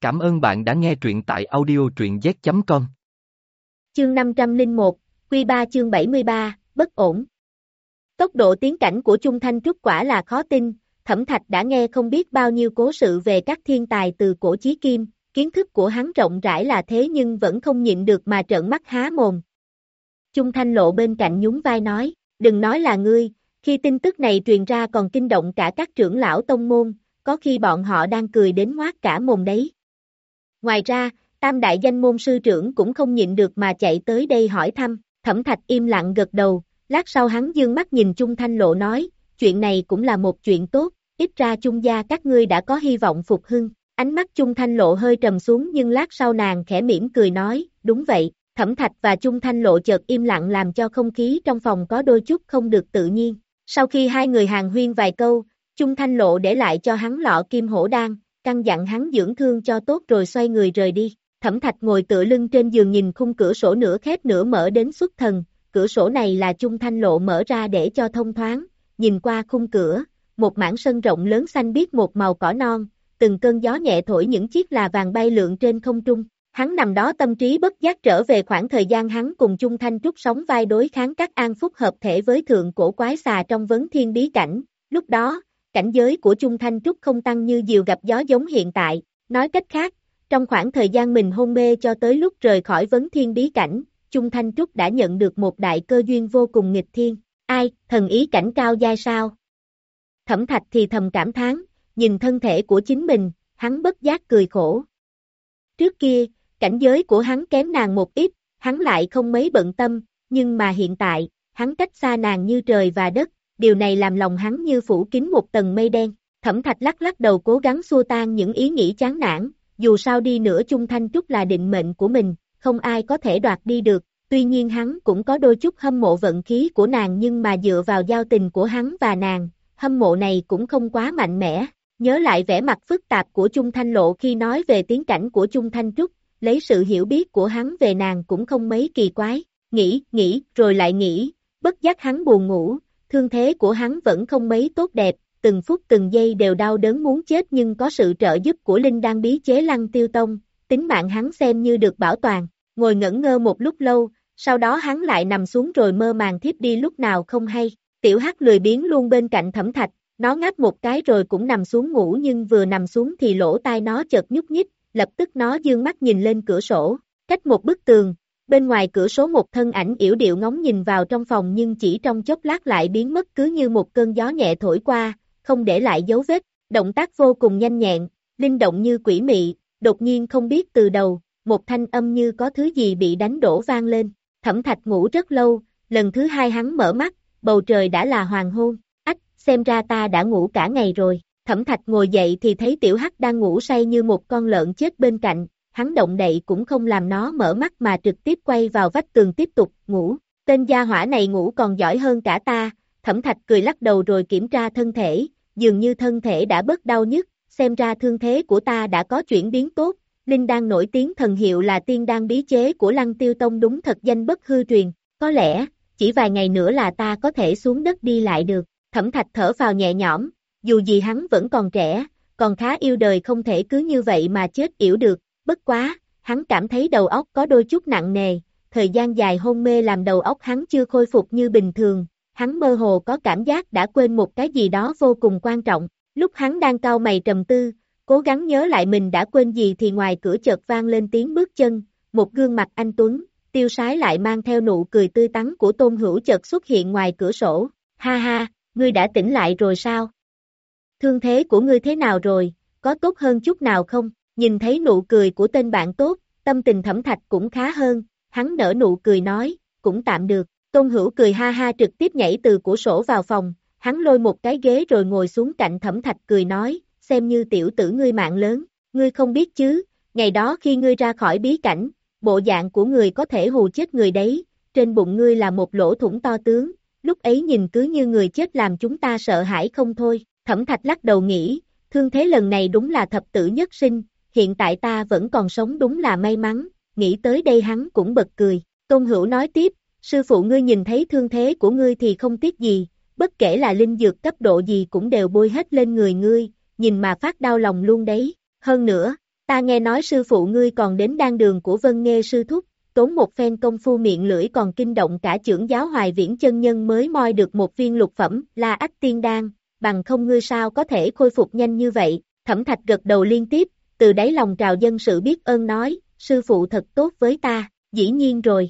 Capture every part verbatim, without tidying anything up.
Cảm ơn bạn đã nghe truyện tại audio truyện z chấm com. Chương năm trăm lẻ một, Quy ba chương bảy mươi ba, bất ổn. Tốc độ tiến cảnh của Chung Thanh Trúc quả là khó tin, Thẩm Thạch đã nghe không biết bao nhiêu cố sự về các thiên tài từ cổ chí kim, kiến thức của hắn rộng rãi là thế nhưng vẫn không nhịn được mà trợn mắt há mồm. Chung Thanh Lộ bên cạnh nhún vai nói, đừng nói là ngươi, khi tin tức này truyền ra còn kinh động cả các trưởng lão tông môn, có khi bọn họ đang cười đến ngoác cả mồm đấy. Ngoài ra, tam đại danh môn sư trưởng cũng không nhịn được mà chạy tới đây hỏi thăm, Thẩm Thạch im lặng gật đầu, lát sau hắn dương mắt nhìn Chung Thanh Lộ nói, chuyện này cũng là một chuyện tốt, ít ra Chung gia các ngươi đã có hy vọng phục hưng. Ánh mắt Chung Thanh Lộ hơi trầm xuống nhưng lát sau nàng khẽ mỉm cười nói, đúng vậy. Thẩm Thạch và Chung Thanh Lộ chợt im lặng làm cho không khí trong phòng có đôi chút không được tự nhiên. Sau khi hai người hàn huyên vài câu, Chung Thanh Lộ để lại cho hắn lọ kim hổ đan, căn dặn hắn dưỡng thương cho tốt rồi xoay người rời đi. Thẩm Thạch ngồi tựa lưng trên giường nhìn khung cửa sổ nửa khép nửa mở đến xuất thần, cửa sổ này là Chung Thanh Lộ mở ra để cho thông thoáng, nhìn qua khung cửa, một mảng sân rộng lớn xanh biếc một màu cỏ non, từng cơn gió nhẹ thổi những chiếc là vàng bay lượn trên không trung. Hắn nằm đó tâm trí bất giác trở về khoảng thời gian hắn cùng Chung Thanh Trúc sống vai đối kháng các an phúc hợp thể với thượng cổ quái xà trong vấn thiên bí cảnh. Lúc đó, cảnh giới của Chung Thanh Trúc không tăng như diều gặp gió giống hiện tại. Nói cách khác, trong khoảng thời gian mình hôn mê cho tới lúc rời khỏi vấn thiên bí cảnh, Chung Thanh Trúc đã nhận được một đại cơ duyên vô cùng nghịch thiên. Ai, thần ý cảnh cao giai sao? Thẩm Thạch thì thầm cảm thán, nhìn thân thể của chính mình, hắn bất giác cười khổ. Trước kia, cảnh giới của hắn kém nàng một ít, hắn lại không mấy bận tâm, nhưng mà hiện tại, hắn cách xa nàng như trời và đất, điều này làm lòng hắn như phủ kín một tầng mây đen. Thẩm Thạch lắc lắc đầu cố gắng xua tan những ý nghĩ chán nản, dù sao đi nữa Chung Thanh Trúc là định mệnh của mình, không ai có thể đoạt đi được, tuy nhiên hắn cũng có đôi chút hâm mộ vận khí của nàng nhưng mà dựa vào giao tình của hắn và nàng, hâm mộ này cũng không quá mạnh mẽ. Nhớ lại vẻ mặt phức tạp của Chung Thanh Lộ khi nói về tiến cảnh của Chung Thanh Trúc, lấy sự hiểu biết của hắn về nàng cũng không mấy kỳ quái, nghĩ, nghĩ, rồi lại nghĩ, bất giác hắn buồn ngủ, thương thế của hắn vẫn không mấy tốt đẹp, từng phút từng giây đều đau đớn muốn chết nhưng có sự trợ giúp của Linh Đan bí chế Lăng Tiêu Tông, tính mạng hắn xem như được bảo toàn, ngồi ngẩn ngơ một lúc lâu, sau đó hắn lại nằm xuống rồi mơ màng thiếp đi lúc nào không hay, Tiểu Hắc lười biếng luôn bên cạnh Thẩm Thạch, nó ngáp một cái rồi cũng nằm xuống ngủ nhưng vừa nằm xuống thì lỗ tai nó chợt nhúc nhích, lập tức nó dương mắt nhìn lên cửa sổ, cách một bức tường, bên ngoài cửa sổ một thân ảnh yểu điệu ngóng nhìn vào trong phòng nhưng chỉ trong chốc lát lại biến mất cứ như một cơn gió nhẹ thổi qua, không để lại dấu vết, động tác vô cùng nhanh nhẹn, linh động như quỷ mị, đột nhiên không biết từ đầu, một thanh âm như có thứ gì bị đánh đổ vang lên, Thẩm Thạch ngủ rất lâu, lần thứ hai hắn mở mắt, bầu trời đã là hoàng hôn, ách, xem ra ta đã ngủ cả ngày rồi. Thẩm Thạch ngồi dậy thì thấy Tiểu Hắc đang ngủ say như một con lợn chết bên cạnh, hắn động đậy cũng không làm nó mở mắt mà trực tiếp quay vào vách tường tiếp tục ngủ, tên gia hỏa này ngủ còn giỏi hơn cả ta. Thẩm Thạch cười lắc đầu rồi kiểm tra thân thể, dường như thân thể đã bớt đau nhức, xem ra thương thế của ta đã có chuyển biến tốt. Linh Đan nổi tiếng thần hiệu là tiên đan bí chế của Lăng Tiêu Tông đúng thật danh bất hư truyền, có lẽ, chỉ vài ngày nữa là ta có thể xuống đất đi lại được. Thẩm Thạch thở phào nhẹ nhõm, dù gì hắn vẫn còn trẻ, còn khá yêu đời không thể cứ như vậy mà chết yểu được, bất quá, hắn cảm thấy đầu óc có đôi chút nặng nề, thời gian dài hôn mê làm đầu óc hắn chưa khôi phục như bình thường, hắn mơ hồ có cảm giác đã quên một cái gì đó vô cùng quan trọng, lúc hắn đang cau mày trầm tư, cố gắng nhớ lại mình đã quên gì thì ngoài cửa chợt vang lên tiếng bước chân, một gương mặt anh tuấn, tiêu sái lại mang theo nụ cười tươi tắn của Tôn Hữu chợt xuất hiện ngoài cửa sổ, ha ha, ngươi đã tỉnh lại rồi sao? Thương thế của ngươi thế nào rồi, có tốt hơn chút nào không? Nhìn thấy nụ cười của tên bạn tốt, tâm tình Thẩm Thạch cũng khá hơn, hắn nở nụ cười nói, cũng tạm được. Tôn Hữu cười ha ha trực tiếp nhảy từ cửa sổ vào phòng, hắn lôi một cái ghế rồi ngồi xuống cạnh Thẩm Thạch cười nói, xem như tiểu tử ngươi mạng lớn, ngươi không biết chứ, ngày đó khi ngươi ra khỏi bí cảnh, bộ dạng của người có thể hù chết người đấy, trên bụng ngươi là một lỗ thủng to tướng, lúc ấy nhìn cứ như người chết làm chúng ta sợ hãi không thôi. Thẩm Thạch lắc đầu nghĩ, thương thế lần này đúng là thập tử nhất sinh, hiện tại ta vẫn còn sống đúng là may mắn, nghĩ tới đây hắn cũng bật cười. Tôn Hữu nói tiếp, sư phụ ngươi nhìn thấy thương thế của ngươi thì không tiếc gì, bất kể là linh dược cấp độ gì cũng đều bôi hết lên người ngươi, nhìn mà phát đau lòng luôn đấy, hơn nữa, Ta nghe nói sư phụ ngươi còn đến đan đường của Vân Nghê sư thúc, tốn một phen công phu miệng lưỡi còn kinh động cả chưởng giáo Hoài Viễn chân nhân mới moi được một viên lục phẩm La Ách Tiên Đan, bằng không ngươi sao có thể khôi phục nhanh như vậy. Thẩm Thạch gật đầu liên tiếp, từ đáy lòng trào dân sự biết ơn nói, sư phụ thật tốt với ta, dĩ nhiên rồi.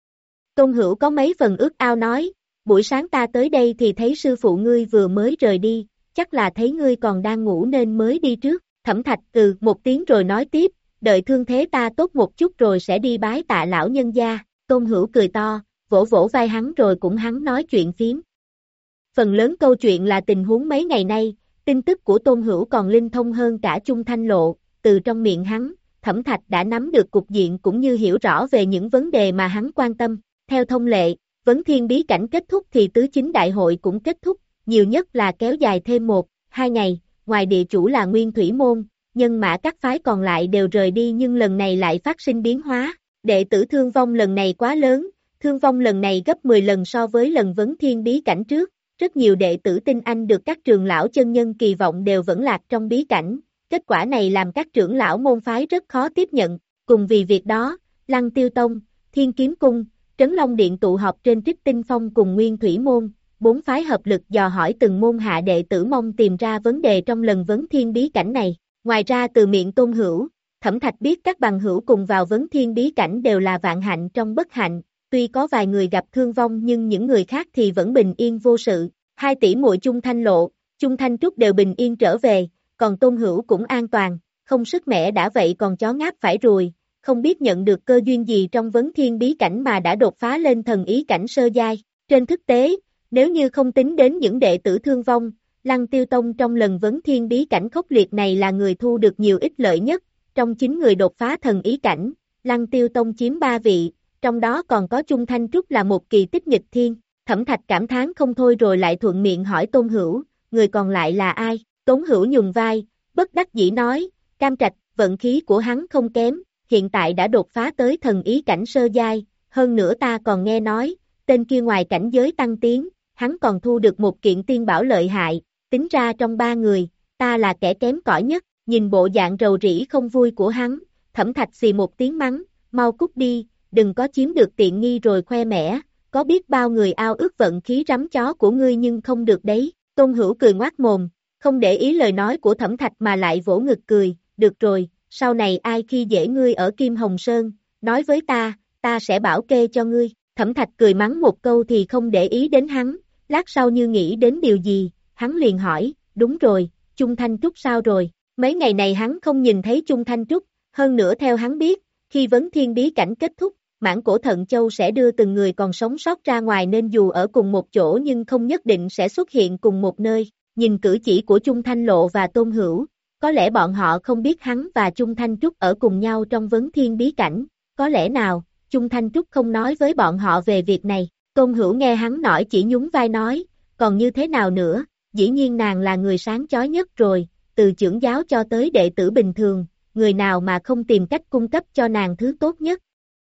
Tôn Hữu có mấy phần ước ao nói, buổi sáng ta tới đây thì thấy sư phụ ngươi vừa mới rời đi, chắc là thấy ngươi còn đang ngủ nên mới đi trước. Thẩm Thạch ừ một tiếng rồi nói tiếp, đợi thương thế ta tốt một chút rồi sẽ đi bái tạ lão nhân gia. Tôn Hữu cười to, vỗ vỗ vai hắn rồi cũng hắn nói chuyện phím. Phần lớn câu chuyện là tình huống mấy ngày nay, tin tức của Tôn Hữu còn linh thông hơn cả Chung Thanh Lộ, từ trong miệng hắn, Thẩm Thạch đã nắm được cục diện cũng như hiểu rõ về những vấn đề mà hắn quan tâm. Theo thông lệ, vấn thiên bí cảnh kết thúc thì tứ chính đại hội cũng kết thúc, nhiều nhất là kéo dài thêm một, hai ngày, ngoài địa chủ là Nguyên Thủy Môn, nhân mã các phái còn lại đều rời đi nhưng lần này lại phát sinh biến hóa, đệ tử thương vong lần này quá lớn, thương vong lần này gấp mười lần so với lần vấn thiên bí cảnh trước, rất nhiều đệ tử tinh anh được các trường lão chân nhân kỳ vọng đều vẫn lạc trong bí cảnh, kết quả này làm các trưởng lão môn phái rất khó tiếp nhận, cùng vì việc đó, Lăng Tiêu Tông, Thiên Kiếm Cung, Trấn Long Điện tụ họp trên Trích Tinh Phong cùng Nguyên Thủy Môn, bốn phái hợp lực dò hỏi từng môn hạ đệ tử mong tìm ra vấn đề trong lần vấn thiên bí cảnh này. Ngoài ra từ miệng Tôn Hữu, Thẩm Thạch biết các bằng hữu cùng vào vấn thiên bí cảnh đều là vạn hạnh trong bất hạnh, tuy có vài người gặp thương vong nhưng những người khác thì vẫn bình yên vô sự. Hai tỷ muội Chung Thanh Lộ, Chung Thanh Trúc đều bình yên trở về, còn Tôn Hữu cũng an toàn, không sức mẻ đã vậy còn chó ngáp phải ruồi, không biết nhận được cơ duyên gì trong vấn thiên bí cảnh mà đã đột phá lên thần ý cảnh sơ giai. Trên thực tế, nếu như không tính đến những đệ tử thương vong, Lăng Tiêu Tông trong lần vấn thiên bí cảnh khốc liệt này là người thu được nhiều ích lợi nhất, trong chín người đột phá thần ý cảnh, Lăng Tiêu Tông chiếm ba vị, trong đó còn có Chung Thanh Trúc là một kỳ tích nghịch thiên. Thẩm Thạch cảm thán không thôi rồi lại thuận miệng hỏi Tôn Hữu, người còn lại là ai? Tôn Hữu nhún vai, bất đắc dĩ nói, Cam Trạch, vận khí của hắn không kém, hiện tại đã đột phá tới thần ý cảnh sơ giai, hơn nữa ta còn nghe nói, tên kia ngoài cảnh giới tăng tiến, hắn còn thu được một kiện tiên bảo lợi hại, tính ra trong ba người, ta là kẻ kém cỏi nhất, nhìn bộ dạng rầu rĩ không vui của hắn, Thẩm Thạch xì một tiếng mắng, mau cút đi, đừng có chiếm được tiện nghi rồi khoe mẽ, có biết bao người ao ước vận khí rắm chó của ngươi nhưng không được đấy. Tôn Hữu cười ngoác mồm, không để ý lời nói của Thẩm Thạch mà lại vỗ ngực cười, được rồi, sau này ai khi dễ ngươi ở Kim Hồng Sơn, nói với ta, ta sẽ bảo kê cho ngươi. Thẩm Thạch cười mắng một câu thì không để ý đến hắn, lát sau như nghĩ đến điều gì, hắn liền hỏi, đúng rồi, Chung Thanh Trúc sao rồi? Mấy ngày này hắn không nhìn thấy Chung Thanh Trúc, hơn nữa theo hắn biết, khi vấn thiên bí cảnh kết thúc, Mãn Cổ Thận Châu sẽ đưa từng người còn sống sót ra ngoài nên dù ở cùng một chỗ nhưng không nhất định sẽ xuất hiện cùng một nơi. Nhìn cử chỉ của Chung Thanh Lộ và Tôn Hữu, có lẽ bọn họ không biết hắn và Chung Thanh Trúc ở cùng nhau trong vấn thiên bí cảnh, có lẽ nào, Chung Thanh Trúc không nói với bọn họ về việc này. Tôn Hữu nghe hắn nói chỉ nhún vai nói, còn như thế nào nữa, dĩ nhiên nàng là người sáng chói nhất rồi, từ trưởng giáo cho tới đệ tử bình thường, người nào mà không tìm cách cung cấp cho nàng thứ tốt nhất.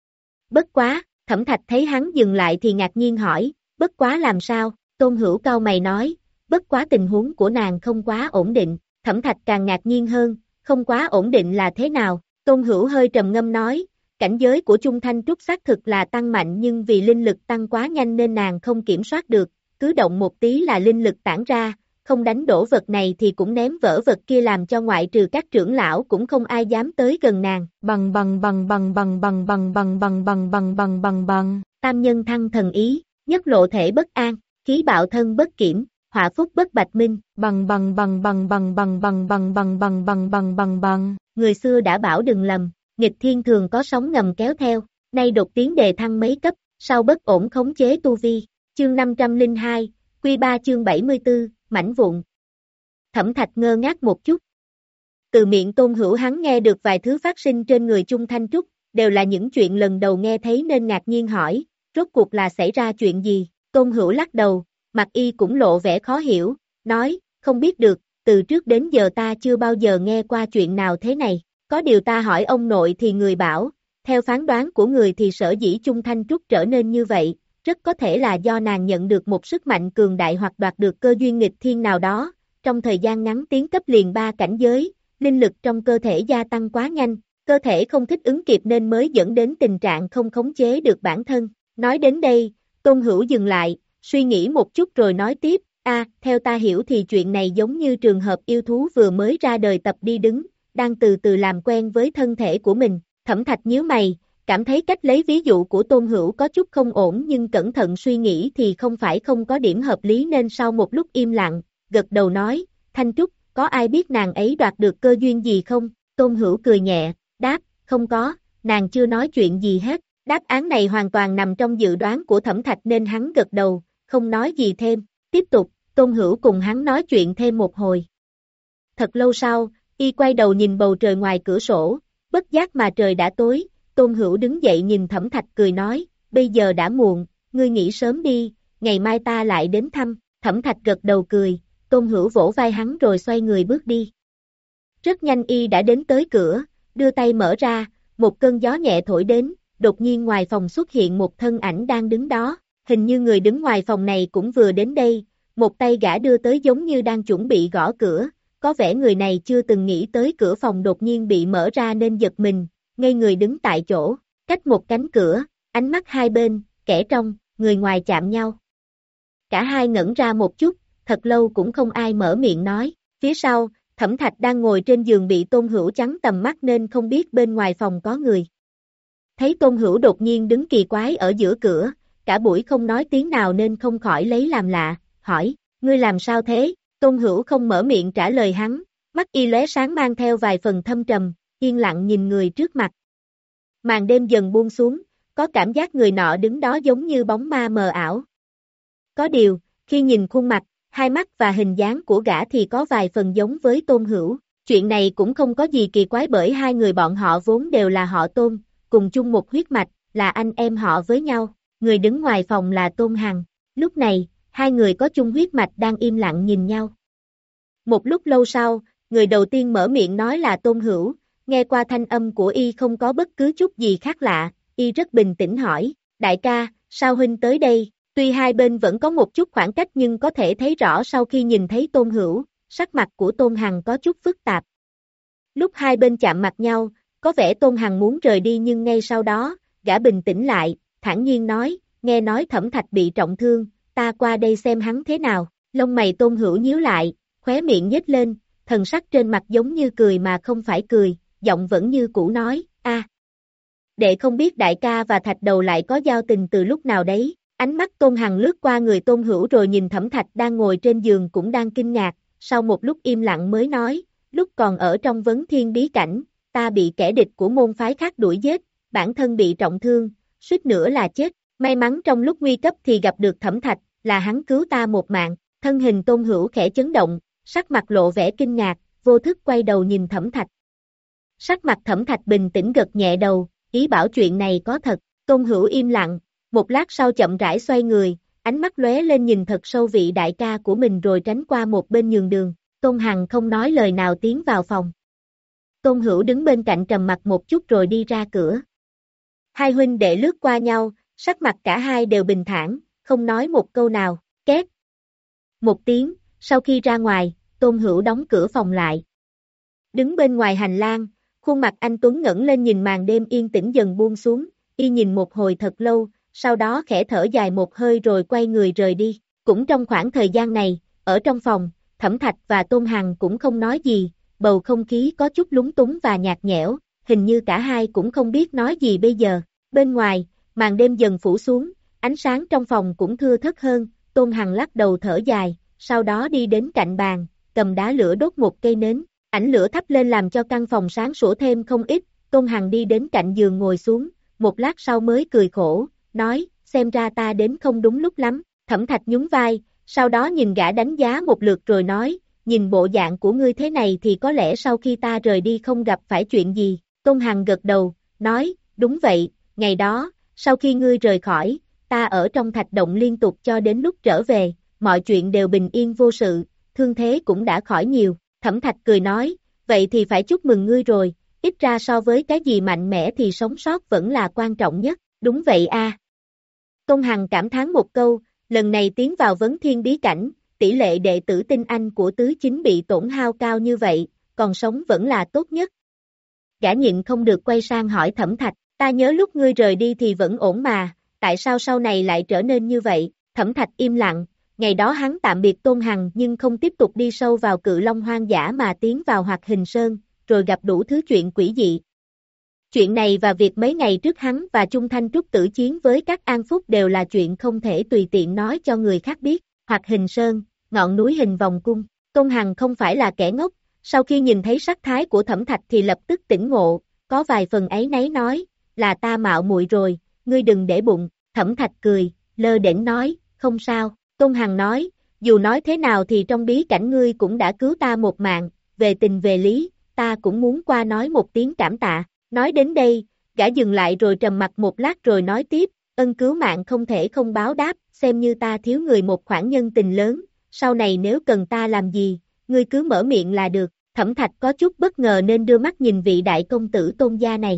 Bất quá, Thẩm Thạch thấy hắn dừng lại thì ngạc nhiên hỏi, bất quá làm sao? Tôn Hữu cau mày nói, bất quá tình huống của nàng không quá ổn định. Thẩm Thạch càng ngạc nhiên hơn, không quá ổn định là thế nào? Tôn Hữu hơi trầm ngâm nói, cảnh giới của Chung Thanh Trúc xác thực là tăng mạnh nhưng vì linh lực tăng quá nhanh nên nàng không kiểm soát được, cứ động một tí là linh lực tản ra, không đánh đổ vật này thì cũng ném vỡ vật kia làm cho ngoại trừ các trưởng lão cũng không ai dám tới gần nàng. Bằng bằng bằng bằng bằng bằng bằng bằng bằng bằng bằng bằng bằng bằng. Tam nhân thăng thần ý, nhất lộ thể bất an, khí bạo thân bất kiểm, họa phúc bất bạch minh. Bằng bằng bằng bằng bằng bằng bằng bằng bằng bằng bằng bằng bằng bằng. Người xưa đã bảo đừng lầm, nghịch thiên thường có sóng ngầm kéo theo. Nay đột tiến đề thăng mấy cấp, sau bất ổn khống chế tu vi. Chương năm trăm lẻ hai, Quy ba chương bảy mươi tư, mảnh vụn. Thẩm Thạch ngơ ngác một chút. Từ miệng Tôn Hữu hắn nghe được vài thứ phát sinh trên người Chung Thanh Trúc, đều là những chuyện lần đầu nghe thấy nên ngạc nhiên hỏi, rốt cuộc là xảy ra chuyện gì? Tôn Hữu lắc đầu, mặt y cũng lộ vẻ khó hiểu, nói, không biết được, từ trước đến giờ ta chưa bao giờ nghe qua chuyện nào thế này, có điều ta hỏi ông nội thì người bảo, theo phán đoán của người thì sở dĩ Chung Thanh Trúc trở nên như vậy, rất có thể là do nàng nhận được một sức mạnh cường đại hoặc đoạt được cơ duyên nghịch thiên nào đó, trong thời gian ngắn tiến cấp liền ba cảnh giới, linh lực trong cơ thể gia tăng quá nhanh, cơ thể không thích ứng kịp nên mới dẫn đến tình trạng không khống chế được bản thân. Nói đến đây, Tôn Hữu dừng lại, suy nghĩ một chút rồi nói tiếp, a, theo ta hiểu thì chuyện này giống như trường hợp yêu thú vừa mới ra đời tập đi đứng, đang từ từ làm quen với thân thể của mình. Thẩm Thạch nhíu mày, cảm thấy cách lấy ví dụ của Tôn Hữu có chút không ổn nhưng cẩn thận suy nghĩ thì không phải không có điểm hợp lý nên sau một lúc im lặng, gật đầu nói, Thanh Trúc, có ai biết nàng ấy đoạt được cơ duyên gì không? Tôn Hữu cười nhẹ, đáp, không có, nàng chưa nói chuyện gì hết. Đáp án này hoàn toàn nằm trong dự đoán của Thẩm Thạch nên hắn gật đầu, không nói gì thêm. Tiếp tục, Tôn Hữu cùng hắn nói chuyện thêm một hồi. Thật lâu sau, y quay đầu nhìn bầu trời ngoài cửa sổ, bất giác mà trời đã tối. Tôn Hữu đứng dậy nhìn Thẩm Thạch cười nói, bây giờ đã muộn, ngươi nghỉ sớm đi, ngày mai ta lại đến thăm. Thẩm Thạch gật đầu cười, Tôn Hữu vỗ vai hắn rồi xoay người bước đi. Rất nhanh y đã đến tới cửa, đưa tay mở ra, một cơn gió nhẹ thổi đến, đột nhiên ngoài phòng xuất hiện một thân ảnh đang đứng đó, hình như người đứng ngoài phòng này cũng vừa đến đây, một tay gã đưa tới giống như đang chuẩn bị gõ cửa, có vẻ người này chưa từng nghĩ tới cửa phòng đột nhiên bị mở ra nên giật mình, ngây người đứng tại chỗ, cách một cánh cửa, ánh mắt hai bên, kẻ trong, người ngoài chạm nhau. Cả hai ngẩn ra một chút, thật lâu cũng không ai mở miệng nói, phía sau, Thẩm Thạch đang ngồi trên giường bị Tôn Hữu chắn tầm mắt nên không biết bên ngoài phòng có người. Thấy Tôn Hữu đột nhiên đứng kỳ quái ở giữa cửa, cả buổi không nói tiếng nào nên không khỏi lấy làm lạ, hỏi, ngươi làm sao thế? Tôn Hữu không mở miệng trả lời hắn, mắt y lóe sáng mang theo vài phần thâm trầm, yên lặng nhìn người trước mặt. Màn đêm dần buông xuống, có cảm giác người nọ đứng đó giống như bóng ma mờ ảo. Có điều, khi nhìn khuôn mặt, hai mắt và hình dáng của gã thì có vài phần giống với Tôn Hữu. Chuyện này cũng không có gì kỳ quái bởi hai người bọn họ vốn đều là họ Tôn, cùng chung một huyết mạch, là anh em họ với nhau. Người đứng ngoài phòng là Tôn Hằng. Lúc này, hai người có chung huyết mạch đang im lặng nhìn nhau. Một lúc lâu sau, người đầu tiên mở miệng nói là Tôn Hữu, nghe qua thanh âm của y không có bất cứ chút gì khác lạ, y rất bình tĩnh hỏi, đại ca, sao huynh tới đây? Tuy hai bên vẫn có một chút khoảng cách nhưng có thể thấy rõ sau khi nhìn thấy Tôn Hữu, sắc mặt của Tôn Hằng có chút phức tạp. Lúc hai bên chạm mặt nhau, có vẻ Tôn Hằng muốn rời đi nhưng ngay sau đó, gã bình tĩnh lại, thản nhiên nói, nghe nói Thẩm Thạch bị trọng thương, ta qua đây xem hắn thế nào. Lông mày Tôn Hữu nhíu lại, khóe miệng nhếch lên, thần sắc trên mặt giống như cười mà không phải cười, giọng vẫn như cũ nói, a, đệ không biết đại ca và Thạch Đầu lại có giao tình từ lúc nào đấy. Ánh mắt Tôn Hằng lướt qua người Tôn Hữu rồi nhìn Thẩm Thạch đang ngồi trên giường cũng đang kinh ngạc, sau một lúc im lặng mới nói, lúc còn ở trong vấn thiên bí cảnh, ta bị kẻ địch của môn phái khác đuổi giết, bản thân bị trọng thương, suýt nữa là chết, may mắn trong lúc nguy cấp thì gặp được Thẩm Thạch, là hắn cứu ta một mạng. Thân hình Tôn Hữu khẽ chấn động, sắc mặt lộ vẻ kinh ngạc, vô thức quay đầu nhìn Thẩm Thạch. Sắc mặt Thẩm Thạch bình tĩnh gật nhẹ đầu, ý bảo chuyện này có thật. Tôn Hữu im lặng, một lát sau chậm rãi xoay người, ánh mắt lóe lên nhìn thật sâu vị đại ca của mình rồi tránh qua một bên nhường đường. Tôn Hằng không nói lời nào tiến vào phòng. Tôn Hữu đứng bên cạnh trầm mặt một chút rồi đi ra cửa. Hai huynh đệ lướt qua nhau, sắc mặt cả hai đều bình thản, không nói một câu nào, két. Một tiếng, sau khi ra ngoài, Tôn Hữu đóng cửa phòng lại. Đứng bên ngoài hành lang, khuôn mặt anh Tuấn ngẩng lên nhìn màn đêm yên tĩnh dần buông xuống, y nhìn một hồi thật lâu, sau đó khẽ thở dài một hơi rồi quay người rời đi. Cũng trong khoảng thời gian này, ở trong phòng, Thẩm Thạch và Tôn Hằng cũng không nói gì, bầu không khí có chút lúng túng và nhạt nhẽo, hình như cả hai cũng không biết nói gì bây giờ. Bên ngoài, màn đêm dần phủ xuống, ánh sáng trong phòng cũng thưa thớt hơn, Tôn Hằng lắc đầu thở dài, sau đó đi đến cạnh bàn, cầm đá lửa đốt một cây nến, ánh lửa thắp lên làm cho căn phòng sáng sủa thêm không ít. Tôn Hằng đi đến cạnh giường ngồi xuống, một lát sau mới cười khổ, nói, xem ra ta đến không đúng lúc lắm. Thẩm Thạch nhún vai, sau đó nhìn gã đánh giá một lượt rồi nói, nhìn bộ dạng của ngươi thế này thì có lẽ sau khi ta rời đi không gặp phải chuyện gì. Tôn Hằng gật đầu, nói, đúng vậy, ngày đó, sau khi ngươi rời khỏi, ta ở trong thạch động liên tục cho đến lúc trở về, mọi chuyện đều bình yên vô sự, thương thế cũng đã khỏi nhiều. Thẩm Thạch cười nói, vậy thì phải chúc mừng ngươi rồi, ít ra so với cái gì mạnh mẽ thì sống sót vẫn là quan trọng nhất. Đúng vậy a. À. Tôn Hằng cảm thán một câu, lần này tiến vào vấn thiên bí cảnh, tỷ lệ đệ tử tinh anh của tứ chính bị tổn hao cao như vậy, còn sống vẫn là tốt nhất. Gã nhịn không được quay sang hỏi Thẩm Thạch, ta nhớ lúc ngươi rời đi thì vẫn ổn mà, tại sao sau này lại trở nên như vậy? Thẩm Thạch im lặng, ngày đó hắn tạm biệt Tôn Hằng nhưng không tiếp tục đi sâu vào Cự Long hoang dã mà tiến vào Hoạt Hình Sơn, rồi gặp đủ thứ chuyện quỷ dị. Chuyện này và việc mấy ngày trước hắn và Chung Thanh Trúc tử chiến với các An Phúc đều là chuyện không thể tùy tiện nói cho người khác biết. Hoạt Hình Sơn, ngọn núi hình vòng cung. Tôn Hằng không phải là kẻ ngốc, sau khi nhìn thấy sắc thái của Thẩm Thạch thì lập tức tỉnh ngộ, có vài phần áy náy nói, là ta mạo muội rồi, ngươi đừng để bụng. Thẩm Thạch cười, lơ đễnh nói, không sao. Tôn Hằng nói, dù nói thế nào thì trong bí cảnh ngươi cũng đã cứu ta một mạng, về tình về lý, ta cũng muốn qua nói một tiếng cảm tạ. Nói đến đây, gã dừng lại rồi trầm mặc một lát rồi nói tiếp, ân cứu mạng không thể không báo đáp, xem như ta thiếu người một khoản nhân tình lớn, sau này nếu cần ta làm gì, ngươi cứ mở miệng là được. Thẩm Thạch có chút bất ngờ nên đưa mắt nhìn vị đại công tử Tôn gia này.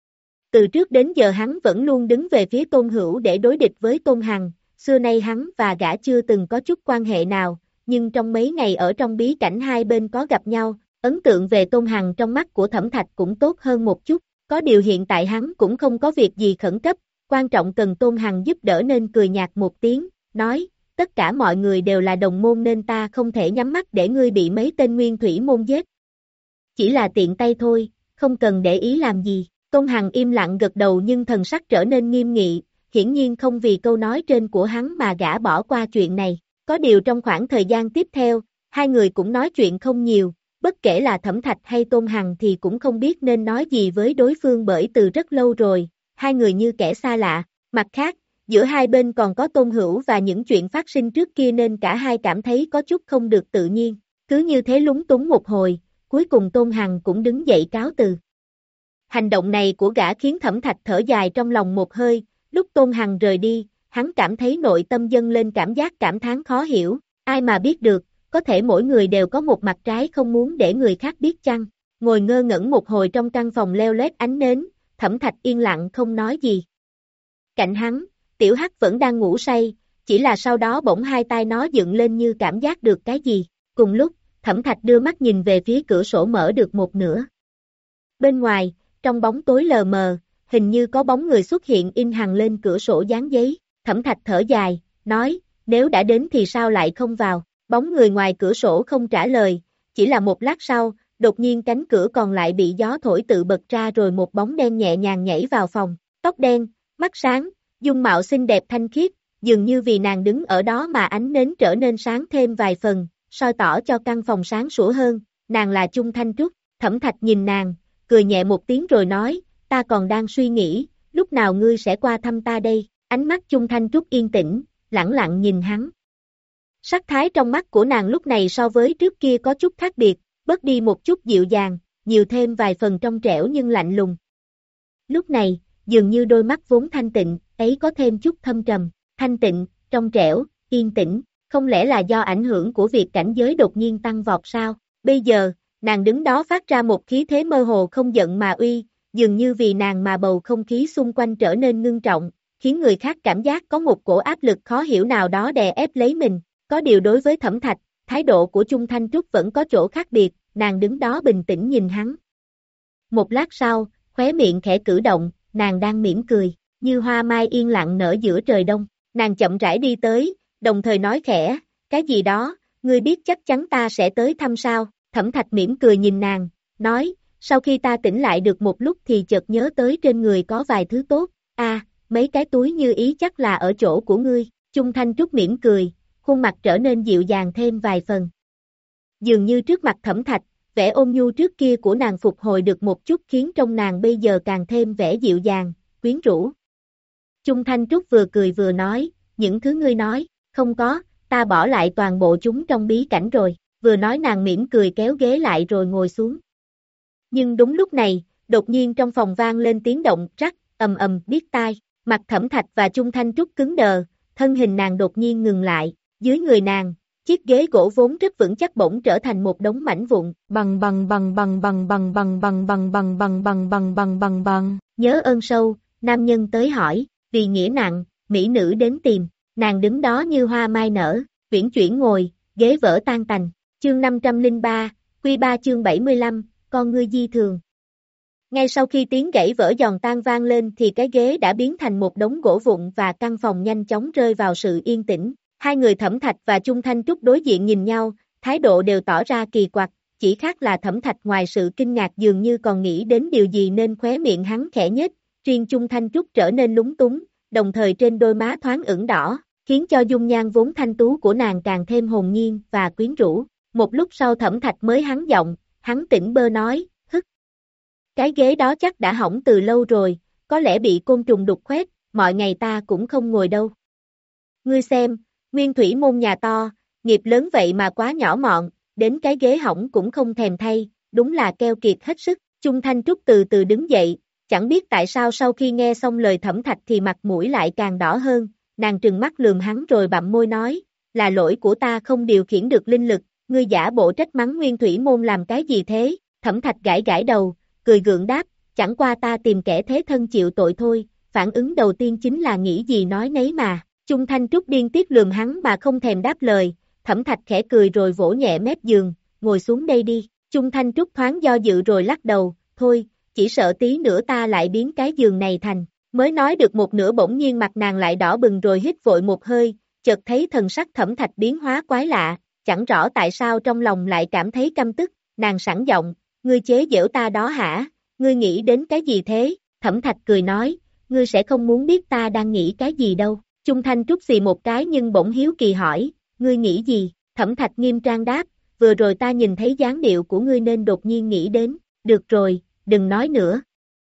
Từ trước đến giờ hắn vẫn luôn đứng về phía Tôn Hữu để đối địch với Tôn Hằng, xưa nay hắn và gã chưa từng có chút quan hệ nào, nhưng trong mấy ngày ở trong bí cảnh hai bên có gặp nhau, ấn tượng về Tôn Hằng trong mắt của Thẩm Thạch cũng tốt hơn một chút, có điều hiện tại hắn cũng không có việc gì khẩn cấp, quan trọng cần Tôn Hằng giúp đỡ nên cười nhạt một tiếng, nói, tất cả mọi người đều là đồng môn nên ta không thể nhắm mắt để ngươi bị mấy tên nguyên thủy môn giết. Chỉ là tiện tay thôi, không cần để ý làm gì. Tôn Hằng im lặng gật đầu nhưng thần sắc trở nên nghiêm nghị, hiển nhiên không vì câu nói trên của hắn mà gã bỏ qua chuyện này. Có điều trong khoảng thời gian tiếp theo, hai người cũng nói chuyện không nhiều, bất kể là Thẩm Thạch hay Tôn Hằng thì cũng không biết nên nói gì với đối phương bởi từ rất lâu rồi, hai người như kẻ xa lạ. Mặt khác, giữa hai bên còn có Tôn Hữu và những chuyện phát sinh trước kia nên cả hai cảm thấy có chút không được tự nhiên. Cứ như thế lúng túng một hồi, cuối cùng Tôn Hằng cũng đứng dậy cáo từ. Hành động này của gã khiến Thẩm Thạch thở dài trong lòng một hơi, lúc Tôn Hằng rời đi, hắn cảm thấy nội tâm dâng lên cảm giác cảm thán khó hiểu, ai mà biết được, có thể mỗi người đều có một mặt trái không muốn để người khác biết chăng. Ngồi ngơ ngẩn một hồi trong căn phòng leo lét ánh nến, Thẩm Thạch yên lặng không nói gì. Cạnh hắn, Tiểu Hắc vẫn đang ngủ say, chỉ là sau đó bỗng hai tai nó dựng lên như cảm giác được cái gì. Cùng lúc, Thẩm Thạch đưa mắt nhìn về phía cửa sổ mở được một nửa. Bên ngoài, trong bóng tối lờ mờ, hình như có bóng người xuất hiện in hằn lên cửa sổ dán giấy. Thẩm Thạch thở dài, nói, nếu đã đến thì sao lại không vào. Bóng người ngoài cửa sổ không trả lời, chỉ là một lát sau, đột nhiên cánh cửa còn lại bị gió thổi tự bật ra rồi một bóng đen nhẹ nhàng nhảy vào phòng. Tóc đen, mắt sáng, dung mạo xinh đẹp thanh khiết, dường như vì nàng đứng ở đó mà ánh nến trở nên sáng thêm vài phần, soi tỏ cho căn phòng sáng sủa hơn. Nàng là Chung Thanh Trúc. Thẩm Thạch nhìn nàng, cười nhẹ một tiếng rồi nói, ta còn đang suy nghĩ, lúc nào ngươi sẽ qua thăm ta đây. Ánh mắt Chung Thanh Trúc yên tĩnh, lẳng lặng nhìn hắn. Sắc thái trong mắt của nàng lúc này so với trước kia có chút khác biệt, bớt đi một chút dịu dàng, nhiều thêm vài phần trong trẻo nhưng lạnh lùng. Lúc này, dường như đôi mắt vốn thanh tịnh, ấy có thêm chút thâm trầm, thanh tịnh, trong trẻo, yên tĩnh, không lẽ là do ảnh hưởng của việc cảnh giới đột nhiên tăng vọt sao? Bây giờ, nàng đứng đó phát ra một khí thế mơ hồ không giận mà uy, dường như vì nàng mà bầu không khí xung quanh trở nên ngưng trọng, khiến người khác cảm giác có một cổ áp lực khó hiểu nào đó đè ép lấy mình. Có điều đối với Thẩm Thạch, thái độ của Chung Thanh Trúc vẫn có chỗ khác biệt, nàng đứng đó bình tĩnh nhìn hắn. Một lát sau, khóe miệng khẽ cử động, nàng đang mỉm cười, như hoa mai yên lặng nở giữa trời đông. Nàng chậm rãi đi tới, đồng thời nói khẽ, cái gì đó, ngươi biết chắc chắn ta sẽ tới thăm sao? Thẩm Thạch mỉm cười nhìn nàng, nói, sau khi ta tỉnh lại được một lúc thì chợt nhớ tới trên người có vài thứ tốt, a, à, mấy cái túi như ý chắc là ở chỗ của ngươi. Chung Thanh Trúc mỉm cười, khuôn mặt trở nên dịu dàng thêm vài phần. Dường như trước mặt Thẩm Thạch, vẻ ôn nhu trước kia của nàng phục hồi được một chút khiến trong nàng bây giờ càng thêm vẻ dịu dàng, quyến rũ. Chung Thanh Trúc vừa cười vừa nói, những thứ ngươi nói, không có, ta bỏ lại toàn bộ chúng trong bí cảnh rồi. Vừa nói nàng mỉm cười kéo ghế lại rồi ngồi xuống. Nhưng đúng lúc này, đột nhiên trong phòng vang lên tiếng động rắc, ầm ầm biết tai, mặt Thẩm Thạch và Chung Thanh Trúc cứng đờ, thân hình nàng đột nhiên ngừng lại, dưới người nàng, chiếc ghế gỗ vốn rất vững chắc bỗng trở thành một đống mảnh vụn, bằng bằng bằng bằng bằng bằng bằng bằng bằng bằng bằng bằng bằng bằng bằng bằng. Nhớ ơn sâu, nam nhân tới hỏi, vì nghĩa nặng, mỹ nữ đến tìm, nàng đứng đó như hoa mai nở, uyển chuyển ngồi, ghế vỡ tan tành. Chương năm trăm lẻ ba, Quy ba chương bảy mươi lăm, con ngươi di thường. Ngay sau khi tiếng gãy vỡ giòn tan vang lên thì cái ghế đã biến thành một đống gỗ vụn và căn phòng nhanh chóng rơi vào sự yên tĩnh. Hai người Thẩm Thạch và Chung Thanh Trúc đối diện nhìn nhau, thái độ đều tỏ ra kỳ quặc, chỉ khác là Thẩm Thạch ngoài sự kinh ngạc dường như còn nghĩ đến điều gì nên khóe miệng hắn khẽ nhếch, riêng Chung Thanh Trúc trở nên lúng túng, đồng thời trên đôi má thoáng ửng đỏ, khiến cho dung nhan vốn thanh tú của nàng càng thêm hồn nhiên và quyến rũ. Một lúc sau Thẩm Thạch mới hắn giọng, hắn tỉnh bơ nói, hức. Cái ghế đó chắc đã hỏng từ lâu rồi, có lẽ bị côn trùng đục khoét, mọi ngày ta cũng không ngồi đâu. Ngươi xem, nguyên thủy môn nhà to, nghiệp lớn vậy mà quá nhỏ mọn, đến cái ghế hỏng cũng không thèm thay, đúng là keo kiệt hết sức. Chung Thanh Trúc từ từ đứng dậy, chẳng biết tại sao sau khi nghe xong lời Thẩm Thạch thì mặt mũi lại càng đỏ hơn, nàng trừng mắt lườm hắn rồi bặm môi nói, là lỗi của ta không điều khiển được linh lực, ngươi giả bộ trách mắng nguyên thủy môn làm cái gì thế? Thẩm Thạch gãi gãi đầu, cười gượng đáp, chẳng qua ta tìm kẻ thế thân chịu tội thôi, phản ứng đầu tiên chính là nghĩ gì nói nấy mà. Chung Thanh Trúc điên tiết lườm hắn mà không thèm đáp lời, Thẩm Thạch khẽ cười rồi vỗ nhẹ mép giường, ngồi xuống đây đi. Chung Thanh Trúc thoáng do dự rồi lắc đầu, thôi, chỉ sợ tí nữa ta lại biến cái giường này thành. Mới nói được một nửa bỗng nhiên mặt nàng lại đỏ bừng rồi hít vội một hơi, chợt thấy thần sắc Thẩm Thạch biến hóa quái lạ, chẳng rõ tại sao trong lòng lại cảm thấy căm tức, nàng sẵn giọng, ngươi chế giễu ta đó hả, ngươi nghĩ đến cái gì thế? Thẩm Thạch cười nói, ngươi sẽ không muốn biết ta đang nghĩ cái gì đâu. Chung Thanh Trúc xì một cái nhưng bỗng hiếu kỳ hỏi, ngươi nghĩ gì? Thẩm Thạch nghiêm trang đáp, vừa rồi ta nhìn thấy dáng điệu của ngươi nên đột nhiên nghĩ đến, được rồi, đừng nói nữa.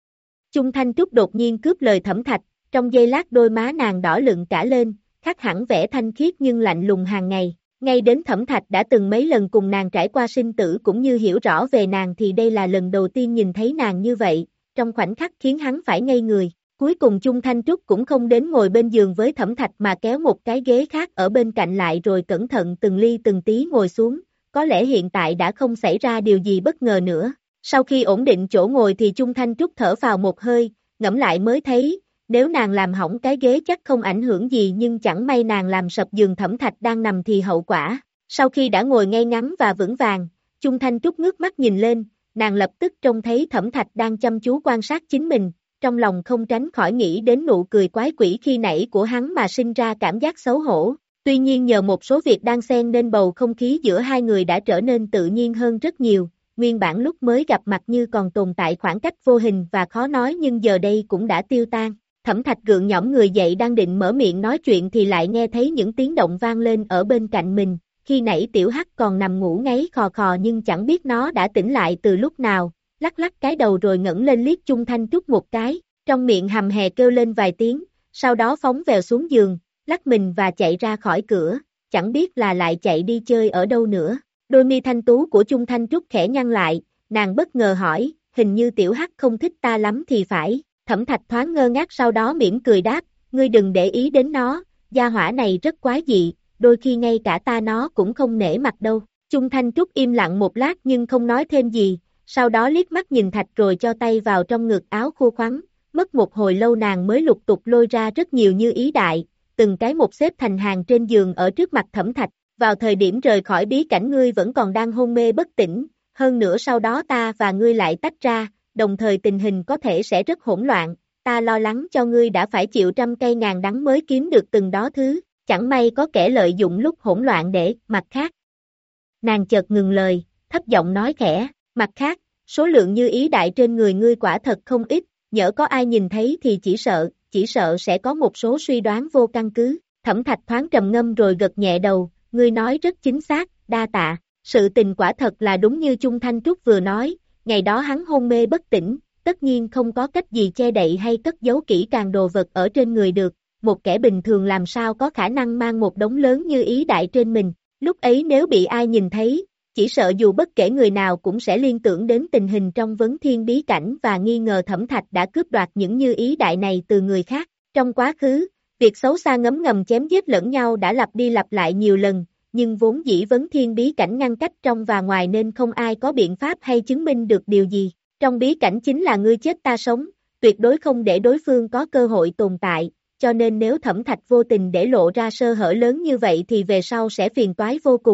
Chung Thanh Trúc đột nhiên cướp lời Thẩm Thạch, trong giây lát đôi má nàng đỏ lựng cả lên, khác hẳn vẻ thanh khiết nhưng lạnh lùng hàng ngày. Ngay đến Thẩm Thạch đã từng mấy lần cùng nàng trải qua sinh tử cũng như hiểu rõ về nàng thì đây là lần đầu tiên nhìn thấy nàng như vậy, trong khoảnh khắc khiến hắn phải ngây người. Cuối cùng Chung Thanh Trúc cũng không đến ngồi bên giường với Thẩm Thạch mà kéo một cái ghế khác ở bên cạnh lại rồi cẩn thận từng ly từng tí ngồi xuống, có lẽ hiện tại đã không xảy ra điều gì bất ngờ nữa. Sau khi ổn định chỗ ngồi thì Chung Thanh Trúc thở vào một hơi, ngẫm lại mới thấy, nếu nàng làm hỏng cái ghế chắc không ảnh hưởng gì nhưng chẳng may nàng làm sập giường Thẩm Thạch đang nằm thì hậu quả. Sau khi đã ngồi ngay ngắn và vững vàng, Chung Thanh Trúc ngước mắt nhìn lên, nàng lập tức trông thấy Thẩm Thạch đang chăm chú quan sát chính mình, trong lòng không tránh khỏi nghĩ đến nụ cười quái quỷ khi nãy của hắn mà sinh ra cảm giác xấu hổ. Tuy nhiên nhờ một số việc đang xen nên bầu không khí giữa hai người đã trở nên tự nhiên hơn rất nhiều. Nguyên bản lúc mới gặp mặt như còn tồn tại khoảng cách vô hình và khó nói nhưng giờ đây cũng đã tiêu tan. Thẩm Thạch gượng nhõm người dậy đang định mở miệng nói chuyện thì lại nghe thấy những tiếng động vang lên ở bên cạnh mình. Khi nãy Tiểu Hắc còn nằm ngủ ngáy khò khò nhưng chẳng biết nó đã tỉnh lại từ lúc nào, lắc lắc cái đầu rồi ngẩng lên liếc Chung Thanh Trúc một cái, trong miệng hầm hè kêu lên vài tiếng, sau đó phóng vèo xuống giường, lắc mình và chạy ra khỏi cửa, chẳng biết là lại chạy đi chơi ở đâu nữa. Đôi mi thanh tú của Chung Thanh Trúc khẽ nhăn lại, nàng bất ngờ hỏi, hình như Tiểu Hắc không thích ta lắm thì phải. Thẩm Thạch thoáng ngơ ngác sau đó mỉm cười đáp, ngươi đừng để ý đến nó, gia hỏa này rất quái dị, đôi khi ngay cả ta nó cũng không nể mặt đâu. Chung Thanh Trúc im lặng một lát nhưng không nói thêm gì, sau đó liếc mắt nhìn Thạch rồi cho tay vào trong ngực áo khô khoắn, mất một hồi lâu nàng mới lục tục lôi ra rất nhiều như ý đại, từng cái một xếp thành hàng trên giường ở trước mặt Thẩm Thạch. Vào thời điểm rời khỏi bí cảnh ngươi vẫn còn đang hôn mê bất tỉnh, hơn nữa sau đó ta và ngươi lại tách ra, đồng thời tình hình có thể sẽ rất hỗn loạn, ta lo lắng cho ngươi đã phải chịu trăm cây ngàn đắng mới kiếm được từng đó thứ, chẳng may có kẻ lợi dụng lúc hỗn loạn để, mặt khác. Nàng chợt ngừng lời, thấp giọng nói khẽ, mặt khác, số lượng như ý đại trên người ngươi quả thật không ít, nhỡ có ai nhìn thấy thì chỉ sợ, chỉ sợ sẽ có một số suy đoán vô căn cứ. Thẩm Thạch thoáng trầm ngâm rồi gật nhẹ đầu, ngươi nói rất chính xác, đa tạ. Sự tình quả thật là đúng như Chung Thanh Trúc vừa nói, ngày đó hắn hôn mê bất tỉnh, tất nhiên không có cách gì che đậy hay cất giấu kỹ càng đồ vật ở trên người được, một kẻ bình thường làm sao có khả năng mang một đống lớn như ý đại trên mình, lúc ấy nếu bị ai nhìn thấy, chỉ sợ dù bất kể người nào cũng sẽ liên tưởng đến tình hình trong vấn thiên bí cảnh và nghi ngờ Thẩm Thạch đã cướp đoạt những như ý đại này từ người khác. Trong quá khứ, việc xấu xa ngấm ngầm chém giết lẫn nhau đã lặp đi lặp lại nhiều lần, nhưng vốn dĩ vấn thiên bí cảnh ngăn cách trong và ngoài nên không ai có biện pháp hay chứng minh được điều gì. Trong bí cảnh chính là ngươi chết ta sống, tuyệt đối không để đối phương có cơ hội tồn tại, cho nên nếu Thẩm Thạch vô tình để lộ ra sơ hở lớn như vậy thì về sau sẽ phiền toái vô cùng,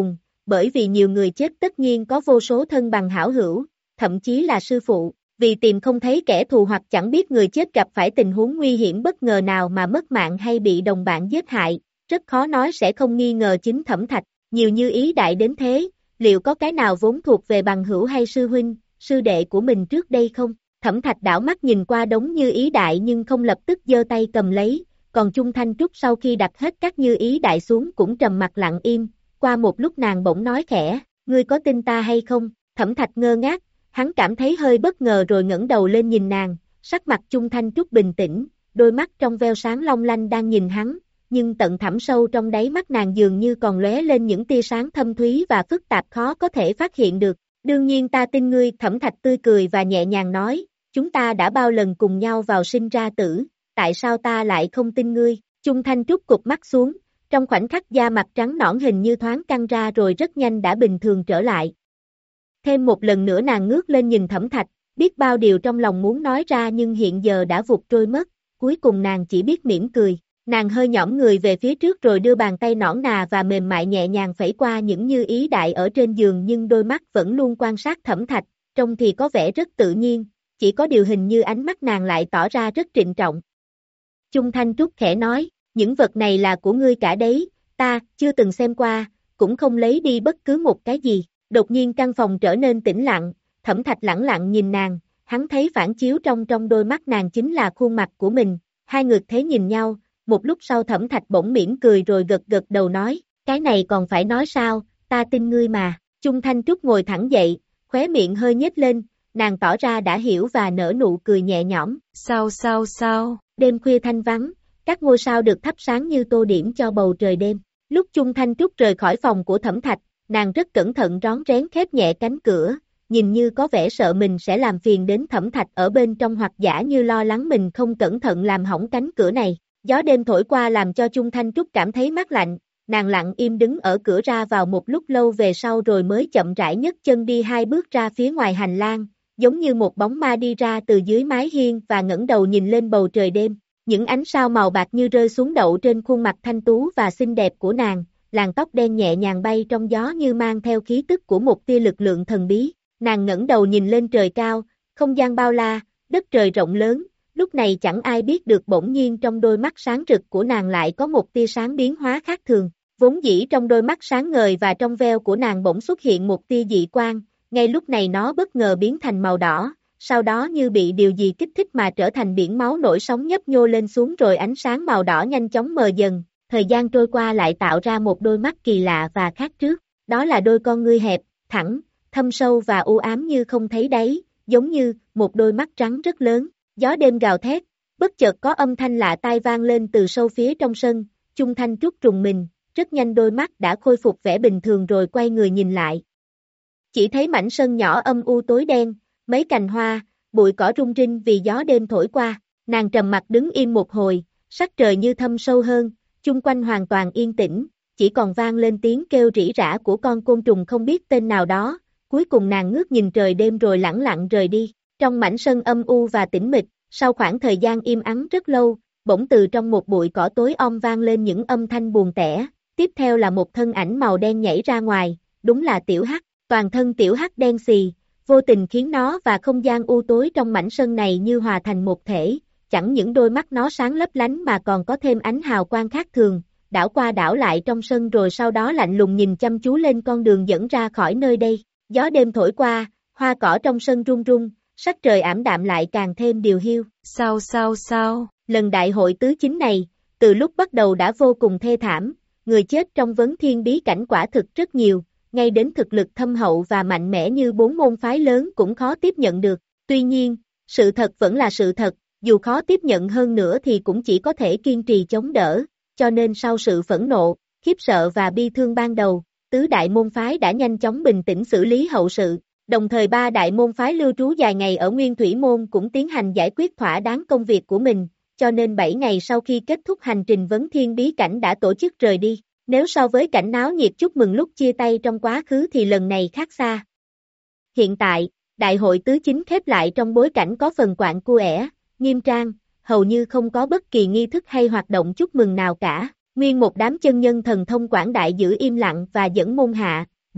bởi vì nhiều người chết tất nhiên có vô số thân bằng hảo hữu, thậm chí là sư phụ, vì tìm không thấy kẻ thù hoặc chẳng biết người chết gặp phải tình huống nguy hiểm bất ngờ nào mà mất mạng hay bị đồng bạn giết hại, rất khó nói sẽ không nghi ngờ chính Thẩm Thạch, nhiều như ý đại đến thế, liệu có cái nào vốn thuộc về bằng hữu hay sư huynh, sư đệ của mình trước đây không? Thẩm Thạch đảo mắt nhìn qua đống như ý đại nhưng không lập tức giơ tay cầm lấy, còn Chung Thanh Trúc sau khi đặt hết các như ý đại xuống cũng trầm mặt lặng im, qua một lúc nàng bỗng nói khẽ, ngươi có tin ta hay không? Thẩm Thạch ngơ ngác, hắn cảm thấy hơi bất ngờ rồi ngẩng đầu lên nhìn nàng, sắc mặt Chung Thanh Trúc bình tĩnh, đôi mắt trong veo sáng long lanh đang nhìn hắn, nhưng tận thẳm sâu trong đáy mắt nàng dường như còn lóe lên những tia sáng thâm thúy và phức tạp khó có thể phát hiện được. Đương nhiên ta tin ngươi, Thẩm Thạch tươi cười và nhẹ nhàng nói, chúng ta đã bao lần cùng nhau vào sinh ra tử, tại sao ta lại không tin ngươi? Chung Thanh Trúc cụp mắt xuống, trong khoảnh khắc da mặt trắng nõn hình như thoáng căng ra rồi rất nhanh đã bình thường trở lại. Thêm một lần nữa nàng ngước lên nhìn Thẩm Thạch, biết bao điều trong lòng muốn nói ra nhưng hiện giờ đã vụt trôi mất, cuối cùng nàng chỉ biết mỉm cười. Nàng hơi nhõm người về phía trước rồi đưa bàn tay nõn nà và mềm mại nhẹ nhàng phẩy qua những như ý đại ở trên giường nhưng đôi mắt vẫn luôn quan sát Thẩm Thạch, trông thì có vẻ rất tự nhiên, chỉ có điều hình như ánh mắt nàng lại tỏ ra rất trịnh trọng. Chung Thanh Trúc khẽ nói, những vật này là của ngươi cả đấy, ta chưa từng xem qua, cũng không lấy đi bất cứ một cái gì. Đột nhiên căn phòng trở nên tĩnh lặng, Thẩm Thạch lẳng lặng nhìn nàng, hắn thấy phản chiếu trong trong đôi mắt nàng chính là khuôn mặt của mình, hai người thế nhìn nhau. Một lúc sau Thẩm Thạch bỗng mỉm cười rồi gật gật đầu nói, cái này còn phải nói sao, ta tin ngươi mà. Chung Thanh Trúc ngồi thẳng dậy, khóe miệng hơi nhếch lên, nàng tỏ ra đã hiểu và nở nụ cười nhẹ nhõm. Sao sao sao, đêm khuya thanh vắng, các ngôi sao được thắp sáng như tô điểm cho bầu trời đêm. Lúc Chung Thanh Trúc rời khỏi phòng của Thẩm Thạch, nàng rất cẩn thận rón rén khép nhẹ cánh cửa, nhìn như có vẻ sợ mình sẽ làm phiền đến Thẩm Thạch ở bên trong hoặc giả như lo lắng mình không cẩn thận làm hỏng cánh cửa này. Gió đêm thổi qua làm cho Chung Thanh Trúc cảm thấy mát lạnh, nàng lặng im đứng ở cửa ra vào một lúc lâu về sau rồi mới chậm rãi nhấc chân đi hai bước ra phía ngoài hành lang, giống như một bóng ma đi ra từ dưới mái hiên và ngẩng đầu nhìn lên bầu trời đêm. Những ánh sao màu bạc như rơi xuống đậu trên khuôn mặt thanh tú và xinh đẹp của nàng, làn tóc đen nhẹ nhàng bay trong gió như mang theo khí tức của một tia lực lượng thần bí. Nàng ngẩng đầu nhìn lên trời cao, không gian bao la, đất trời rộng lớn. Lúc này chẳng ai biết được bỗng nhiên trong đôi mắt sáng rực của nàng lại có một tia sáng biến hóa khác thường, vốn dĩ trong đôi mắt sáng ngời và trong veo của nàng bỗng xuất hiện một tia dị quang, ngay lúc này nó bất ngờ biến thành màu đỏ, sau đó như bị điều gì kích thích mà trở thành biển máu nổi sóng nhấp nhô lên xuống rồi ánh sáng màu đỏ nhanh chóng mờ dần, thời gian trôi qua lại tạo ra một đôi mắt kỳ lạ và khác trước, đó là đôi con ngươi hẹp, thẳng, thâm sâu và u ám như không thấy đáy, giống như một đôi mắt trắng rất lớn. Gió đêm gào thét, bất chợt có âm thanh lạ tai vang lên từ sâu phía trong sân, Chung Thanh Trúc rùng mình, rất nhanh đôi mắt đã khôi phục vẻ bình thường rồi quay người nhìn lại. Chỉ thấy mảnh sân nhỏ âm u tối đen, mấy cành hoa, bụi cỏ rung rinh vì gió đêm thổi qua, nàng trầm mặt đứng im một hồi, sắc trời như thâm sâu hơn, chung quanh hoàn toàn yên tĩnh, chỉ còn vang lên tiếng kêu rỉ rả của con côn trùng không biết tên nào đó, cuối cùng nàng ngước nhìn trời đêm rồi lẳng lặng rời đi. Trong mảnh sân âm u và tĩnh mịch, sau khoảng thời gian im ắng rất lâu, bỗng từ trong một bụi cỏ tối om vang lên những âm thanh buồn tẻ, tiếp theo là một thân ảnh màu đen nhảy ra ngoài, đúng là Tiểu Hắc, toàn thân Tiểu Hắc đen xì, vô tình khiến nó và không gian u tối trong mảnh sân này như hòa thành một thể, chẳng những đôi mắt nó sáng lấp lánh mà còn có thêm ánh hào quang khác thường, đảo qua đảo lại trong sân rồi sau đó lạnh lùng nhìn chăm chú lên con đường dẫn ra khỏi nơi đây. Gió đêm thổi qua, hoa cỏ trong sân rung rung, sắc trời ảm đạm lại càng thêm điều hiu. Sao sao sao, lần đại hội tứ chính này, từ lúc bắt đầu đã vô cùng thê thảm, người chết trong vấn thiên bí cảnh quả thực rất nhiều, ngay đến thực lực thâm hậu và mạnh mẽ như bốn môn phái lớn cũng khó tiếp nhận được. Tuy nhiên, sự thật vẫn là sự thật, dù khó tiếp nhận hơn nữa thì cũng chỉ có thể kiên trì chống đỡ, cho nên sau sự phẫn nộ, khiếp sợ và bi thương ban đầu, tứ đại môn phái đã nhanh chóng bình tĩnh xử lý hậu sự. Đồng thời ba đại môn phái lưu trú dài ngày ở Nguyên Thủy Môn cũng tiến hành giải quyết thỏa đáng công việc của mình, cho nên bảy ngày sau khi kết thúc hành trình vấn thiên bí cảnh đã tổ chức rời đi. Nếu so với cảnh náo nhiệt chúc mừng lúc chia tay trong quá khứ thì lần này khác xa. Hiện tại, đại hội tứ chính khép lại trong bối cảnh có phần quạng cua ẻ, nghiêm trang, hầu như không có bất kỳ nghi thức hay hoạt động chúc mừng nào cả. Nguyên một đám chân nhân thần thông quảng đại giữ im lặng và dẫn môn hạ,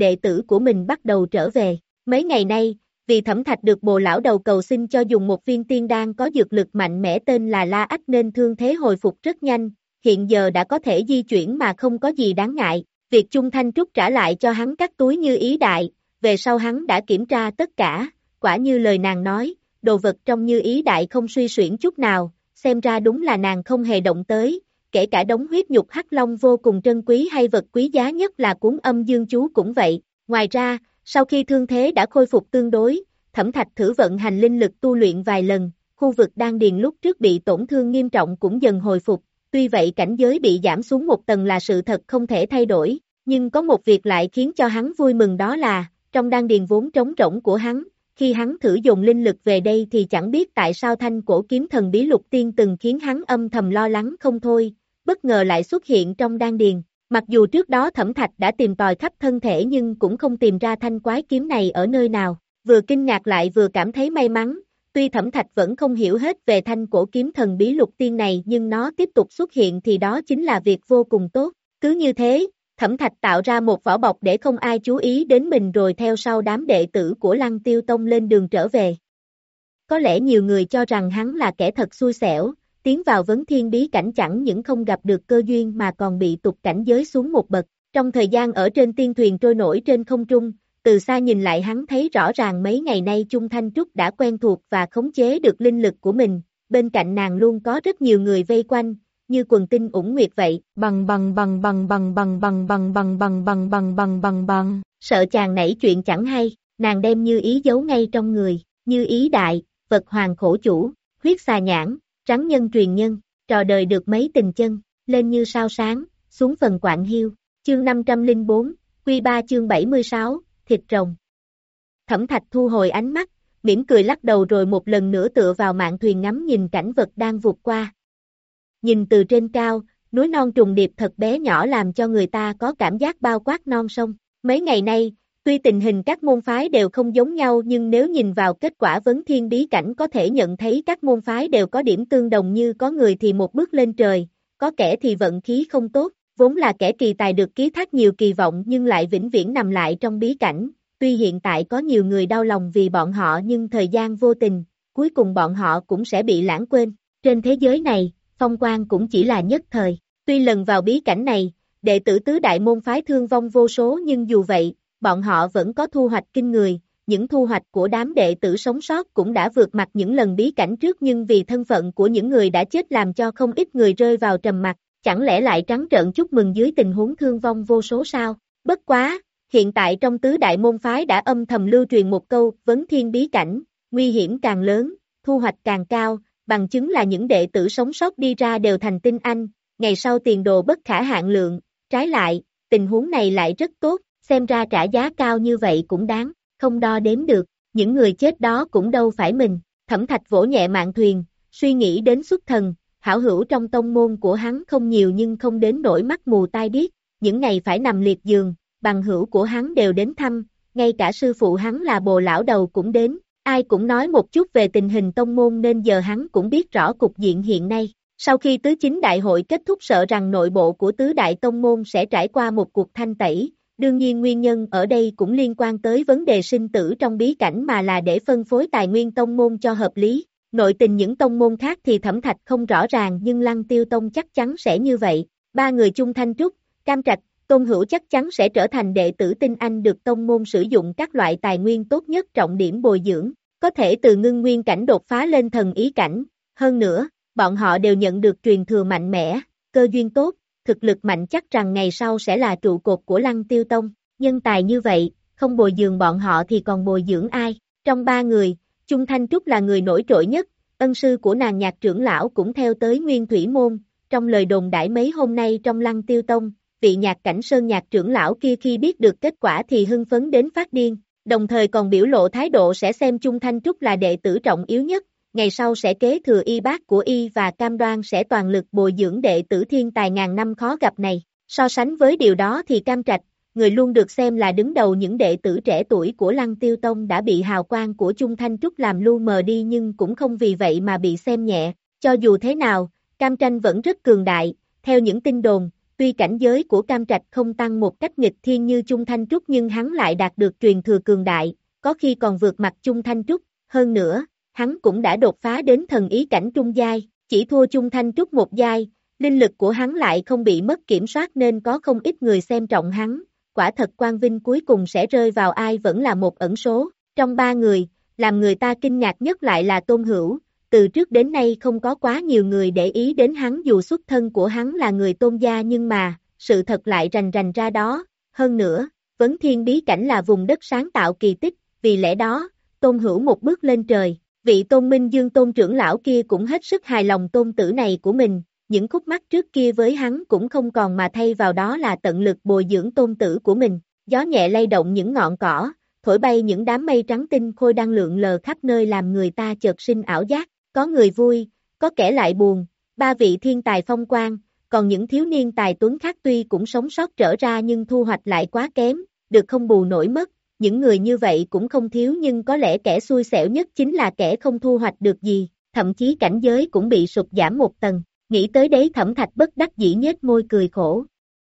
đệ tử của mình bắt đầu trở về. Mấy ngày nay, vì Thẩm Thạch được Bồ lão đầu cầu xin cho dùng một viên tiên đan có dược lực mạnh mẽ tên là La Ách nên thương thế hồi phục rất nhanh, hiện giờ đã có thể di chuyển mà không có gì đáng ngại. Việc Chung Thanh Trúc trả lại cho hắn các túi như ý đại, về sau hắn đã kiểm tra tất cả, quả như lời nàng nói, đồ vật trong như ý đại không suy xuyển chút nào, xem ra đúng là nàng không hề động tới, kể cả đống huyết nhục hắc long vô cùng trân quý hay vật quý giá nhất là cuốn âm dương chú cũng vậy. Ngoài ra, sau khi thương thế đã khôi phục tương đối, Thẩm Thạch thử vận hành linh lực tu luyện vài lần, khu vực đan điền lúc trước bị tổn thương nghiêm trọng cũng dần hồi phục, tuy vậy cảnh giới bị giảm xuống một tầng là sự thật không thể thay đổi, nhưng có một việc lại khiến cho hắn vui mừng đó là, trong đan điền vốn trống rỗng của hắn, khi hắn thử dùng linh lực về đây thì chẳng biết tại sao thanh cổ kiếm thần bí lục tiên từng khiến hắn âm thầm lo lắng không thôi, bất ngờ lại xuất hiện trong đan điền. Mặc dù trước đó Thẩm Thạch đã tìm tòi khắp thân thể nhưng cũng không tìm ra thanh quái kiếm này ở nơi nào, vừa kinh ngạc lại vừa cảm thấy may mắn, tuy Thẩm Thạch vẫn không hiểu hết về thanh cổ kiếm thần bí lục tiên này nhưng nó tiếp tục xuất hiện thì đó chính là việc vô cùng tốt, cứ như thế, Thẩm Thạch tạo ra một vỏ bọc để không ai chú ý đến mình rồi theo sau đám đệ tử của Lăng Tiêu Tông lên đường trở về. Có lẽ nhiều người cho rằng hắn là kẻ thật xui xẻo, tiến vào vấn thiên bí cảnh chẳng những không gặp được cơ duyên mà còn bị tụt cảnh giới xuống một bậc. Trong thời gian ở trên tiên thuyền trôi nổi trên không trung, từ xa nhìn lại hắn thấy rõ ràng mấy ngày nay Chung Thanh Trúc đã quen thuộc và khống chế được linh lực của mình, bên cạnh nàng luôn có rất nhiều người vây quanh, như quần tinh ủng nguyệt vậy, bằng bằng bằng bằng bằng bằng bằng bằng bằng bằng bằng bằng bằng bằng bằng, sợ chàng nảy chuyện chẳng hay, nàng đem Như Ý giấu ngay trong người, Như Ý đại, vật hoàng khổ chủ, huyết xà nhãn, trắng nhân truyền nhân, trò đời được mấy tình chân, lên như sao sáng, xuống phần quạng hiu, chương năm trăm lẻ bốn, quy ba chương bảy mươi sáu, thịt rồng. Thẩm Thạch thu hồi ánh mắt, mỉm cười lắc đầu rồi một lần nữa tựa vào mạn thuyền ngắm nhìn cảnh vật đang vụt qua. Nhìn từ trên cao, núi non trùng điệp thật bé nhỏ làm cho người ta có cảm giác bao quát non sông. Mấy ngày nay, tuy tình hình các môn phái đều không giống nhau nhưng nếu nhìn vào kết quả vấn thiên bí cảnh có thể nhận thấy các môn phái đều có điểm tương đồng như có người thì một bước lên trời, có kẻ thì vận khí không tốt, vốn là kẻ kỳ tài được ký thác nhiều kỳ vọng nhưng lại vĩnh viễn nằm lại trong bí cảnh. Tuy hiện tại có nhiều người đau lòng vì bọn họ nhưng thời gian vô tình, cuối cùng bọn họ cũng sẽ bị lãng quên. Trên thế giới này, phong quang cũng chỉ là nhất thời. Tuy lần vào bí cảnh này, đệ tử tứ đại môn phái thương vong vô số nhưng dù vậy, bọn họ vẫn có thu hoạch kinh người. Những thu hoạch của đám đệ tử sống sót cũng đã vượt mặt những lần bí cảnh trước nhưng vì thân phận của những người đã chết làm cho không ít người rơi vào trầm mặc. Chẳng lẽ lại trắng trợn chúc mừng dưới tình huống thương vong vô số sao? Bất quá, hiện tại trong tứ đại môn phái đã âm thầm lưu truyền một câu vấn thiên bí cảnh, nguy hiểm càng lớn, thu hoạch càng cao, bằng chứng là những đệ tử sống sót đi ra đều thành tinh anh, ngày sau tiền đồ bất khả hạn lượng, trái lại, tình huống này lại rất tốt, xem ra trả giá cao như vậy cũng đáng, không đo đếm được, những người chết đó cũng đâu phải mình. Thẩm Thạch vỗ nhẹ mạn thuyền, suy nghĩ đến xuất thần, hảo hữu trong tông môn của hắn không nhiều nhưng không đến nỗi mắt mù tai điếc, những ngày phải nằm liệt giường, bằng hữu của hắn đều đến thăm, ngay cả sư phụ hắn là Bồ lão đầu cũng đến, ai cũng nói một chút về tình hình tông môn nên giờ hắn cũng biết rõ cục diện hiện nay. Sau khi tứ chính đại hội kết thúc sợ rằng nội bộ của tứ đại tông môn sẽ trải qua một cuộc thanh tẩy, đương nhiên nguyên nhân ở đây cũng liên quan tới vấn đề sinh tử trong bí cảnh mà là để phân phối tài nguyên tông môn cho hợp lý. Nội tình những tông môn khác thì Thẩm Thạch không rõ ràng nhưng Lăng Tiêu Tông chắc chắn sẽ như vậy. Ba người Chung Thanh Trúc, Cam Trạch, Tôn Hữu chắc chắn sẽ trở thành đệ tử tinh anh được tông môn sử dụng các loại tài nguyên tốt nhất trọng điểm bồi dưỡng, có thể từ ngưng nguyên cảnh đột phá lên thần ý cảnh. Hơn nữa, bọn họ đều nhận được truyền thừa mạnh mẽ, cơ duyên tốt, thực lực mạnh chắc rằng ngày sau sẽ là trụ cột của Lăng Tiêu Tông. Nhân tài như vậy, không bồi dưỡng bọn họ thì còn bồi dưỡng ai? Trong ba người, Chung Thanh Trúc là người nổi trội nhất, ân sư của nàng Nhạc trưởng lão cũng theo tới Nguyên Thủy Môn. Trong lời đồn đãi mấy hôm nay trong Lăng Tiêu Tông, vị Nhạc Cảnh Sơn Nhạc trưởng lão kia khi biết được kết quả thì hưng phấn đến phát điên, đồng thời còn biểu lộ thái độ sẽ xem Chung Thanh Trúc là đệ tử trọng yếu nhất, ngày sau sẽ kế thừa y bác của y và cam đoan sẽ toàn lực bồi dưỡng đệ tử thiên tài ngàn năm khó gặp này. So sánh với điều đó thì Cam Trạch, người luôn được xem là đứng đầu những đệ tử trẻ tuổi của Lăng Tiêu Tông đã bị hào quang của Chung Thanh Trúc làm lu mờ đi nhưng cũng không vì vậy mà bị xem nhẹ. Cho dù thế nào, Cam Tranh vẫn rất cường đại, theo những tin đồn, tuy cảnh giới của Cam Trạch không tăng một cách nghịch thiên như Chung Thanh Trúc nhưng hắn lại đạt được truyền thừa cường đại, có khi còn vượt mặt Chung Thanh Trúc, hơn nữa, hắn cũng đã đột phá đến thần ý cảnh trung giai, chỉ thua Chung Thanh Trúc một giai, linh lực của hắn lại không bị mất kiểm soát nên có không ít người xem trọng hắn, quả thật quang vinh cuối cùng sẽ rơi vào ai vẫn là một ẩn số, trong ba người, làm người ta kinh ngạc nhất lại là Tôn Hữu, từ trước đến nay không có quá nhiều người để ý đến hắn dù xuất thân của hắn là người Tôn gia nhưng mà, sự thật lại rành rành ra đó, hơn nữa, Vấn Thiên bí cảnh là vùng đất sáng tạo kỳ tích, vì lẽ đó, Tôn Hữu một bước lên trời, vị Tôn Minh Dương Tôn trưởng lão kia cũng hết sức hài lòng tôn tử này của mình, những khúc mắc trước kia với hắn cũng không còn mà thay vào đó là tận lực bồi dưỡng tôn tử của mình, gió nhẹ lay động những ngọn cỏ, thổi bay những đám mây trắng tinh khôi đang lượn lờ khắp nơi làm người ta chợt sinh ảo giác, có người vui, có kẻ lại buồn, ba vị thiên tài phong quang, còn những thiếu niên tài tuấn khác tuy cũng sống sót trở ra nhưng thu hoạch lại quá kém, được không bù nổi mất, những người như vậy cũng không thiếu nhưng có lẽ kẻ xui xẻo nhất chính là kẻ không thu hoạch được gì, thậm chí cảnh giới cũng bị sụt giảm một tầng, nghĩ tới đấy Thẩm Thạch bất đắc dĩ nhếch môi cười khổ.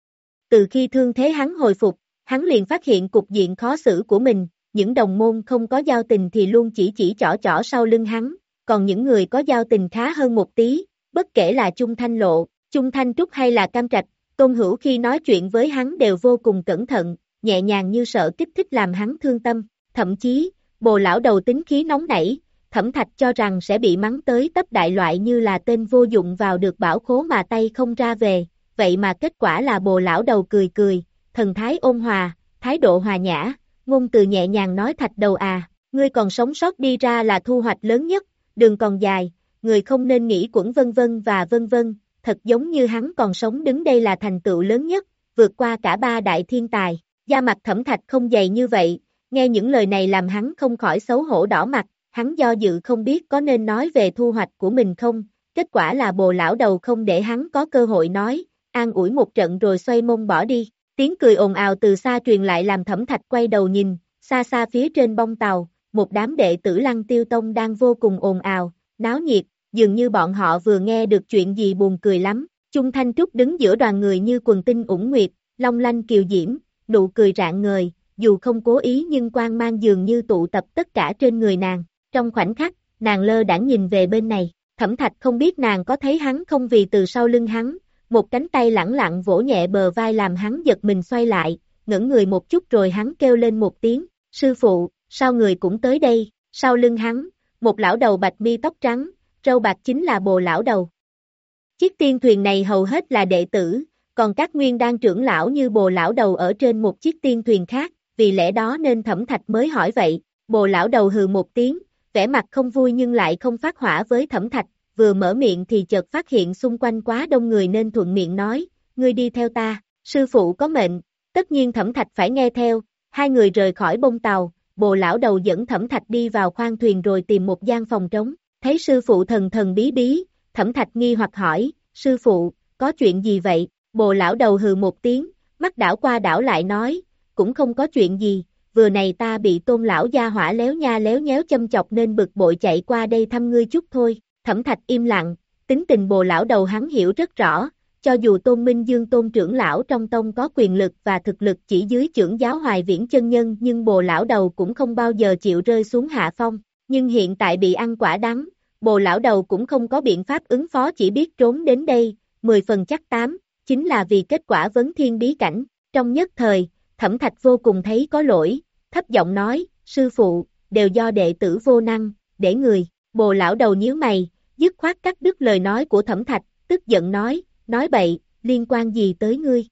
Từ khi thương thế hắn hồi phục, hắn liền phát hiện cục diện khó xử của mình, những đồng môn không có giao tình thì luôn chỉ chỉ chỏ chỏ sau lưng hắn, còn những người có giao tình khá hơn một tí, bất kể là Chung Thanh Lộ, Chung Thanh Trúc hay là Cam Trạch, Tôn Hữu khi nói chuyện với hắn đều vô cùng cẩn thận, nhẹ nhàng như sợ kích thích làm hắn thương tâm, thậm chí, Bồ lão đầu tính khí nóng nảy, Thẩm Thạch cho rằng sẽ bị mắng tới tấp đại loại như là tên vô dụng vào được bảo khố mà tay không ra về, vậy mà kết quả là Bồ lão đầu cười cười, thần thái ôn hòa, thái độ hòa nhã, ngôn từ nhẹ nhàng nói Thạch đầu à, ngươi còn sống sót đi ra là thu hoạch lớn nhất, đường còn dài, người không nên nghĩ quẩn vân vân và vân vân, thật giống như hắn còn sống đứng đây là thành tựu lớn nhất, vượt qua cả ba đại thiên tài, da mặt Thẩm Thạch không dày như vậy, nghe những lời này làm hắn không khỏi xấu hổ đỏ mặt, hắn do dự không biết có nên nói về thu hoạch của mình không, kết quả là Bồ lão đầu không để hắn có cơ hội nói, an ủi một trận rồi xoay mông bỏ đi, tiếng cười ồn ào từ xa truyền lại làm Thẩm Thạch quay đầu nhìn, xa xa phía trên bông tàu, một đám đệ tử Lăng Tiêu Tông đang vô cùng ồn ào, náo nhiệt, dường như bọn họ vừa nghe được chuyện gì buồn cười lắm, Chung Thanh Trúc đứng giữa đoàn người như quần tinh ủng nguyệt, long lanh kiều diễm, nụ cười rạng ngời, dù không cố ý nhưng quang mang dường như tụ tập tất cả trên người nàng. Trong khoảnh khắc, nàng lơ đãng nhìn về bên này, Thẩm Thạch không biết nàng có thấy hắn không vì từ sau lưng hắn, một cánh tay lẳng lặng vỗ nhẹ bờ vai làm hắn giật mình xoay lại, ngẩng người một chút rồi hắn kêu lên một tiếng, sư phụ, sao người cũng tới đây, sau lưng hắn, một lão đầu bạch mi tóc trắng, râu bạc chính là Bồ lão đầu. Chiếc tiên thuyền này hầu hết là đệ tử, còn các nguyên đan trưởng lão như Bồ lão đầu ở trên một chiếc tiên thuyền khác, vì lẽ đó nên Thẩm Thạch mới hỏi vậy, Bồ lão đầu hừ một tiếng, vẻ mặt không vui nhưng lại không phát hỏa với Thẩm Thạch, vừa mở miệng thì chợt phát hiện xung quanh quá đông người nên thuận miệng nói, ngươi đi theo ta, sư phụ có mệnh, tất nhiên Thẩm Thạch phải nghe theo, hai người rời khỏi bông tàu, Bồ lão đầu dẫn Thẩm Thạch đi vào khoang thuyền rồi tìm một gian phòng trống, thấy sư phụ thần thần bí bí, Thẩm Thạch nghi hoặc hỏi, sư phụ, có chuyện gì vậy, Bồ lão đầu hừ một tiếng, mắt đảo qua đảo lại nói, cũng không có chuyện gì, vừa này ta bị Tôn lão gia hỏa léo nha léo nhéo châm chọc nên bực bội chạy qua đây thăm ngươi chút thôi, Thẩm Thạch im lặng, tính tình Bồ lão đầu hắn hiểu rất rõ, cho dù Tôn Minh Dương Tôn trưởng lão trong tông có quyền lực và thực lực chỉ dưới chưởng giáo Hoài Viễn chân nhân nhưng Bồ lão đầu cũng không bao giờ chịu rơi xuống hạ phong, nhưng hiện tại bị ăn quả đắng, Bồ lão đầu cũng không có biện pháp ứng phó chỉ biết trốn đến đây, mười phần chắc tám, chính là vì kết quả vấn thiên bí cảnh, trong nhất thời, Thẩm Thạch vô cùng thấy có lỗi, thấp giọng nói, sư phụ, đều do đệ tử vô năng, để người, Bồ lão đầu nhíu mày, dứt khoát cắt đứt lời nói của Thẩm Thạch, tức giận nói, nói bậy, liên quan gì tới ngươi?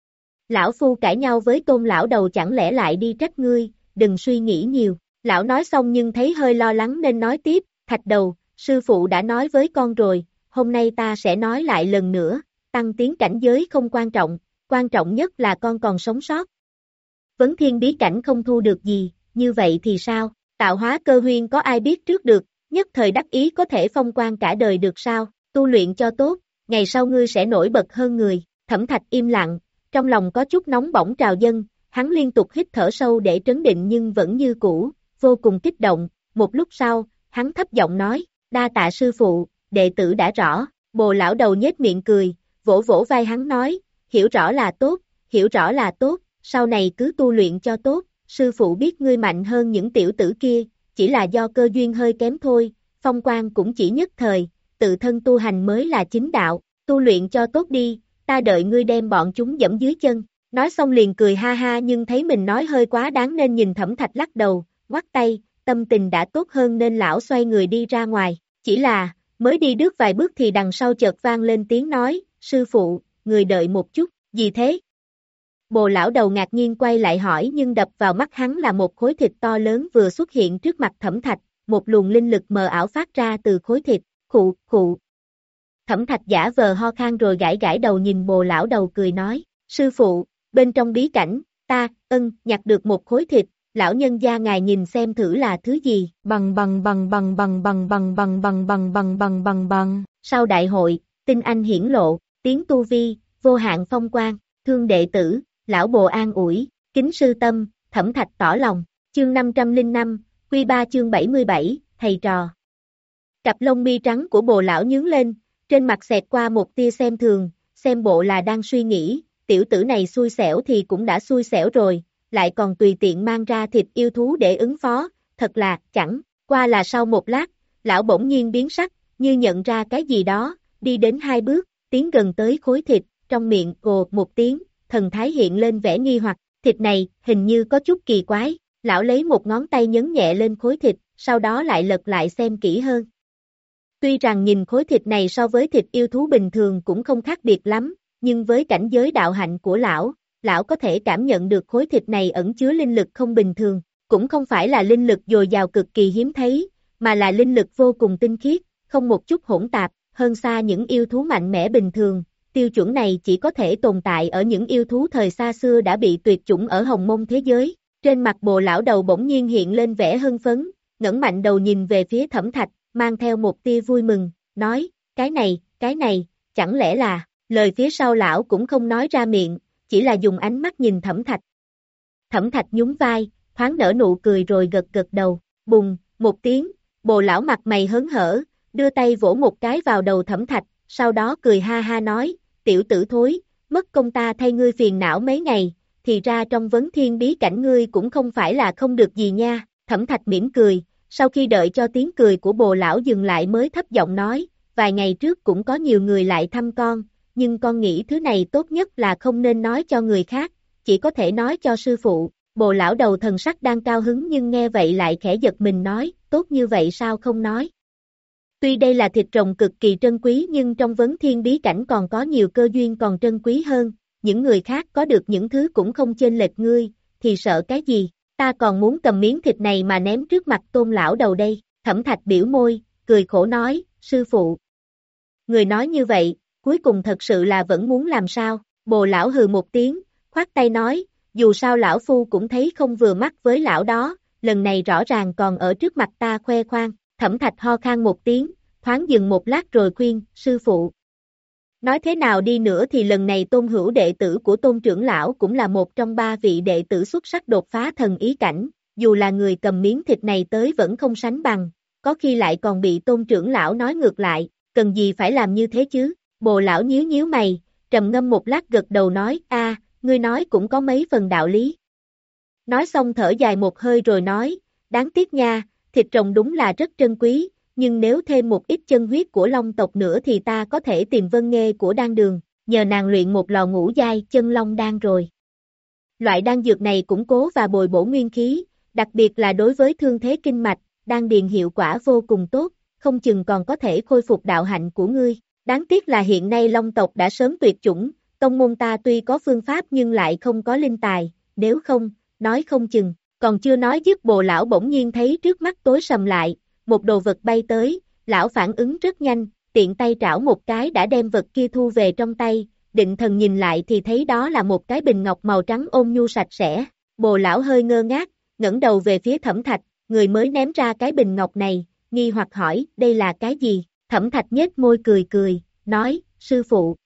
Lão phu cãi nhau với Tôn lão đầu chẳng lẽ lại đi trách ngươi, đừng suy nghĩ nhiều, lão nói xong nhưng thấy hơi lo lắng nên nói tiếp, Thạch đầu, sư phụ đã nói với con rồi, hôm nay ta sẽ nói lại lần nữa, tăng tiến cảnh giới không quan trọng, quan trọng nhất là con còn sống sót. Vấn thiên bí cảnh không thu được gì, như vậy thì sao, tạo hóa cơ huyên có ai biết trước được, nhất thời đắc ý có thể phong quan cả đời được sao, tu luyện cho tốt, ngày sau ngươi sẽ nổi bật hơn người, Thẩm Thạch im lặng, trong lòng có chút nóng bỏng trào dâng, hắn liên tục hít thở sâu để trấn định nhưng vẫn như cũ, vô cùng kích động, một lúc sau, hắn thấp giọng nói, đa tạ sư phụ, đệ tử đã rõ, Bồ lão đầu nhếch miệng cười, vỗ vỗ vai hắn nói, hiểu rõ là tốt, hiểu rõ là tốt, sau này cứ tu luyện cho tốt, sư phụ biết ngươi mạnh hơn những tiểu tử kia, chỉ là do cơ duyên hơi kém thôi, phong quan cũng chỉ nhất thời, tự thân tu hành mới là chính đạo, tu luyện cho tốt đi, ta đợi ngươi đem bọn chúng dẫm dưới chân. Nói xong liền cười ha ha nhưng thấy mình nói hơi quá đáng nên nhìn Thẩm Thạch lắc đầu, ngoắt tay, tâm tình đã tốt hơn nên lão xoay người đi ra ngoài, chỉ là, mới đi được vài bước thì đằng sau chợt vang lên tiếng nói, sư phụ, người đợi một chút, gì thế? Bồ lão đầu ngạc nhiên quay lại hỏi nhưng đập vào mắt hắn là một khối thịt to lớn vừa xuất hiện trước mặt Thẩm Thạch, một luồng linh lực mờ ảo phát ra từ khối thịt, khụ, khụ. Thẩm Thạch giả vờ ho khan rồi gãi gãi đầu nhìn bồ lão đầu cười nói, sư phụ, bên trong bí cảnh, ta, ân, nhặt được một khối thịt, lão nhân gia ngài nhìn xem thử là thứ gì, bằng bằng bằng bằng bằng bằng bằng bằng bằng bằng bằng bằng bằng bằng. Sau đại hội, tinh anh hiển lộ, tiếng tu vi, vô hạn phong quang, thương đệ tử, lão bồ an ủi, kính sư tâm, Thẩm Thạch tỏ lòng, chương năm trăm lẻ năm, quy ba chương bảy mươi bảy, thầy trò. Cặp lông mi trắng của bồ lão nhướng lên, trên mặt xẹt qua một tia xem thường, xem bộ là đang suy nghĩ, tiểu tử này xui xẻo thì cũng đã xui xẻo rồi, lại còn tùy tiện mang ra thịt yêu thú để ứng phó, thật là, chẳng, qua là sau một lát, lão bỗng nhiên biến sắc, như nhận ra cái gì đó, đi đến hai bước, tiến gần tới khối thịt, trong miệng ồ một tiếng, thần thái hiện lên vẻ nghi hoặc, thịt này, hình như có chút kỳ quái, lão lấy một ngón tay nhấn nhẹ lên khối thịt, sau đó lại lật lại xem kỹ hơn. Tuy rằng nhìn khối thịt này so với thịt yêu thú bình thường cũng không khác biệt lắm, nhưng với cảnh giới đạo hạnh của lão, lão có thể cảm nhận được khối thịt này ẩn chứa linh lực không bình thường, cũng không phải là linh lực dồi dào cực kỳ hiếm thấy, mà là linh lực vô cùng tinh khiết, không một chút hỗn tạp, hơn xa những yêu thú mạnh mẽ bình thường. Tiêu chuẩn này chỉ có thể tồn tại ở những yêu thú thời xa xưa đã bị tuyệt chủng ở Hồng Mông thế giới. Trên mặt bồ lão đầu bỗng nhiên hiện lên vẻ hưng phấn, ngẩng mạnh đầu nhìn về phía Thẩm Thạch, mang theo một tia vui mừng, nói, cái này, cái này, chẳng lẽ là, lời phía sau lão cũng không nói ra miệng, chỉ là dùng ánh mắt nhìn Thẩm Thạch. Thẩm Thạch nhún vai, thoáng nở nụ cười rồi gật gật đầu, bùng, một tiếng, bồ lão mặt mày hớn hở, đưa tay vỗ một cái vào đầu Thẩm Thạch, sau đó cười ha ha nói, tiểu tử thối, mất công ta thay ngươi phiền não mấy ngày, thì ra trong vấn thiên bí cảnh ngươi cũng không phải là không được gì nha, Thẩm Thạch mỉm cười, sau khi đợi cho tiếng cười của bồ lão dừng lại mới thấp giọng nói, vài ngày trước cũng có nhiều người lại thăm con, nhưng con nghĩ thứ này tốt nhất là không nên nói cho người khác, chỉ có thể nói cho sư phụ, bồ lão đầu thần sắc đang cao hứng nhưng nghe vậy lại khẽ giật mình nói, tốt như vậy sao không nói. Tuy đây là thịt rồng cực kỳ trân quý nhưng trong vấn thiên bí cảnh còn có nhiều cơ duyên còn trân quý hơn, những người khác có được những thứ cũng không chênh lệch ngươi, thì sợ cái gì, ta còn muốn cầm miếng thịt này mà ném trước mặt Tôn lão đầu đây, Thẩm Thạch biểu môi, cười khổ nói, sư phụ. Người nói như vậy, cuối cùng thật sự là vẫn muốn làm sao, bồ lão hừ một tiếng, khoát tay nói, dù sao lão phu cũng thấy không vừa mắt với lão đó, lần này rõ ràng còn ở trước mặt ta khoe khoang. Thẩm Thạch ho khan một tiếng, thoáng dừng một lát rồi khuyên, sư phụ. Nói thế nào đi nữa thì lần này Tôn hữu đệ tử của Tôn trưởng lão cũng là một trong ba vị đệ tử xuất sắc đột phá thần ý cảnh, dù là người cầm miếng thịt này tới vẫn không sánh bằng, có khi lại còn bị Tôn trưởng lão nói ngược lại, cần gì phải làm như thế chứ, bồ lão nhíu nhíu mày, trầm ngâm một lát gật đầu nói, a, ngươi nói cũng có mấy phần đạo lý. Nói xong thở dài một hơi rồi nói, đáng tiếc nha, thịt rồng đúng là rất trân quý, nhưng nếu thêm một ít chân huyết của long tộc nữa thì ta có thể tìm Vân Nghê của đan đường, nhờ nàng luyện một lò ngũ giai chân long đan rồi. Loại đan dược này củng cố và bồi bổ nguyên khí, đặc biệt là đối với thương thế kinh mạch, đan điền hiệu quả vô cùng tốt, không chừng còn có thể khôi phục đạo hạnh của ngươi. Đáng tiếc là hiện nay long tộc đã sớm tuyệt chủng, tông môn ta tuy có phương pháp nhưng lại không có linh tài, nếu không, nói không chừng. Còn chưa nói dứt bồ lão bỗng nhiên thấy trước mắt tối sầm lại, một đồ vật bay tới, lão phản ứng rất nhanh, tiện tay trảo một cái đã đem vật kia thu về trong tay, định thần nhìn lại thì thấy đó là một cái bình ngọc màu trắng ôn nhu sạch sẽ, bồ lão hơi ngơ ngác, ngẩng đầu về phía Thẩm Thạch, người mới ném ra cái bình ngọc này, nghi hoặc hỏi, đây là cái gì, Thẩm Thạch nhếch môi cười cười, nói, sư phụ.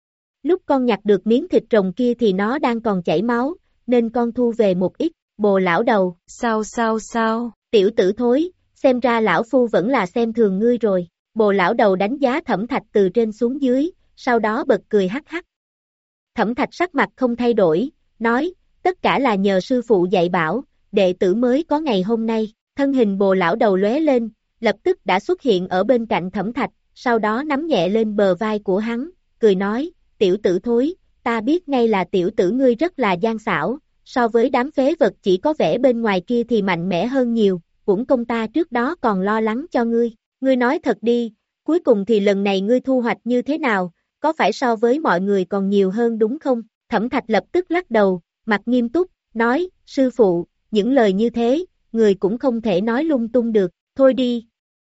Lúc con nhặt được miếng thịt rồng kia thì nó đang còn chảy máu, nên con thu về một ít. Bồ lão đầu, sao sao sao, tiểu tử thối, xem ra lão phu vẫn là xem thường ngươi rồi. Bồ lão đầu đánh giá Thẩm Thạch từ trên xuống dưới, sau đó bật cười hắc hắc. Thẩm Thạch sắc mặt không thay đổi, nói, tất cả là nhờ sư phụ dạy bảo, đệ tử mới có ngày hôm nay. Thân hình Bồ lão đầu lóe lên, lập tức đã xuất hiện ở bên cạnh Thẩm Thạch, sau đó nắm nhẹ lên bờ vai của hắn, cười nói, tiểu tử thối, ta biết ngay là tiểu tử ngươi rất là gian xảo, so với đám phế vật chỉ có vẻ bên ngoài kia thì mạnh mẽ hơn nhiều, uổng công ta trước đó còn lo lắng cho ngươi, ngươi nói thật đi, cuối cùng thì lần này ngươi thu hoạch như thế nào, có phải so với mọi người còn nhiều hơn đúng không? Thẩm Thạch lập tức lắc đầu, mặt nghiêm túc, nói, sư phụ, những lời như thế, người cũng không thể nói lung tung được, thôi đi.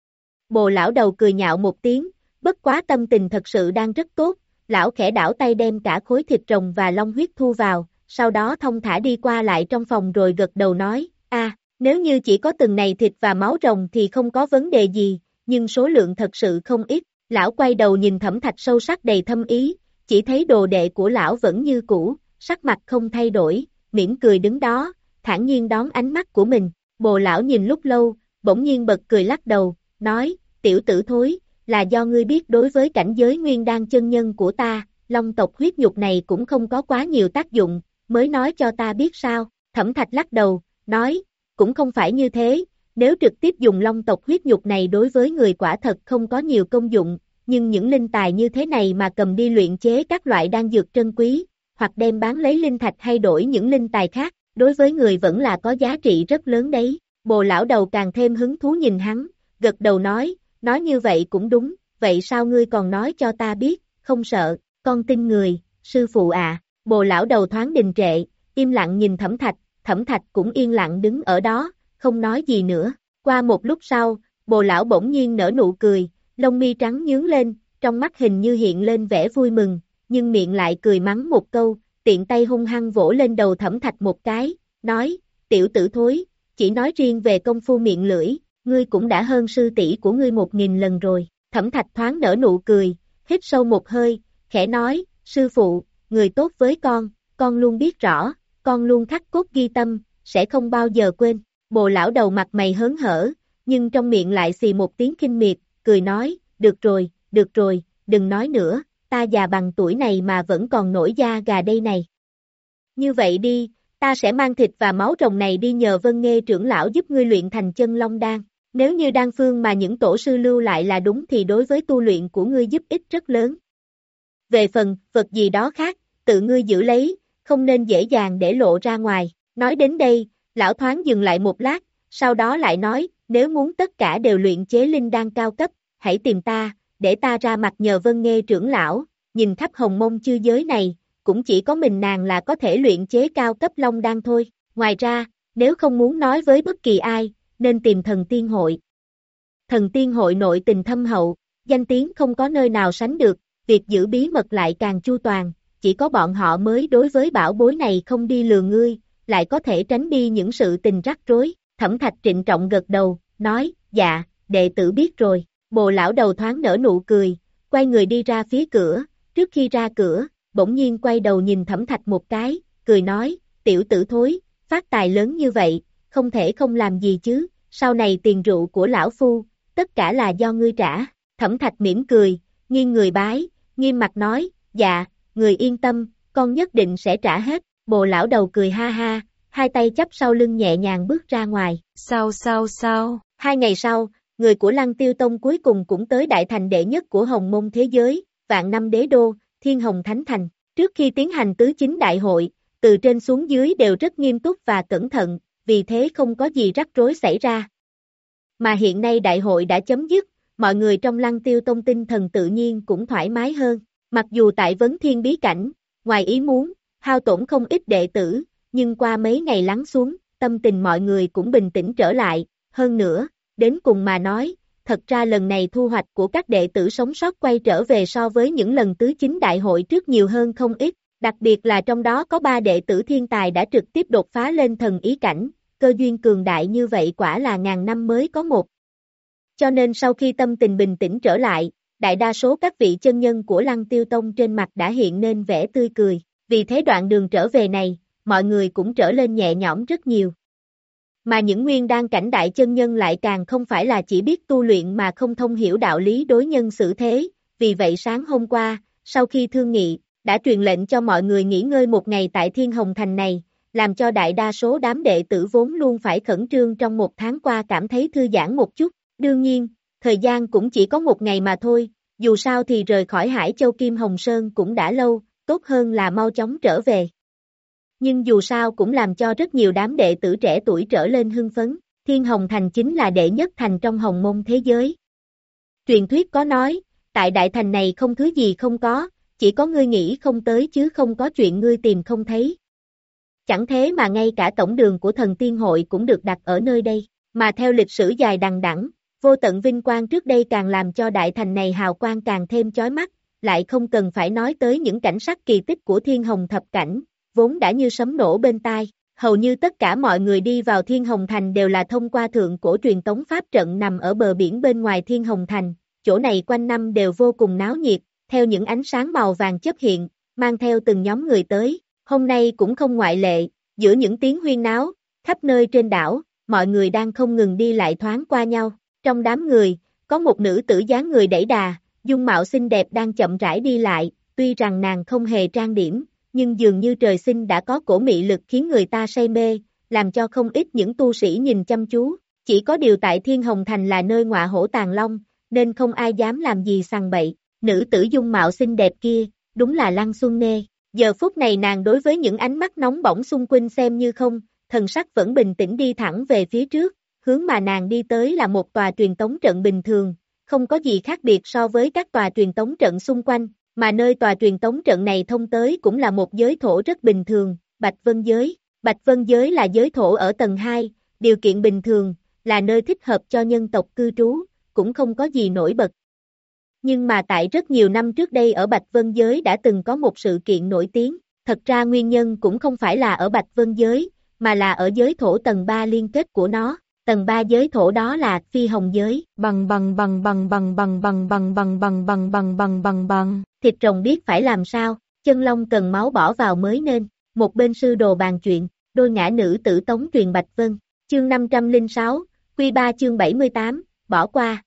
Bồ lão đầu cười nhạo một tiếng, bất quá tâm tình thật sự đang rất tốt, lão khẽ đảo tay đem cả khối thịt rồng và long huyết thu vào, sau đó thông thả đi qua lại trong phòng rồi gật đầu nói, a, nếu như chỉ có từng này thịt và máu rồng thì không có vấn đề gì, nhưng số lượng thật sự không ít, lão quay đầu nhìn Thẩm Thạch sâu sắc đầy thâm ý, chỉ thấy đồ đệ của lão vẫn như cũ, sắc mặt không thay đổi, mỉm cười đứng đó, thản nhiên đón ánh mắt của mình, Bồ lão nhìn lúc lâu, bỗng nhiên bật cười lắc đầu, nói, tiểu tử thối, là do ngươi biết đối với cảnh giới nguyên đan chân nhân của ta, long tộc huyết nhục này cũng không có quá nhiều tác dụng, mới nói cho ta biết sao, Thẩm Thạch lắc đầu, nói, cũng không phải như thế, nếu trực tiếp dùng long tộc huyết nhục này đối với người quả thật không có nhiều công dụng, nhưng những linh tài như thế này mà cầm đi luyện chế các loại đan dược trân quý, hoặc đem bán lấy linh thạch hay đổi những linh tài khác, đối với người vẫn là có giá trị rất lớn đấy. Bồ lão đầu càng thêm hứng thú nhìn hắn, gật đầu nói, nói như vậy cũng đúng, vậy sao ngươi còn nói cho ta biết, không sợ, con tin người, sư phụ à, Bồ lão đầu thoáng đình trệ, im lặng nhìn Thẩm Thạch, Thẩm Thạch cũng yên lặng đứng ở đó, không nói gì nữa, qua một lúc sau, Bồ lão bỗng nhiên nở nụ cười, lông mi trắng nhướng lên, trong mắt hình như hiện lên vẻ vui mừng, nhưng miệng lại cười mắng một câu, tiện tay hung hăng vỗ lên đầu Thẩm Thạch một cái, nói, tiểu tử thối, chỉ nói riêng về công phu miệng lưỡi, ngươi cũng đã hơn sư tỷ của ngươi một nghìn lần rồi, Thẩm Thạch thoáng nở nụ cười, hít sâu một hơi, khẽ nói, sư phụ, người tốt với con, con luôn biết rõ, con luôn khắc cốt ghi tâm, sẽ không bao giờ quên, Bồ lão đầu mặt mày hớn hở, nhưng trong miệng lại xì một tiếng khinh miệt, cười nói, được rồi, được rồi, đừng nói nữa, ta già bằng tuổi này mà vẫn còn nổi da gà đây này. Như vậy đi, ta sẽ mang thịt và máu rồng này đi nhờ Vân Nghê trưởng lão giúp ngươi luyện thành chân long đan. Nếu như đan phương mà những tổ sư lưu lại là đúng thì đối với tu luyện của ngươi giúp ích rất lớn. Về phần, vật gì đó khác, tự ngươi giữ lấy, không nên dễ dàng để lộ ra ngoài. Nói đến đây, lão thoáng dừng lại một lát, sau đó lại nói, nếu muốn tất cả đều luyện chế linh đan cao cấp, hãy tìm ta, để ta ra mặt nhờ Vân Nghê trưởng lão, nhìn khắp hồng mông chư giới này, cũng chỉ có mình nàng là có thể luyện chế cao cấp long đan thôi. Ngoài ra, nếu không muốn nói với bất kỳ ai, nên tìm thần tiên hội. Thần tiên hội nội tình thâm hậu, danh tiếng không có nơi nào sánh được, việc giữ bí mật lại càng chu toàn, chỉ có bọn họ mới đối với bảo bối này không đi lừa ngươi, lại có thể tránh đi những sự tình rắc rối. Thẩm Thạch trịnh trọng gật đầu, nói, dạ, đệ tử biết rồi. Bồ lão đầu thoáng nở nụ cười, quay người đi ra phía cửa, trước khi ra cửa, bỗng nhiên quay đầu nhìn Thẩm Thạch một cái, cười nói, tiểu tử thối, phát tài lớn như vậy, không thể không làm gì chứ, sau này tiền rượu của lão phu, tất cả là do ngươi trả. Thẩm Thạch mỉm cười, nghiêng người bái, nghiêm mặt nói, dạ, người yên tâm, con nhất định sẽ trả hết. Bồ lão đầu cười ha ha, hai tay chắp sau lưng nhẹ nhàng bước ra ngoài. Sao sao sao? Hai ngày sau, người của Lăng Tiêu Tông cuối cùng cũng tới đại thành đệ nhất của Hồng Mông thế giới, Vạn Năm Đế Đô, Thiên Hồng Thánh Thành. Trước khi tiến hành tứ chính đại hội, từ trên xuống dưới đều rất nghiêm túc và cẩn thận, vì thế không có gì rắc rối xảy ra. Mà hiện nay đại hội đã chấm dứt, mọi người trong Lăng Tiêu Tông tinh thần tự nhiên cũng thoải mái hơn. Mặc dù tại Vấn Thiên bí cảnh, ngoài ý muốn, hao tổn không ít đệ tử, nhưng qua mấy ngày lắng xuống, tâm tình mọi người cũng bình tĩnh trở lại. Hơn nữa, đến cùng mà nói, thật ra lần này thu hoạch của các đệ tử sống sót quay trở về so với những lần tứ chính đại hội trước nhiều hơn không ít, đặc biệt là trong đó có ba đệ tử thiên tài đã trực tiếp đột phá lên thần ý cảnh, cơ duyên cường đại như vậy quả là ngàn năm mới có một. Cho nên sau khi tâm tình bình tĩnh trở lại, đại đa số các vị chân nhân của Lăng Tiêu Tông trên mặt đã hiện nên vẻ tươi cười, vì thế đoạn đường trở về này, mọi người cũng trở lên nhẹ nhõm rất nhiều. Mà những nguyên đan cảnh đại chân nhân lại càng không phải là chỉ biết tu luyện mà không thông hiểu đạo lý đối nhân xử thế, vì vậy sáng hôm qua, sau khi thương nghị, đã truyền lệnh cho mọi người nghỉ ngơi một ngày tại Thiên Hồng Thành này, làm cho đại đa số đám đệ tử vốn luôn phải khẩn trương trong một tháng qua cảm thấy thư giãn một chút. Đương nhiên, thời gian cũng chỉ có một ngày mà thôi, dù sao thì rời khỏi Hải Châu Kim Hồng Sơn cũng đã lâu, tốt hơn là mau chóng trở về. Nhưng dù sao cũng làm cho rất nhiều đám đệ tử trẻ tuổi trở lên hưng phấn, Thiên Hồng Thành chính là đệ nhất thành trong hồng môn thế giới. Truyền thuyết có nói, tại đại thành này không thứ gì không có, chỉ có ngươi nghĩ không tới chứ không có chuyện ngươi tìm không thấy. Chẳng thế mà ngay cả tổng đường của thần tiên hội cũng được đặt ở nơi đây, mà theo lịch sử dài đằng đẵng, vô tận vinh quang trước đây càng làm cho đại thành này hào quang càng thêm chói mắt, lại không cần phải nói tới những cảnh sắc kỳ tích của Thiên Hồng thập cảnh, vốn đã như sấm nổ bên tai. Hầu như tất cả mọi người đi vào Thiên Hồng Thành đều là thông qua thượng cổ truyền tống pháp trận nằm ở bờ biển bên ngoài Thiên Hồng Thành, chỗ này quanh năm đều vô cùng náo nhiệt, theo những ánh sáng màu vàng chớp hiện, mang theo từng nhóm người tới, hôm nay cũng không ngoại lệ, giữa những tiếng huyên náo, khắp nơi trên đảo, mọi người đang không ngừng đi lại thoáng qua nhau, trong đám người, có một nữ tử dáng người đẩy đà, dung mạo xinh đẹp đang chậm rãi đi lại, tuy rằng nàng không hề trang điểm, nhưng dường như trời sinh đã có cổ mị lực khiến người ta say mê, làm cho không ít những tu sĩ nhìn chăm chú, chỉ có điều tại Thiên Hồng Thành là nơi ngọa hổ tàng long, nên không ai dám làm gì sằng bậy, nữ tử dung mạo xinh đẹp kia, đúng là Lăng Xuân Nê, giờ phút này nàng đối với những ánh mắt nóng bỏng xung quanh xem như không, thần sắc vẫn bình tĩnh đi thẳng về phía trước, hướng mà nàng đi tới là một tòa truyền tống trận bình thường, không có gì khác biệt so với các tòa truyền tống trận xung quanh. Mà nơi tòa truyền tống trận này thông tới cũng là một giới thổ rất bình thường, Bạch Vân Giới. Bạch Vân Giới là giới thổ ở tầng hai, điều kiện bình thường, là nơi thích hợp cho nhân tộc cư trú, cũng không có gì nổi bật. Nhưng mà tại rất nhiều năm trước đây ở Bạch Vân Giới đã từng có một sự kiện nổi tiếng, thật ra nguyên nhân cũng không phải là ở Bạch Vân Giới, mà là ở giới thổ tầng ba liên kết của nó. Tầng ba giới thổ đó là Phi Hồng Giới. Bằng bằng bằng bằng bằng bằng bằng bằng bằng bằng bằng bằng bằng bằng bằng. Thịt rồng biết phải làm sao, chân long cần máu bỏ vào mới nên. Một bên sư đồ bàn chuyện, đôi ngã nữ tử tống truyền Bạch Vân. Chương năm trăm lẻ sáu, Quy ba chương bảy mươi tám, bỏ qua.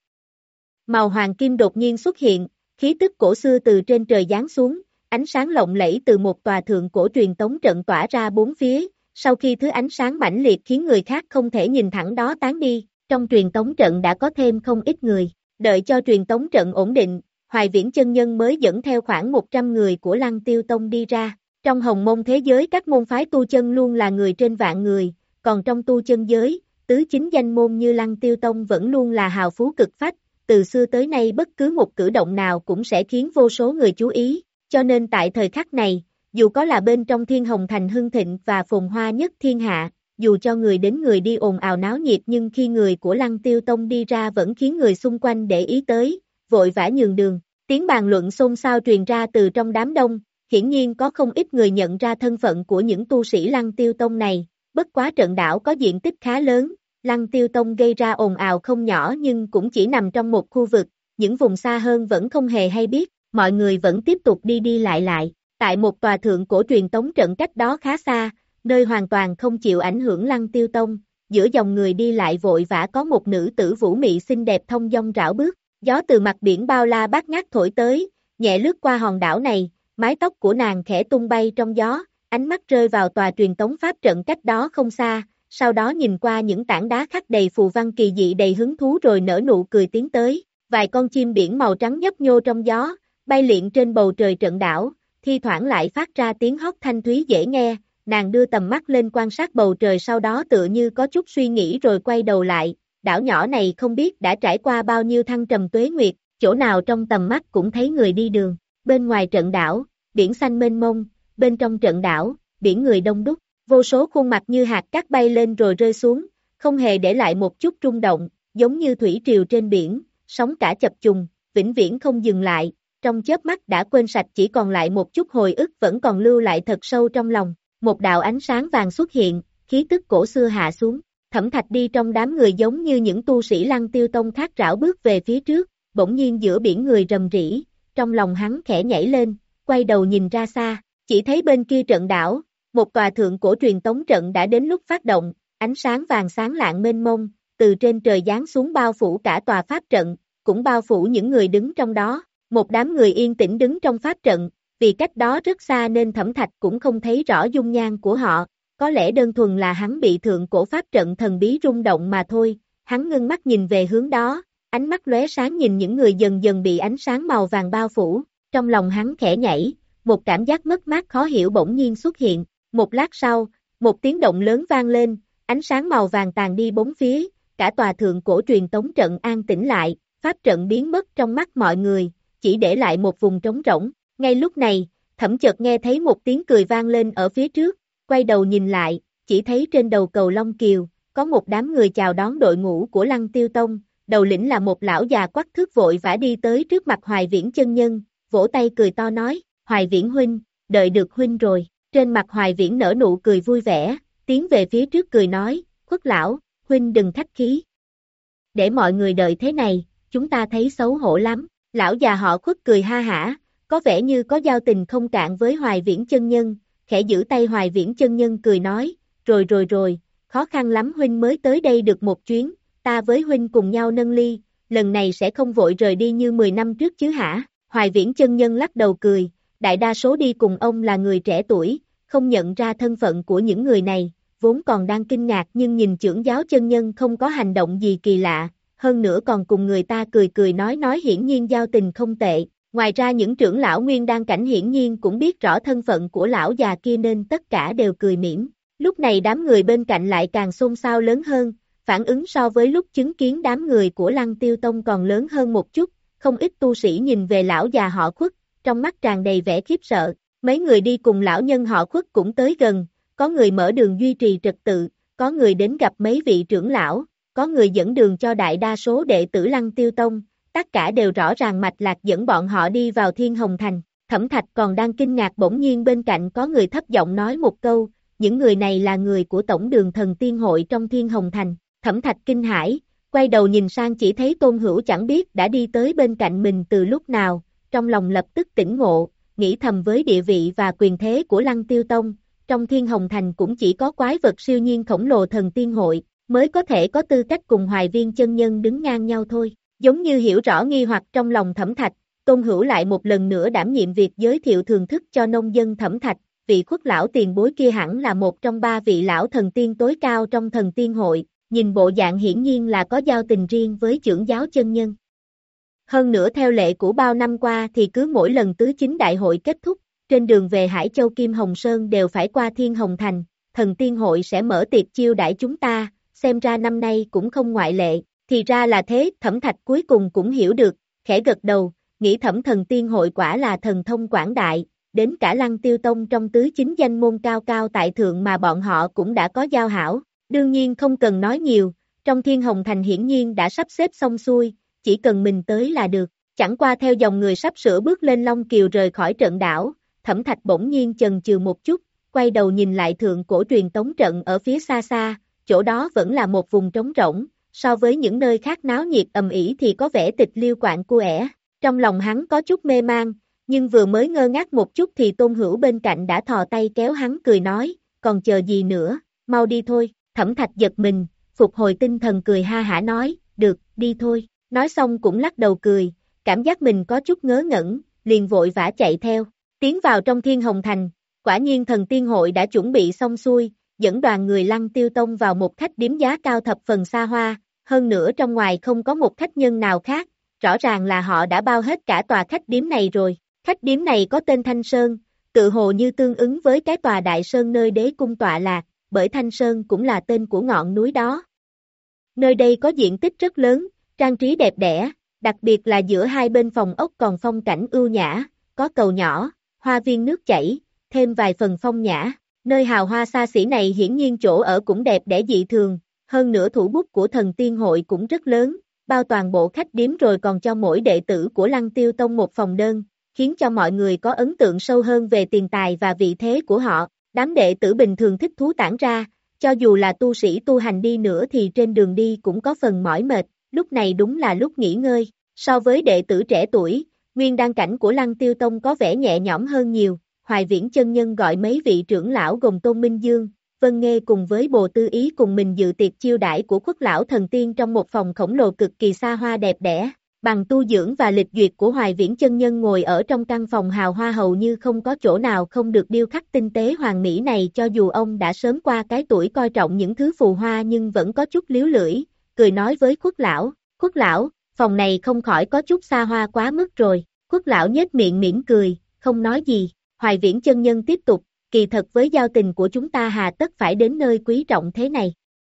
Màu hoàng kim đột nhiên xuất hiện, khí tức cổ xưa từ trên trời giáng xuống, ánh sáng lộng lẫy từ một tòa thượng cổ truyền tống trận tỏa ra bốn phía. Sau khi thứ ánh sáng mãnh liệt khiến người khác không thể nhìn thẳng đó tán đi, trong truyền tống trận đã có thêm không ít người. Đợi cho truyền tống trận ổn định, Hoài Viễn chân nhân mới dẫn theo khoảng một trăm người của Lăng Tiêu Tông đi ra. Trong hồng môn thế giới các môn phái tu chân luôn là người trên vạn người, còn trong tu chân giới, tứ chính danh môn như Lăng Tiêu Tông vẫn luôn là hào phú cực phách, từ xưa tới nay bất cứ một cử động nào cũng sẽ khiến vô số người chú ý, cho nên tại thời khắc này, dù có là bên trong Thiên Hồng Thành hưng thịnh và phồn hoa nhất thiên hạ, dù cho người đến người đi ồn ào náo nhiệt nhưng khi người của Lăng Tiêu Tông đi ra vẫn khiến người xung quanh để ý tới, vội vã nhường đường. Tiếng bàn luận xôn xao truyền ra từ trong đám đông, hiển nhiên có không ít người nhận ra thân phận của những tu sĩ Lăng Tiêu Tông này, bất quá trận đảo có diện tích khá lớn, Lăng Tiêu Tông gây ra ồn ào không nhỏ nhưng cũng chỉ nằm trong một khu vực, những vùng xa hơn vẫn không hề hay biết, mọi người vẫn tiếp tục đi đi lại lại. Tại một tòa thượng cổ truyền tống trận cách đó khá xa, nơi hoàn toàn không chịu ảnh hưởng Lăng Tiêu Tông, giữa dòng người đi lại vội vã có một nữ tử vũ mị xinh đẹp thông dong rảo bước, gió từ mặt biển bao la bát ngát thổi tới, nhẹ lướt qua hòn đảo này, mái tóc của nàng khẽ tung bay trong gió, ánh mắt rơi vào tòa truyền tống pháp trận cách đó không xa, sau đó nhìn qua những tảng đá khắc đầy phù văn kỳ dị đầy hứng thú rồi nở nụ cười tiến tới, vài con chim biển màu trắng nhấp nhô trong gió, bay liệng trên bầu trời trận đảo. Thi thoảng lại phát ra tiếng hót thanh thúy dễ nghe, nàng đưa tầm mắt lên quan sát bầu trời sau đó tựa như có chút suy nghĩ rồi quay đầu lại, đảo nhỏ này không biết đã trải qua bao nhiêu thăng trầm tuế nguyệt, chỗ nào trong tầm mắt cũng thấy người đi đường, bên ngoài trận đảo, biển xanh mênh mông, bên trong trận đảo, biển người đông đúc, vô số khuôn mặt như hạt cát bay lên rồi rơi xuống, không hề để lại một chút rung động, giống như thủy triều trên biển, sóng cả chập trùng, vĩnh viễn không dừng lại. Trong chớp mắt đã quên sạch chỉ còn lại một chút hồi ức vẫn còn lưu lại thật sâu trong lòng, một đạo ánh sáng vàng xuất hiện, khí tức cổ xưa hạ xuống, Thẩm Thạch đi trong đám người giống như những tu sĩ Lăng Tiêu Tông khác rảo bước về phía trước, bỗng nhiên giữa biển người rầm rĩ, trong lòng hắn khẽ nhảy lên, quay đầu nhìn ra xa, chỉ thấy bên kia trận đảo, một tòa thượng cổ truyền tống trận đã đến lúc phát động, ánh sáng vàng sáng lạng mênh mông, từ trên trời giáng xuống bao phủ cả tòa pháp trận, cũng bao phủ những người đứng trong đó. Một đám người yên tĩnh đứng trong pháp trận, vì cách đó rất xa nên Thẩm Thạch cũng không thấy rõ dung nhan của họ, có lẽ đơn thuần là hắn bị thượng cổ pháp trận thần bí rung động mà thôi, hắn ngưng mắt nhìn về hướng đó, ánh mắt lóe sáng nhìn những người dần dần bị ánh sáng màu vàng bao phủ, trong lòng hắn khẽ nhảy, một cảm giác mất mát khó hiểu bỗng nhiên xuất hiện, một lát sau, một tiếng động lớn vang lên, ánh sáng màu vàng tàn đi bốn phía, cả tòa thượng cổ truyền tống trận an tĩnh lại, pháp trận biến mất trong mắt mọi người, chỉ để lại một vùng trống rỗng, ngay lúc này, Thẩm chợt nghe thấy một tiếng cười vang lên ở phía trước, quay đầu nhìn lại, chỉ thấy trên đầu cầu Long Kiều, có một đám người chào đón đội ngũ của Lăng Tiêu Tông, đầu lĩnh là một lão già quắc thước vội vã đi tới trước mặt Hoài Viễn chân nhân, vỗ tay cười to nói, Hoài Viễn huynh, đợi được huynh rồi, trên mặt Hoài Viễn nở nụ cười vui vẻ, tiến về phía trước cười nói, Khuất lão, huynh đừng khách khí. Để mọi người đợi thế này, chúng ta thấy xấu hổ lắm, lão già họ Khuất cười ha hả, có vẻ như có giao tình không cạn với Hoài Viễn chân nhân, khẽ giữ tay Hoài Viễn chân nhân cười nói, rồi rồi rồi, khó khăn lắm huynh mới tới đây được một chuyến, ta với huynh cùng nhau nâng ly, lần này sẽ không vội rời đi như mười năm trước chứ hả, Hoài Viễn chân nhân lắc đầu cười, đại đa số đi cùng ông là người trẻ tuổi, không nhận ra thân phận của những người này, vốn còn đang kinh ngạc nhưng nhìn trưởng giáo chân nhân không có hành động gì kỳ lạ, hơn nữa còn cùng người ta cười cười nói nói hiển nhiên giao tình không tệ. Ngoài ra những trưởng lão nguyên đan cảnh hiển nhiên cũng biết rõ thân phận của lão già kia nên tất cả đều cười mỉm. Lúc này đám người bên cạnh lại càng xôn xao lớn hơn, phản ứng so với lúc chứng kiến đám người của Lăng Tiêu Tông còn lớn hơn một chút, không ít tu sĩ nhìn về lão già họ Khuất, trong mắt tràn đầy vẻ khiếp sợ. Mấy người đi cùng lão nhân họ Khuất cũng tới gần, có người mở đường duy trì trật tự, có người đến gặp mấy vị trưởng lão, có người dẫn đường cho đại đa số đệ tử Lăng Tiêu Tông. Tất cả đều rõ ràng mạch lạc dẫn bọn họ đi vào Thiên Hồng Thành, Thẩm Thạch còn đang kinh ngạc bỗng nhiên bên cạnh có người thấp giọng nói một câu, những người này là người của Tổng đường Thần Tiên Hội trong Thiên Hồng Thành, Thẩm Thạch kinh hãi, quay đầu nhìn sang chỉ thấy Tôn Hữu chẳng biết đã đi tới bên cạnh mình từ lúc nào, trong lòng lập tức tỉnh ngộ, nghĩ thầm với địa vị và quyền thế của Lăng Tiêu Tông, trong Thiên Hồng Thành cũng chỉ có quái vật siêu nhiên khổng lồ Thần Tiên Hội, mới có thể có tư cách cùng Hoài Viên chân nhân đứng ngang nhau thôi. Giống như hiểu rõ nghi hoặc trong lòng Thẩm Thạch, Tôn Hữu lại một lần nữa đảm nhiệm việc giới thiệu thường thức cho nông dân Thẩm Thạch, vị Khuất lão tiền bối kia hẳn là một trong ba vị lão thần tiên tối cao trong Thần Tiên Hội, nhìn bộ dạng hiển nhiên là có giao tình riêng với trưởng giáo chân nhân. Hơn nữa theo lệ của bao năm qua thì cứ mỗi lần tứ chính đại hội kết thúc, trên đường về Hải Châu Kim Hồng Sơn đều phải qua Thiên Hồng Thành, Thần Tiên Hội sẽ mở tiệc chiêu đãi chúng ta, xem ra năm nay cũng không ngoại lệ. Thì ra là thế, Thẩm Thạch cuối cùng cũng hiểu được, khẽ gật đầu, nghĩ Thẩm Thần Tiên Hội quả là thần thông quảng đại, đến cả Lăng Tiêu Tông trong tứ chính danh môn cao cao tại thượng mà bọn họ cũng đã có giao hảo, đương nhiên không cần nói nhiều, trong Thiên Hồng Thành hiển nhiên đã sắp xếp xong xuôi, chỉ cần mình tới là được, chẳng qua theo dòng người sắp sửa bước lên Long Kiều rời khỏi trận đảo, Thẩm Thạch bỗng nhiên chần chừ một chút, quay đầu nhìn lại thượng cổ truyền tống trận ở phía xa xa, chỗ đó vẫn là một vùng trống rỗng. So với những nơi khác náo nhiệt ầm ĩ thì có vẻ tịch liêu quạnh cu ẻ, trong lòng hắn có chút mê mang, nhưng vừa mới ngơ ngác một chút thì Tôn Hữu bên cạnh đã thò tay kéo hắn cười nói, còn chờ gì nữa, mau đi thôi, Thẩm Thạch giật mình, phục hồi tinh thần cười ha hả nói, được, đi thôi, nói xong cũng lắc đầu cười, cảm giác mình có chút ngớ ngẩn, liền vội vã chạy theo, tiến vào trong Thiên Hồng Thành, quả nhiên Thần Tiên Hội đã chuẩn bị xong xuôi, dẫn đoàn người Lăng Tiêu Tông vào một khách điếm giá cao thập phần xa hoa. Hơn nữa trong ngoài không có một khách nhân nào khác, rõ ràng là họ đã bao hết cả tòa khách điếm này rồi. Khách điếm này có tên Thanh Sơn, tự hồ như tương ứng với cái tòa Đại Sơn nơi đế cung tọa lạc, bởi Thanh Sơn cũng là tên của ngọn núi đó. Nơi đây có diện tích rất lớn, trang trí đẹp đẽ, đặc biệt là giữa hai bên phòng ốc còn phong cảnh ưu nhã, có cầu nhỏ, hoa viên nước chảy, thêm vài phần phong nhã. Nơi hào hoa xa xỉ này hiển nhiên chỗ ở cũng đẹp đẽ dị thường. Hơn nữa thủ bút của Thần Tiên Hội cũng rất lớn, bao toàn bộ khách điếm rồi còn cho mỗi đệ tử của Lăng Tiêu Tông một phòng đơn, khiến cho mọi người có ấn tượng sâu hơn về tiền tài và vị thế của họ. Đám đệ tử bình thường thích thú tản ra, cho dù là tu sĩ tu hành đi nữa thì trên đường đi cũng có phần mỏi mệt, lúc này đúng là lúc nghỉ ngơi. So với đệ tử trẻ tuổi, nguyên đan cảnh của Lăng Tiêu Tông có vẻ nhẹ nhõm hơn nhiều. Hoài Viễn chân nhân gọi mấy vị trưởng lão gồm Tôn Minh Dương, Vân Nghê cùng với Bồ Tư Ý cùng mình dự tiệc chiêu đãi của Khuất lão thần tiên trong một phòng khổng lồ cực kỳ xa hoa đẹp đẽ, Bằng tu dưỡng và lịch duyệt của Hoài Viễn chân nhân ngồi ở trong căn phòng hào hoa hầu như không có chỗ nào không được điêu khắc tinh tế hoàn mỹ này, cho dù ông đã sớm qua cái tuổi coi trọng những thứ phù hoa nhưng vẫn có chút líu lưỡi, cười nói với Khuất lão, Khuất lão, phòng này không khỏi có chút xa hoa quá mức rồi. Khuất lão nhếch miệng mỉm cười, không nói gì. Hoài Viễn chân nhân tiếp tục, kỳ thật với giao tình của chúng ta hà tất phải đến nơi quý trọng thế này.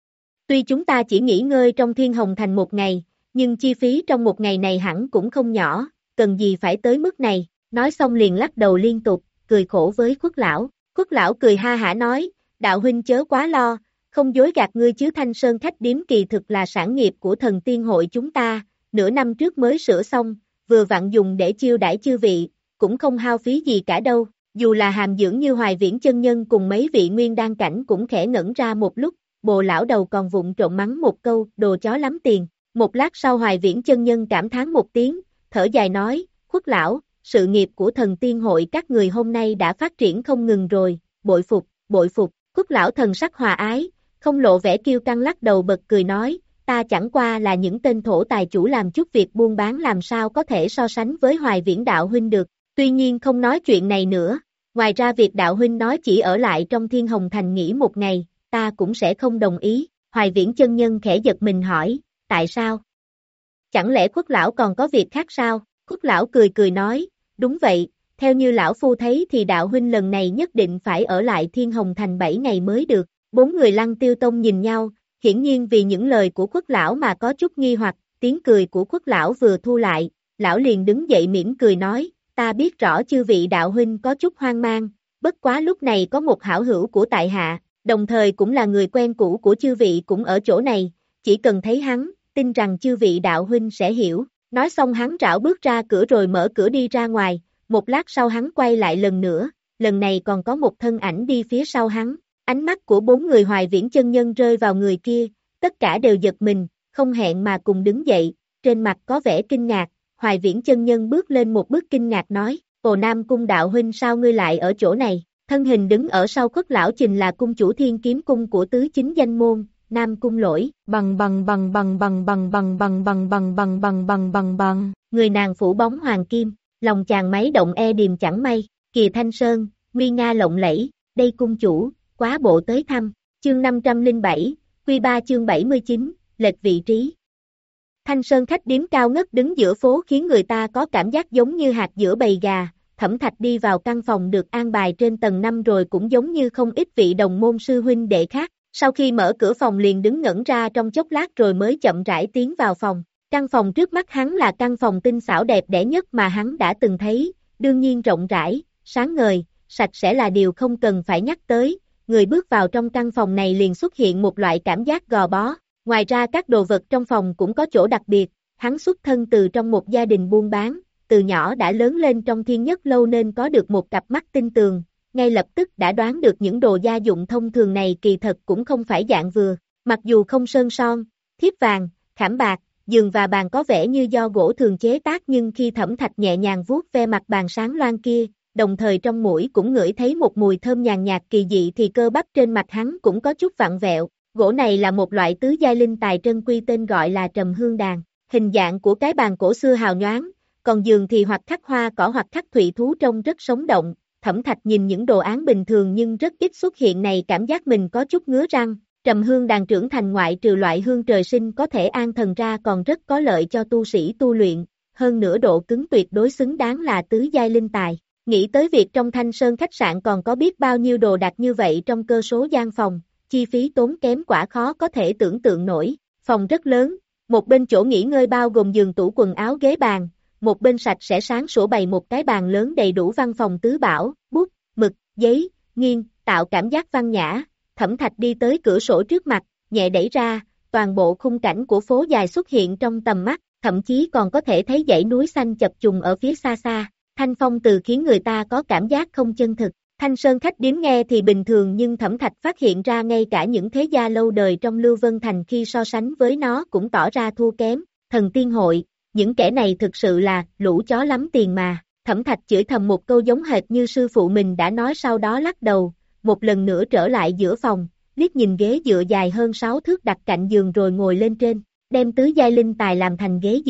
Tuy chúng ta chỉ nghỉ ngơi trong Thiên Hồng Thành một ngày, nhưng chi phí trong một ngày này hẳn cũng không nhỏ, cần gì phải tới mức này. Nói xong liền lắc đầu liên tục, cười khổ với Khuất lão. Khuất lão cười ha hả nói, đạo huynh chớ quá lo, không dối gạt ngươi chứ, Thanh Sơn khách điếm kỳ thực là sản nghiệp của Thần Tiên hội chúng ta, nửa năm trước mới sửa xong, vừa vặn dùng để chiêu đãi chư vị, cũng không hao phí gì cả đâu. Dù là hàm dưỡng như Hoài Viễn chân nhân cùng mấy vị nguyên đan cảnh cũng khẽ ngẩn ra một lúc, bồ lão đầu còn vụng trộm mắng một câu, đồ chó lắm tiền. Một lát sau Hoài Viễn chân nhân cảm thán một tiếng, thở dài nói, Khuất lão, sự nghiệp của Thần Tiên hội các người hôm nay đã phát triển không ngừng rồi, bội phục, bội phục. Khuất lão thần sắc hòa ái, không lộ vẻ kiêu căng, lắc đầu bật cười nói, ta chẳng qua là những tên thổ tài chủ làm chút việc buôn bán, làm sao có thể so sánh với Hoài Viễn đạo huynh được. Tuy nhiên không nói chuyện này nữa, ngoài ra việc đạo huynh nói chỉ ở lại trong Thiên Hồng Thành nghỉ một ngày, ta cũng sẽ không đồng ý. Hoài Viễn chân nhân khẽ giật mình hỏi, tại sao? Chẳng lẽ Khuất lão còn có việc khác sao? Khuất lão cười cười nói, đúng vậy, theo như lão phu thấy thì đạo huynh lần này nhất định phải ở lại Thiên Hồng Thành bảy ngày mới được. Bốn người Lăng Tiêu Tông nhìn nhau, hiển nhiên vì những lời của Khuất lão mà có chút nghi hoặc. Tiếng cười của Khuất lão vừa thu lại, lão liền đứng dậy mỉm cười nói, ta biết rõ chư vị đạo huynh có chút hoang mang, bất quá lúc này có một hảo hữu của tại hạ, đồng thời cũng là người quen cũ của chư vị cũng ở chỗ này, chỉ cần thấy hắn, tin rằng chư vị đạo huynh sẽ hiểu. Nói xong hắn rảo bước ra cửa rồi mở cửa đi ra ngoài, một lát sau hắn quay lại lần nữa, lần này còn có một thân ảnh đi phía sau hắn. Ánh mắt của bốn người Hoài Viễn chân nhân rơi vào người kia, tất cả đều giật mình, không hẹn mà cùng đứng dậy, trên mặt có vẻ kinh ngạc. Hoài Viễn chân nhân bước lên một bước kinh ngạc nói, Ồ Nam Cung đạo huynh, sao ngươi lại ở chỗ này? Thân hình đứng ở sau Khuất lão trình là cung chủ Thiên Kiếm cung của tứ chính danh môn, Nam Cung Lỗi. Bằng bằng bằng bằng bằng bằng bằng bằng bằng bằng bằng bằng bằng bằng bằng. Người nàng phủ bóng hoàng kim, lòng chàng máy động e điềm chẳng may. Kìa Thanh Sơn, nguy nga lộng lẫy, đây cung chủ, quá bộ tới thăm. Chương năm trăm lẻ bảy, Quy ba chương bảy mươi chín, lệch vị trí. Thanh Sơn khách điếm cao ngất đứng giữa phố khiến người ta có cảm giác giống như hạt giữa bầy gà. Thẩm Thạch đi vào căn phòng được an bài trên tầng năm rồi cũng giống như không ít vị đồng môn sư huynh đệ khác. Sau khi mở cửa phòng liền đứng ngẩn ra trong chốc lát rồi mới chậm rãi tiến vào phòng. Căn phòng trước mắt hắn là căn phòng tinh xảo đẹp đẽ nhất mà hắn đã từng thấy, đương nhiên rộng rãi, sáng ngời, sạch sẽ là điều không cần phải nhắc tới. Người bước vào trong căn phòng này liền xuất hiện một loại cảm giác gò bó. Ngoài ra các đồ vật trong phòng cũng có chỗ đặc biệt, hắn xuất thân từ trong một gia đình buôn bán, từ nhỏ đã lớn lên trong Thiên Nhất lâu nên có được một cặp mắt tinh tường, ngay lập tức đã đoán được những đồ gia dụng thông thường này kỳ thật cũng không phải dạng vừa. Mặc dù không sơn son, thiếp vàng, khảm bạc, giường và bàn có vẻ như do gỗ thường chế tác, nhưng khi Thẩm Thạch nhẹ nhàng vuốt ve mặt bàn sáng loang kia, đồng thời trong mũi cũng ngửi thấy một mùi thơm nhàn nhạt kỳ dị, thì cơ bắp trên mặt hắn cũng có chút vặn vẹo. Gỗ này là một loại tứ giai linh tài trân quy tên gọi là Trầm Hương Đàn, hình dạng của cái bàn cổ xưa hào nhoáng, còn giường thì hoặc khắc hoa cỏ hoặc khắc thủy thú trông rất sống động. Thẩm Thạch nhìn những đồ án bình thường nhưng rất ít xuất hiện này cảm giác mình có chút ngứa răng. Trầm Hương Đàn trưởng thành ngoại trừ loại hương trời sinh có thể an thần ra còn rất có lợi cho tu sĩ tu luyện, hơn nữa độ cứng tuyệt đối xứng đáng là tứ giai linh tài. Nghĩ tới việc trong Thanh Sơn khách sạn còn có biết bao nhiêu đồ đạc như vậy trong cơ số gian phòng, chi phí tốn kém quả khó có thể tưởng tượng nổi. Phòng rất lớn, một bên chỗ nghỉ ngơi bao gồm giường, tủ quần áo, ghế bàn, một bên sạch sẽ sáng sủa bày một cái bàn lớn đầy đủ văn phòng tứ bảo, bút, mực, giấy, nghiêng, tạo cảm giác văn nhã. Thẩm Thạch đi tới cửa sổ trước mặt, nhẹ đẩy ra, toàn bộ khung cảnh của phố dài xuất hiện trong tầm mắt, thậm chí còn có thể thấy dãy núi xanh chập trùng ở phía xa xa. Thanh phong từ khiến người ta có cảm giác không chân thực. Thanh Sơn khách điếm nghe thì bình thường nhưng Thẩm Thạch phát hiện ra ngay cả những thế gia lâu đời trong Lưu Vân Thành khi so sánh với nó cũng tỏ ra thua kém. Thần Tiên hội, những kẻ này thực sự là lũ chó lắm tiền mà. Thẩm Thạch chửi thầm một câu giống hệt như sư phụ mình đã nói, sau đó lắc đầu, một lần nữa trở lại giữa phòng, liếc nhìn ghế dựa dài hơn sáu thước đặt cạnh giường rồi ngồi lên trên, đem tứ giai linh tài làm thành ghế dựa.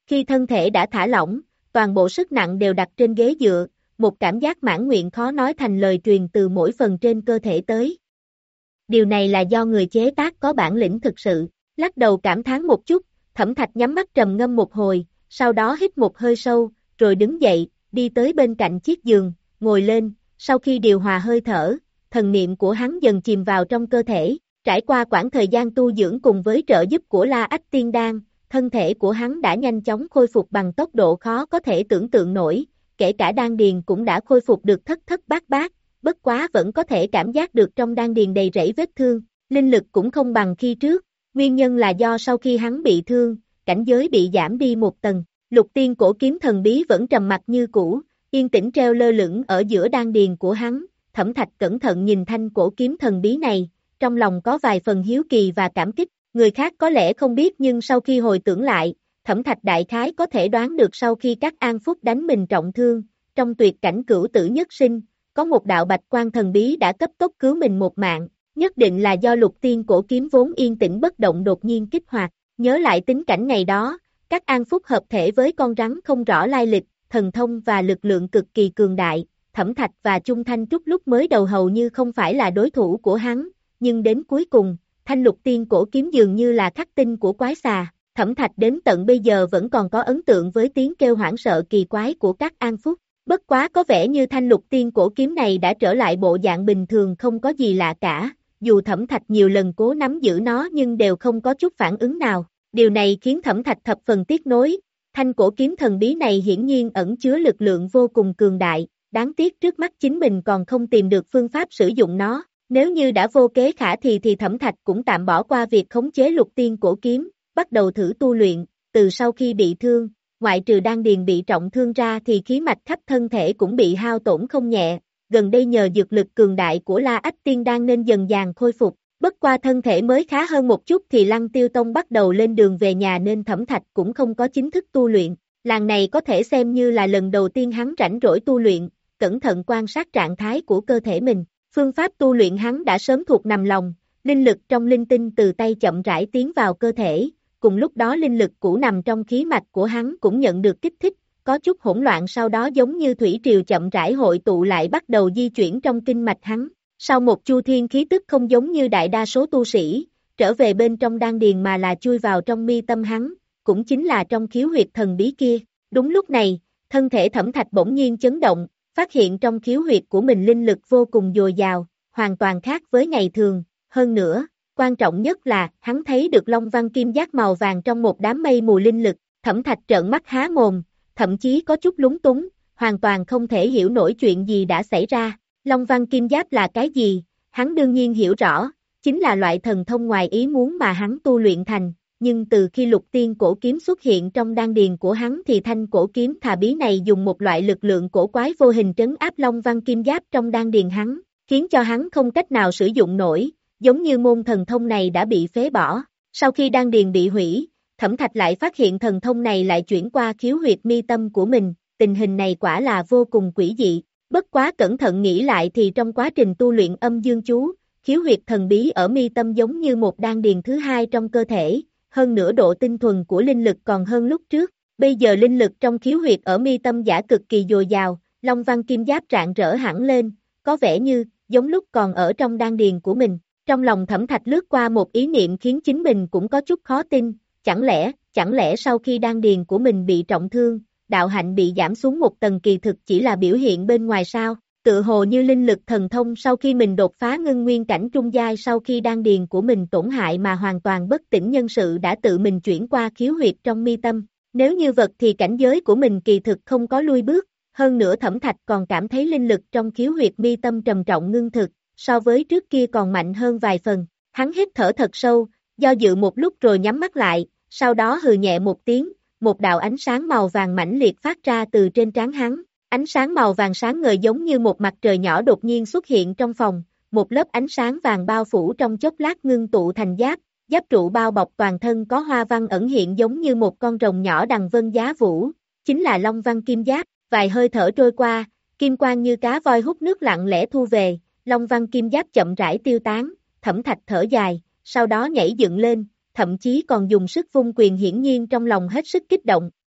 Khi thân thể đã thả lỏng, toàn bộ sức nặng đều đặt trên ghế dựa, một cảm giác mãn nguyện khó nói thành lời truyền từ mỗi phần trên cơ thể tới. Điều này là do người chế tác có bản lĩnh thực sự. Lắc đầu cảm thán một chút, Thẩm Thạch nhắm mắt trầm ngâm một hồi, sau đó hít một hơi sâu, rồi đứng dậy, đi tới bên cạnh chiếc giường, ngồi lên, sau khi điều hòa hơi thở, thần niệm của hắn dần chìm vào trong cơ thể, trải qua quãng thời gian tu dưỡng cùng với trợ giúp của La Ách Tiên Đan, thân thể của hắn đã nhanh chóng khôi phục bằng tốc độ khó có thể tưởng tượng nổi, kể cả đan điền cũng đã khôi phục được thất thất bát bát, bất quá vẫn có thể cảm giác được trong đan điền đầy rẫy vết thương, linh lực cũng không bằng khi trước, nguyên nhân là do sau khi hắn bị thương, cảnh giới bị giảm đi một tầng, Lục Tiên cổ kiếm thần bí vẫn trầm mặc như cũ, yên tĩnh treo lơ lửng ở giữa đan điền của hắn, Thẩm Thạch cẩn thận nhìn thanh cổ kiếm thần bí này, trong lòng có vài phần hiếu kỳ và cảm kích, người khác có lẽ không biết nhưng sau khi hồi tưởng lại, Thẩm Thạch đại khái có thể đoán được sau khi các An Phúc đánh mình trọng thương, trong tuyệt cảnh cửu tử nhất sinh, có một đạo bạch quan thần bí đã cấp tốc cứu mình một mạng, nhất định là do Lục Tiên cổ kiếm vốn yên tĩnh bất động đột nhiên kích hoạt, nhớ lại tính cảnh ngày đó, các An Phúc hợp thể với con rắn không rõ lai lịch, thần thông và lực lượng cực kỳ cường đại, Thẩm Thạch và Chung Thanh Trúc lúc mới đầu hầu như không phải là đối thủ của hắn, nhưng đến cuối cùng, thanh Lục Tiên cổ kiếm dường như là khắc tinh của quái xà, Thẩm Thạch đến tận bây giờ vẫn còn có ấn tượng với tiếng kêu hoảng sợ kỳ quái của các An Phúc. Bất quá có vẻ như thanh Lục Tiên cổ kiếm này đã trở lại bộ dạng bình thường không có gì lạ cả, dù Thẩm Thạch nhiều lần cố nắm giữ nó nhưng đều không có chút phản ứng nào, điều này khiến Thẩm Thạch thập phần tiếc nối, thanh cổ kiếm thần bí này hiển nhiên ẩn chứa lực lượng vô cùng cường đại, đáng tiếc trước mắt chính mình còn không tìm được phương pháp sử dụng nó, nếu như đã vô kế khả thì thì Thẩm Thạch cũng tạm bỏ qua việc khống chế Lục Tiên cổ kiếm, bắt đầu thử tu luyện, từ sau khi bị thương, ngoại trừ đan điền bị trọng thương ra thì khí mạch khắp thân thể cũng bị hao tổn không nhẹ, gần đây nhờ dược lực cường đại của La Ách Tiên Đan nên dần dàng khôi phục, bất qua thân thể mới khá hơn một chút thì Lăng Tiêu Tông bắt đầu lên đường về nhà nên Thẩm Thạch cũng không có chính thức tu luyện, lần này có thể xem như là lần đầu tiên hắn rảnh rỗi tu luyện, cẩn thận quan sát trạng thái của cơ thể mình, phương pháp tu luyện hắn đã sớm thuộc nằm lòng, linh lực trong linh tinh từ tay chậm rãi tiến vào cơ thể. Cùng lúc đó linh lực cũ nằm trong khí mạch của hắn cũng nhận được kích thích, có chút hỗn loạn sau đó giống như thủy triều chậm rãi hội tụ lại bắt đầu di chuyển trong kinh mạch hắn. Sau một chu thiên khí tức không giống như đại đa số tu sĩ, trở về bên trong đan điền mà là chui vào trong mi tâm hắn, cũng chính là trong khiếu huyệt thần bí kia. Đúng lúc này, thân thể Thẩm Thạch bỗng nhiên chấn động, phát hiện trong khiếu huyệt của mình linh lực vô cùng dồi dào, hoàn toàn khác với ngày thường, hơn nữa. Quan trọng nhất là, hắn thấy được long văn kim giác màu vàng trong một đám mây mù linh lực, Thẩm Thạch trợn mắt há mồm, thậm chí có chút lúng túng, hoàn toàn không thể hiểu nổi chuyện gì đã xảy ra. Long văn kim giáp là cái gì? Hắn đương nhiên hiểu rõ, chính là loại thần thông ngoài ý muốn mà hắn tu luyện thành, nhưng từ khi Lục Tiên cổ kiếm xuất hiện trong đan điền của hắn thì thanh cổ kiếm thà bí này dùng một loại lực lượng cổ quái vô hình trấn áp long văn kim giáp trong đan điền hắn, khiến cho hắn không cách nào sử dụng nổi. Giống như môn thần thông này đã bị phế bỏ, sau khi đan điền bị hủy, Thẩm Thạch lại phát hiện thần thông này lại chuyển qua khiếu huyệt mi tâm của mình, tình hình này quả là vô cùng quỷ dị, bất quá cẩn thận nghĩ lại thì trong quá trình tu luyện âm dương chú, khiếu huyệt thần bí ở mi tâm giống như một đan điền thứ hai trong cơ thể, hơn nữa độ tinh thuần của linh lực còn hơn lúc trước, bây giờ linh lực trong khiếu huyệt ở mi tâm giả cực kỳ dồi dào, long văn kim giáp rạng rỡ hẳn lên, có vẻ như, giống lúc còn ở trong đan điền của mình. Trong lòng Thẩm Thạch lướt qua một ý niệm khiến chính mình cũng có chút khó tin, chẳng lẽ, chẳng lẽ sau khi đan điền của mình bị trọng thương, đạo hạnh bị giảm xuống một tầng kỳ thực chỉ là biểu hiện bên ngoài sao, tự hồ như linh lực thần thông sau khi mình đột phá ngưng nguyên cảnh trung giai sau khi đan điền của mình tổn hại mà hoàn toàn bất tỉnh nhân sự đã tự mình chuyển qua khiếu huyệt trong mi tâm, nếu như vật thì cảnh giới của mình kỳ thực không có lui bước, hơn nữa Thẩm Thạch còn cảm thấy linh lực trong khiếu huyệt mi tâm trầm trọng ngưng thực. So với trước kia còn mạnh hơn vài phần, hắn hít thở thật sâu, do dự một lúc rồi nhắm mắt lại, sau đó hừ nhẹ một tiếng, một đạo ánh sáng màu vàng mãnh liệt phát ra từ trên trán hắn, ánh sáng màu vàng sáng ngời giống như một mặt trời nhỏ đột nhiên xuất hiện trong phòng, một lớp ánh sáng vàng bao phủ trong chốc lát ngưng tụ thành giáp, giáp trụ bao bọc toàn thân có hoa văn ẩn hiện giống như một con rồng nhỏ đằng vân giá vũ, chính là long văn kim giáp, vài hơi thở trôi qua, kim quang như cá voi hút nước lặng lẽ thu về. Long văn kim giáp chậm rãi tiêu tán, Thẩm Thạch thở dài, sau đó nhảy dựng lên, thậm chí còn dùng sức vung quyền hiển nhiên trong lòng hết sức kích động,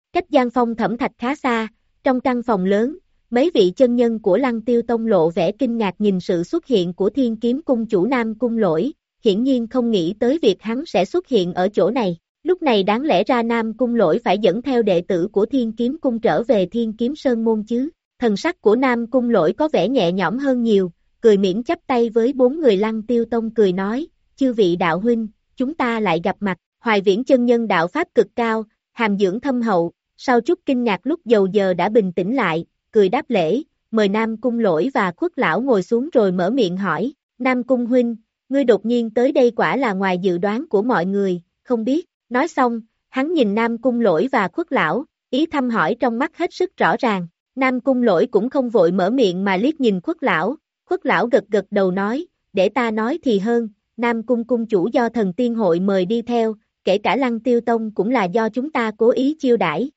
Cách gian phong thẩm thạch khá xa, trong căn phòng lớn, mấy vị chân nhân của Lăng Tiêu Tông lộ vẻ kinh ngạc nhìn sự xuất hiện của Thiên Kiếm Cung chủ Nam Cung Lỗi, hiển nhiên không nghĩ tới việc hắn sẽ xuất hiện ở chỗ này. Lúc này đáng lẽ ra Nam Cung Lỗi phải dẫn theo đệ tử của Thiên Kiếm Cung trở về Thiên Kiếm Sơn môn chứ. Thần sắc của Nam Cung Lỗi có vẻ nhẹ nhõm hơn nhiều, cười mỉm chắp tay với bốn người Lăng Tiêu Tông cười nói, chư vị đạo huynh, chúng ta lại gặp mặt. Hoài Viễn chân nhân đạo pháp cực cao, hàm dưỡng thâm hậu, sau chút kinh ngạc lúc dầu giờ đã bình tĩnh lại, cười đáp lễ, mời Nam Cung Lỗi và Khuất lão ngồi xuống rồi mở miệng hỏi, Nam Cung huynh, ngươi đột nhiên tới đây quả là ngoài dự đoán của mọi người, không biết. Nói xong, hắn nhìn Nam Cung Lỗi và Khuất lão, ý thăm hỏi trong mắt hết sức rõ ràng. Nam Cung Lỗi cũng không vội mở miệng mà liếc nhìn Khuất lão, Khuất lão gật gật đầu nói, để ta nói thì hơn, Nam Cung cung chủ do thần tiên hội mời đi theo, kể cả Lăng Tiêu Tông cũng là do chúng ta cố ý chiêu đãi.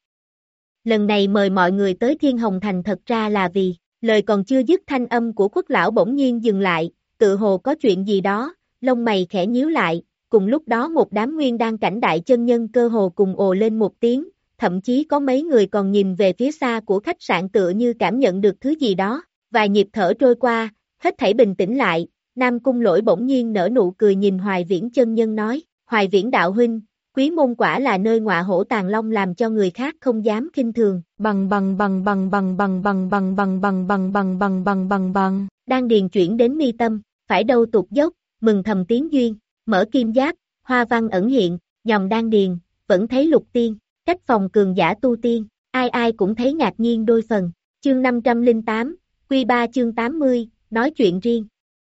Lần này mời mọi người tới Thiên Hồng Thành thật ra là vì, lời còn chưa dứt thanh âm của Khuất lão bỗng nhiên dừng lại, tự hồ có chuyện gì đó, lông mày khẽ nhíu lại, cùng lúc đó một đám nguyên đan cảnh đại chân nhân cơ hồ cùng ồ lên một tiếng, thậm chí có mấy người còn nhìn về phía xa của khách sạn tựa như cảm nhận được thứ gì đó, vài nhịp thở trôi qua, hết thảy bình tĩnh lại, Nam Cung Lỗi bỗng nhiên nở nụ cười nhìn Hoài Viễn chân nhân nói, Hoài Viễn đạo huynh, Quý môn quả là nơi ngọa hổ tàng long làm cho người khác không dám khinh thường, bằng bằng bằng bằng bằng bằng bằng bằng bằng bằng bằng bằng bằng bằng bằng bằng, đang điền chuyển đến mi tâm, phải đâu tụt dốc, mừng thầm tiếng duyên, mở kim giáp, hoa văn ẩn hiện, nhòm đan điền, vẫn thấy lục tiên, cách phòng cường giả tu tiên, ai ai cũng thấy ngạc nhiên đôi phần, chương năm trăm lẻ tám, quy ba chương tám mươi, nói chuyện riêng.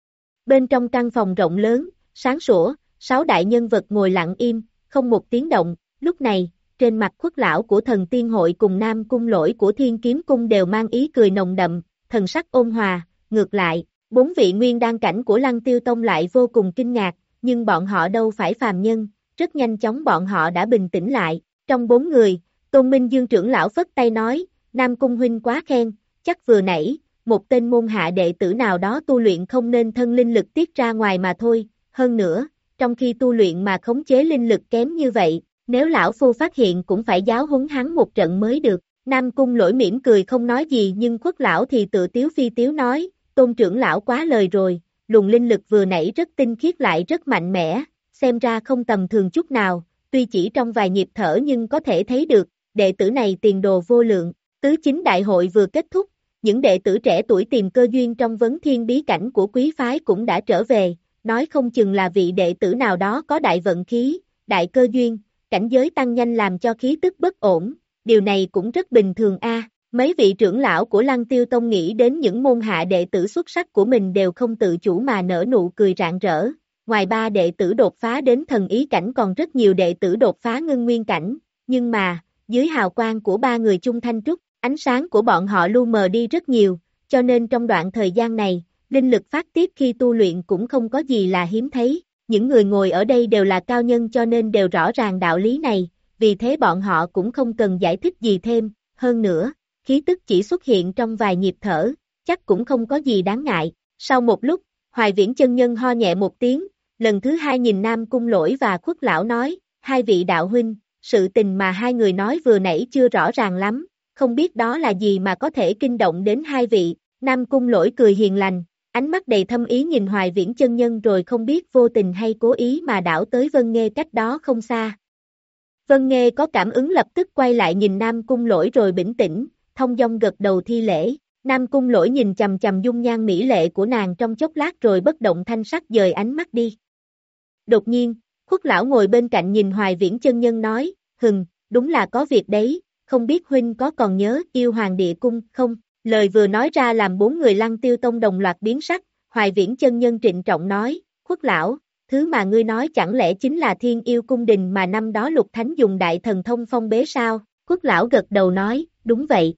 Bên trong căn phòng rộng lớn, sáng sủa, sáu đại nhân vật ngồi lặng im, không một tiếng động, lúc này, trên mặt Khuất lão của thần tiên hội cùng Nam Cung Lỗi của Thiên Kiếm Cung đều mang ý cười nồng đậm, thần sắc ôn hòa, ngược lại, bốn vị nguyên đan cảnh của Lăng Tiêu Tông lại vô cùng kinh ngạc, nhưng bọn họ đâu phải phàm nhân, rất nhanh chóng bọn họ đã bình tĩnh lại, trong bốn người, Tôn Minh Dương trưởng lão phất tay nói, Nam Cung huynh quá khen, chắc vừa nãy, một tên môn hạ đệ tử nào đó tu luyện không nên thân linh lực tiết ra ngoài mà thôi, hơn nữa, trong khi tu luyện mà khống chế linh lực kém như vậy, nếu lão phu phát hiện cũng phải giáo huấn hắn một trận mới được. Nam Cung Lỗi mỉm cười không nói gì nhưng Khuất lão thì tự tiếu phi tiếu nói, Tôn trưởng lão quá lời rồi, luồng linh lực vừa nãy rất tinh khiết lại rất mạnh mẽ, xem ra không tầm thường chút nào, tuy chỉ trong vài nhịp thở nhưng có thể thấy được, đệ tử này tiền đồ vô lượng. Tứ chính đại hội vừa kết thúc, những đệ tử trẻ tuổi tìm cơ duyên trong vấn thiên bí cảnh của quý phái cũng đã trở về, nói không chừng là vị đệ tử nào đó có đại vận khí, đại cơ duyên, cảnh giới tăng nhanh làm cho khí tức bất ổn, điều này cũng rất bình thường a. Mấy vị trưởng lão của Lăng Tiêu Tông nghĩ đến những môn hạ đệ tử xuất sắc của mình đều không tự chủ mà nở nụ cười rạng rỡ, ngoài ba đệ tử đột phá đến thần ý cảnh còn rất nhiều đệ tử đột phá ngưng nguyên cảnh, nhưng mà, dưới hào quang của ba người chung thanh trúc, ánh sáng của bọn họ lu mờ đi rất nhiều, cho nên trong đoạn thời gian này, linh lực phát tiết khi tu luyện cũng không có gì là hiếm thấy, những người ngồi ở đây đều là cao nhân cho nên đều rõ ràng đạo lý này, vì thế bọn họ cũng không cần giải thích gì thêm, hơn nữa, khí tức chỉ xuất hiện trong vài nhịp thở, chắc cũng không có gì đáng ngại. Sau một lúc, Hoài Viễn chân nhân ho nhẹ một tiếng, lần thứ hai nhìn Nam Cung Lỗi và Khuất lão nói, hai vị đạo huynh, sự tình mà hai người nói vừa nãy chưa rõ ràng lắm, không biết đó là gì mà có thể kinh động đến hai vị. Nam Cung Lỗi cười hiền lành, ánh mắt đầy thâm ý nhìn Hoài Viễn chân nhân rồi không biết vô tình hay cố ý mà đảo tới Vân Nghê cách đó không xa. Vân Nghê có cảm ứng lập tức quay lại nhìn Nam Cung Lỗi rồi bình tĩnh, thông dong gật đầu thi lễ. Nam Cung Lỗi nhìn chằm chằm dung nhan mỹ lệ của nàng trong chốc lát rồi bất động thanh sắc dời ánh mắt đi. Đột nhiên, Khuất lão ngồi bên cạnh nhìn Hoài Viễn chân nhân nói, hừm, đúng là có việc đấy, không biết huynh có còn nhớ Yêu Hoàng Địa Cung không? Lời vừa nói ra làm bốn người Lăng Tiêu Tông đồng loạt biến sắc, Hoài Viễn chân nhân trịnh trọng nói, Khuất lão, thứ mà ngươi nói chẳng lẽ chính là Thiên Yêu Cung Đình mà năm đó Lục Thánh dùng đại thần thông phong bế sao? Khuất lão gật đầu nói, đúng vậy.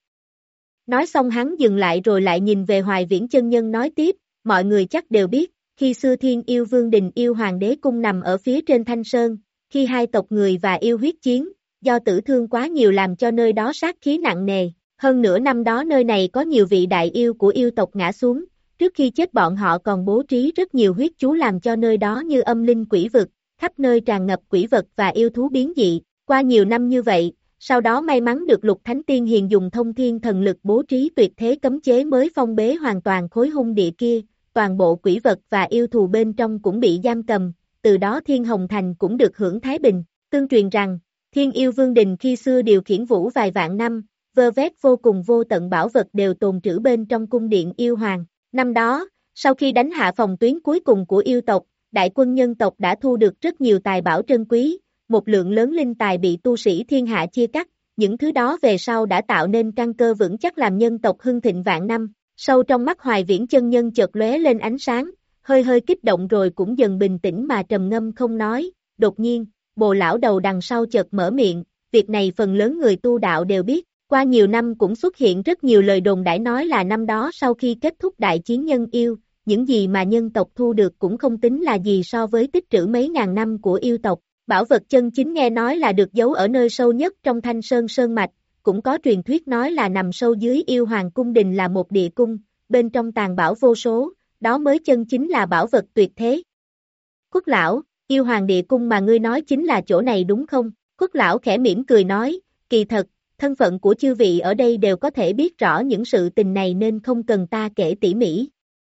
Nói xong hắn dừng lại rồi lại nhìn về Hoài Viễn chân nhân nói tiếp, mọi người chắc đều biết, khi xưa Thiên Yêu Vương Đình Yêu Hoàng Đế Cung nằm ở phía trên Thanh Sơn, khi hai tộc người và yêu huyết chiến, do tử thương quá nhiều làm cho nơi đó sát khí nặng nề, hơn nữa năm đó nơi này có nhiều vị đại yêu của yêu tộc ngã xuống, trước khi chết bọn họ còn bố trí rất nhiều huyết chú làm cho nơi đó như âm linh quỷ vực, khắp nơi tràn ngập quỷ vật và yêu thú biến dị, qua nhiều năm như vậy, sau đó may mắn được Lục Thánh Tiên Hiền dùng thông thiên thần lực bố trí tuyệt thế cấm chế mới phong bế hoàn toàn khối hung địa kia, toàn bộ quỷ vật và yêu thù bên trong cũng bị giam cầm, từ đó Thiên Hồng Thành cũng được hưởng thái bình. Tương truyền rằng, Thiên Yêu Vương Đình khi xưa điều khiển vũ vài vạn năm, vơ vét vô cùng vô tận bảo vật đều tồn trữ bên trong cung điện yêu hoàng. Năm đó, sau khi đánh hạ phòng tuyến cuối cùng của yêu tộc, đại quân nhân tộc đã thu được rất nhiều tài bảo trân quý, một lượng lớn linh tài bị tu sĩ thiên hạ chia cắt, những thứ đó về sau đã tạo nên căn cơ vững chắc làm nhân tộc hưng thịnh vạn năm. Sâu trong mắt Hoài Viễn chân nhân chợt lóe lên ánh sáng, hơi hơi kích động rồi cũng dần bình tĩnh mà trầm ngâm không nói. Đột nhiên, Bồ lão đầu đằng sau chợt mở miệng, việc này phần lớn người tu đạo đều biết, qua nhiều năm cũng xuất hiện rất nhiều lời đồn đãi nói là năm đó sau khi kết thúc đại chiến nhân yêu, những gì mà nhân tộc thu được cũng không tính là gì so với tích trữ mấy ngàn năm của yêu tộc. Bảo vật chân chính nghe nói là được giấu ở nơi sâu nhất trong Thanh Sơn Sơn Mạch, cũng có truyền thuyết nói là nằm sâu dưới yêu hoàng cung đình là một địa cung, bên trong tàng bảo vô số, đó mới chân chính là bảo vật tuyệt thế. Khuất lão, yêu hoàng địa cung mà ngươi nói chính là chỗ này đúng không? Khuất lão khẽ mỉm cười nói, kỳ thật, thân phận của chư vị ở đây đều có thể biết rõ những sự tình này nên không cần ta kể tỉ mỉ.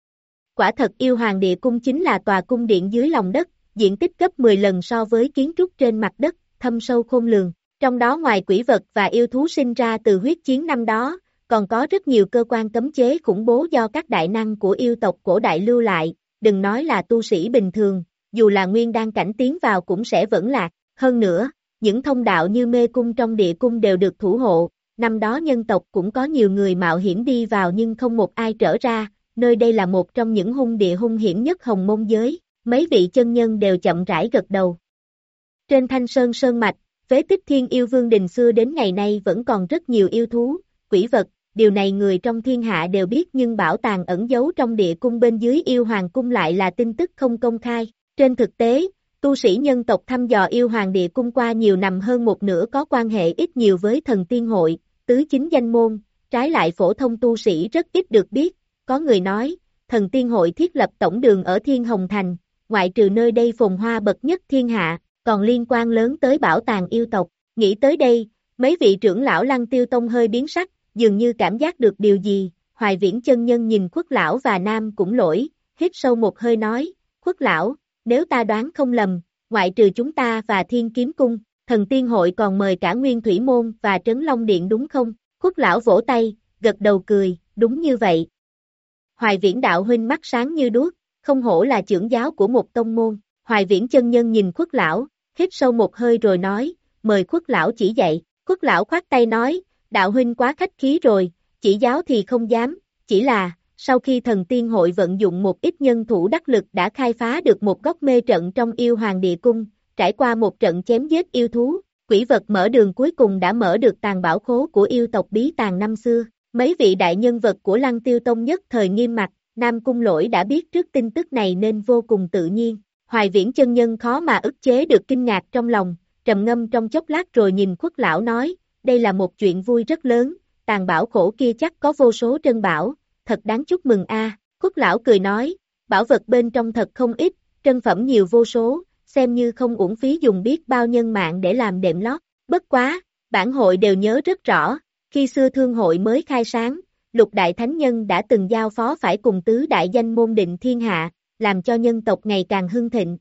Quả thật yêu hoàng địa cung chính là tòa cung điện dưới lòng đất, diện tích gấp mười lần so với kiến trúc trên mặt đất, thâm sâu khôn lường. Trong đó ngoài quỷ vật và yêu thú sinh ra từ huyết chiến năm đó, còn có rất nhiều cơ quan cấm chế khủng bố do các đại năng của yêu tộc cổ đại lưu lại, đừng nói là tu sĩ bình thường, dù là nguyên đan cảnh tiến vào cũng sẽ vẫn lạc. Hơn nữa, những thông đạo như mê cung trong địa cung đều được thủ hộ, năm đó nhân tộc cũng có nhiều người mạo hiểm đi vào nhưng không một ai trở ra, nơi đây là một trong những hung địa hung hiểm nhất Hồng Môn giới, mấy vị chân nhân đều chậm rãi gật đầu. Trên Thanh Sơn Sơn Mạch, phế tích Thiên Yêu Vương Đình xưa đến ngày nay vẫn còn rất nhiều yêu thú, quỷ vật, điều này người trong thiên hạ đều biết nhưng bảo tàng ẩn giấu trong địa cung bên dưới yêu hoàng cung lại là tin tức không công khai. Trên thực tế, tu sĩ nhân tộc thăm dò yêu hoàng địa cung qua nhiều năm hơn một nửa có quan hệ ít nhiều với thần tiên hội, tứ chính danh môn, trái lại phổ thông tu sĩ rất ít được biết. Có người nói, thần tiên hội thiết lập tổng đường ở Thiên Hồng Thành, ngoại trừ nơi đây phồn hoa bậc nhất thiên hạ, còn liên quan lớn tới bảo tàng yêu tộc. Nghĩ tới đây, mấy vị trưởng lão Lăng Tiêu Tông hơi biến sắc, dường như cảm giác được điều gì. Hoài Viễn chân nhân nhìn Khuất lão và Nam cũng lỗi, hít sâu một hơi nói, Khuất lão, nếu ta đoán không lầm, ngoại trừ chúng ta và Thiên Kiếm Cung, thần tiên hội còn mời cả Nguyên Thủy Môn và Trấn Long Điện đúng không? Khuất lão vỗ tay, gật đầu cười, đúng như vậy. Hoài Viễn đạo huynh mắt sáng như đuốc, không hổ là trưởng giáo của một tông môn. Hoài Viễn chân nhân nhìn Khuất lão, hít sâu một hơi rồi nói, mời Khuất lão chỉ dạy. Khuất lão khoát tay nói, đạo huynh quá khách khí rồi, chỉ giáo thì không dám, chỉ là, sau khi thần tiên hội vận dụng một ít nhân thủ đắc lực đã khai phá được một góc mê trận trong yêu hoàng địa cung, trải qua một trận chém giết yêu thú, quỷ vật mở đường cuối cùng đã mở được tàng bảo khố của yêu tộc bí tàng năm xưa. Mấy vị đại nhân vật của Lăng Tiêu Tông nhất thời nghiêm mặt, Nam Cung Lỗi đã biết trước tin tức này nên vô cùng tự nhiên. Hoài Viễn chân nhân khó mà ức chế được kinh ngạc trong lòng, trầm ngâm trong chốc lát rồi nhìn Khuất lão nói, đây là một chuyện vui rất lớn, tàng bảo khổ kia chắc có vô số trân bảo, thật đáng chúc mừng a. À. Khuất lão cười nói, bảo vật bên trong thật không ít, trân phẩm nhiều vô số, xem như không uổng phí dùng biết bao nhân mạng để làm đệm lót. Bất quá, bản hội đều nhớ rất rõ, khi xưa thương hội mới khai sáng, Lục Đại Thánh Nhân đã từng giao phó phải cùng tứ đại danh môn định thiên hạ, làm cho nhân tộc ngày càng hưng thịnh.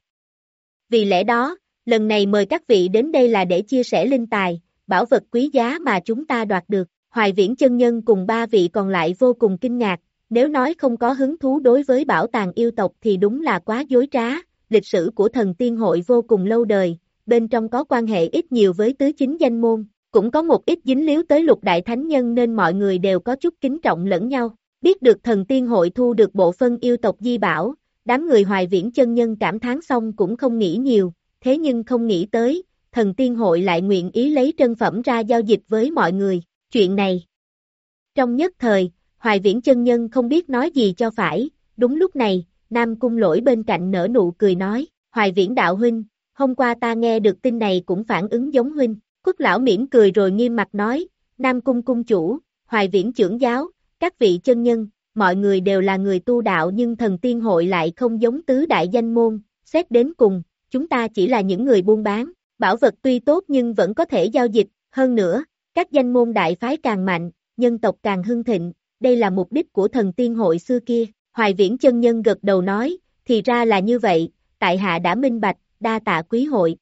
Vì lẽ đó, lần này mời các vị đến đây là để chia sẻ linh tài, bảo vật quý giá mà chúng ta đoạt được. Hoài Viễn chân nhân cùng ba vị còn lại vô cùng kinh ngạc, nếu nói không có hứng thú đối với bảo tàng yêu tộc thì đúng là quá dối trá. Lịch sử của thần tiên hội vô cùng lâu đời, bên trong có quan hệ ít nhiều với tứ chính danh môn, cũng có một ít dính líu tới Lục Đại Thánh Nhân nên mọi người đều có chút kính trọng lẫn nhau. Biết được thần tiên hội thu được bộ phân yêu tộc di bảo, đám người Hoài Viễn chân nhân cảm thán xong cũng không nghĩ nhiều, thế nhưng không nghĩ tới, thần tiên hội lại nguyện ý lấy trân phẩm ra giao dịch với mọi người, chuyện này. Trong nhất thời, Hoài Viễn chân nhân không biết nói gì cho phải, đúng lúc này, Nam Cung Lỗi bên cạnh nở nụ cười nói, Hoài Viễn đạo huynh, hôm qua ta nghe được tin này cũng phản ứng giống huynh. Khuất lão mỉm cười rồi nghiêm mặt nói, Nam Cung cung chủ, Hoài Viễn trưởng giáo, các vị chân nhân, mọi người đều là người tu đạo nhưng thần tiên hội lại không giống tứ đại danh môn, xét đến cùng, chúng ta chỉ là những người buôn bán, bảo vật tuy tốt nhưng vẫn có thể giao dịch, Hơn nữa, các danh môn đại phái càng mạnh, nhân tộc càng hưng thịnh, đây là mục đích của thần tiên hội xưa kia. Hoài Viễn chân nhân gật đầu nói, thì ra là như vậy, tại hạ đã minh bạch, đa tạ quý hội.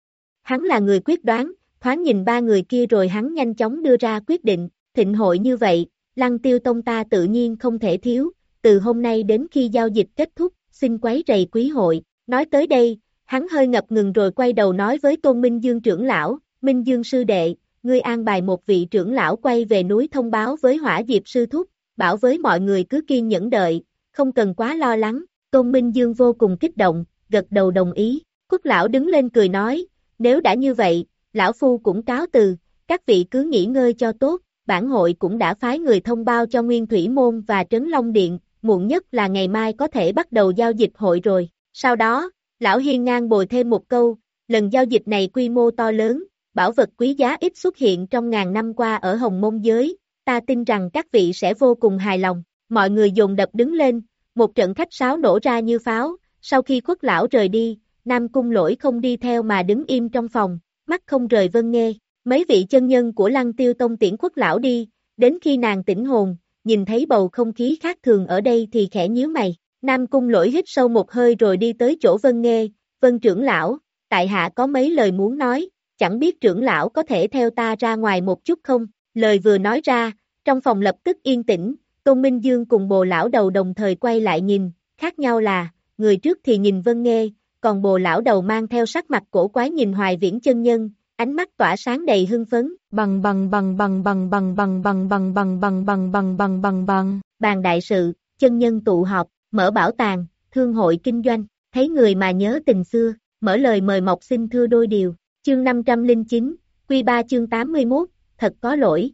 Hắn là người quyết đoán, thoáng nhìn ba người kia rồi hắn nhanh chóng đưa ra quyết định, thịnh hội như vậy, Lăng Tiêu Tông ta tự nhiên không thể thiếu, từ hôm nay đến khi giao dịch kết thúc, xin quấy rầy quý hội. Nói tới đây, hắn hơi ngập ngừng rồi quay đầu nói với Tôn Minh Dương trưởng lão, Minh Dương sư đệ, ngươi an bài một vị trưởng lão quay về núi thông báo với Hỏa Diệp sư thúc, bảo với mọi người cứ kiên nhẫn đợi, không cần quá lo lắng. Tôn Minh Dương vô cùng kích động, gật đầu đồng ý. Quốc lão đứng lên cười nói, nếu đã như vậy, lão phu cũng cáo từ, các vị cứ nghỉ ngơi cho tốt, bản hội cũng đã phái người thông báo cho Nguyên Thủy Môn và Trấn Long Điện, muộn nhất là ngày mai có thể bắt đầu giao dịch hội rồi. Sau đó, lão hiên ngang bồi thêm một câu, lần giao dịch này quy mô to lớn, bảo vật quý giá ít xuất hiện trong ngàn năm qua ở Hồng Môn giới, ta tin rằng các vị sẽ vô cùng hài lòng. Mọi người dồn đập đứng lên, một trận khách sáo nổ ra như pháo, sau khi Khuất lão rời đi, Nam Cung Lỗi không đi theo mà đứng im trong phòng, mắt không rời Vân Nghê. Mấy vị chân nhân của Lăng Tiêu Tông tiễn Khuất lão đi, đến khi nàng tỉnh hồn, nhìn thấy bầu không khí khác thường ở đây thì khẽ nhíu mày. Nam Cung Lỗi hít sâu một hơi rồi đi tới chỗ Vân Nghê, Vân trưởng lão, tại hạ có mấy lời muốn nói, chẳng biết trưởng lão có thể theo ta ra ngoài một chút không? Lời vừa nói ra, trong phòng lập tức yên tĩnh, Tôn Minh Dương cùng Bồ lão đầu đồng thời quay lại nhìn, khác nhau là, người trước thì nhìn Vân Nghê, còn Bồ lão đầu mang theo sắc mặt cổ quái nhìn Hoài Viễn chân nhân, ánh mắt tỏa sáng đầy hưng phấn. Bằng bằng bằng bằng bằng bằng bằng bằng bằng bằng bằng bằng bằng bằng bằng bằng bàn đại sự, chân nhân tụ họp, mở bảo tàng, thương hội kinh doanh, thấy người mà nhớ tình xưa, mở lời mời mọc xin thưa đôi điều. Chương năm trăm lẻ chín, Quy ba chương tám mươi mốt, thật có lỗi.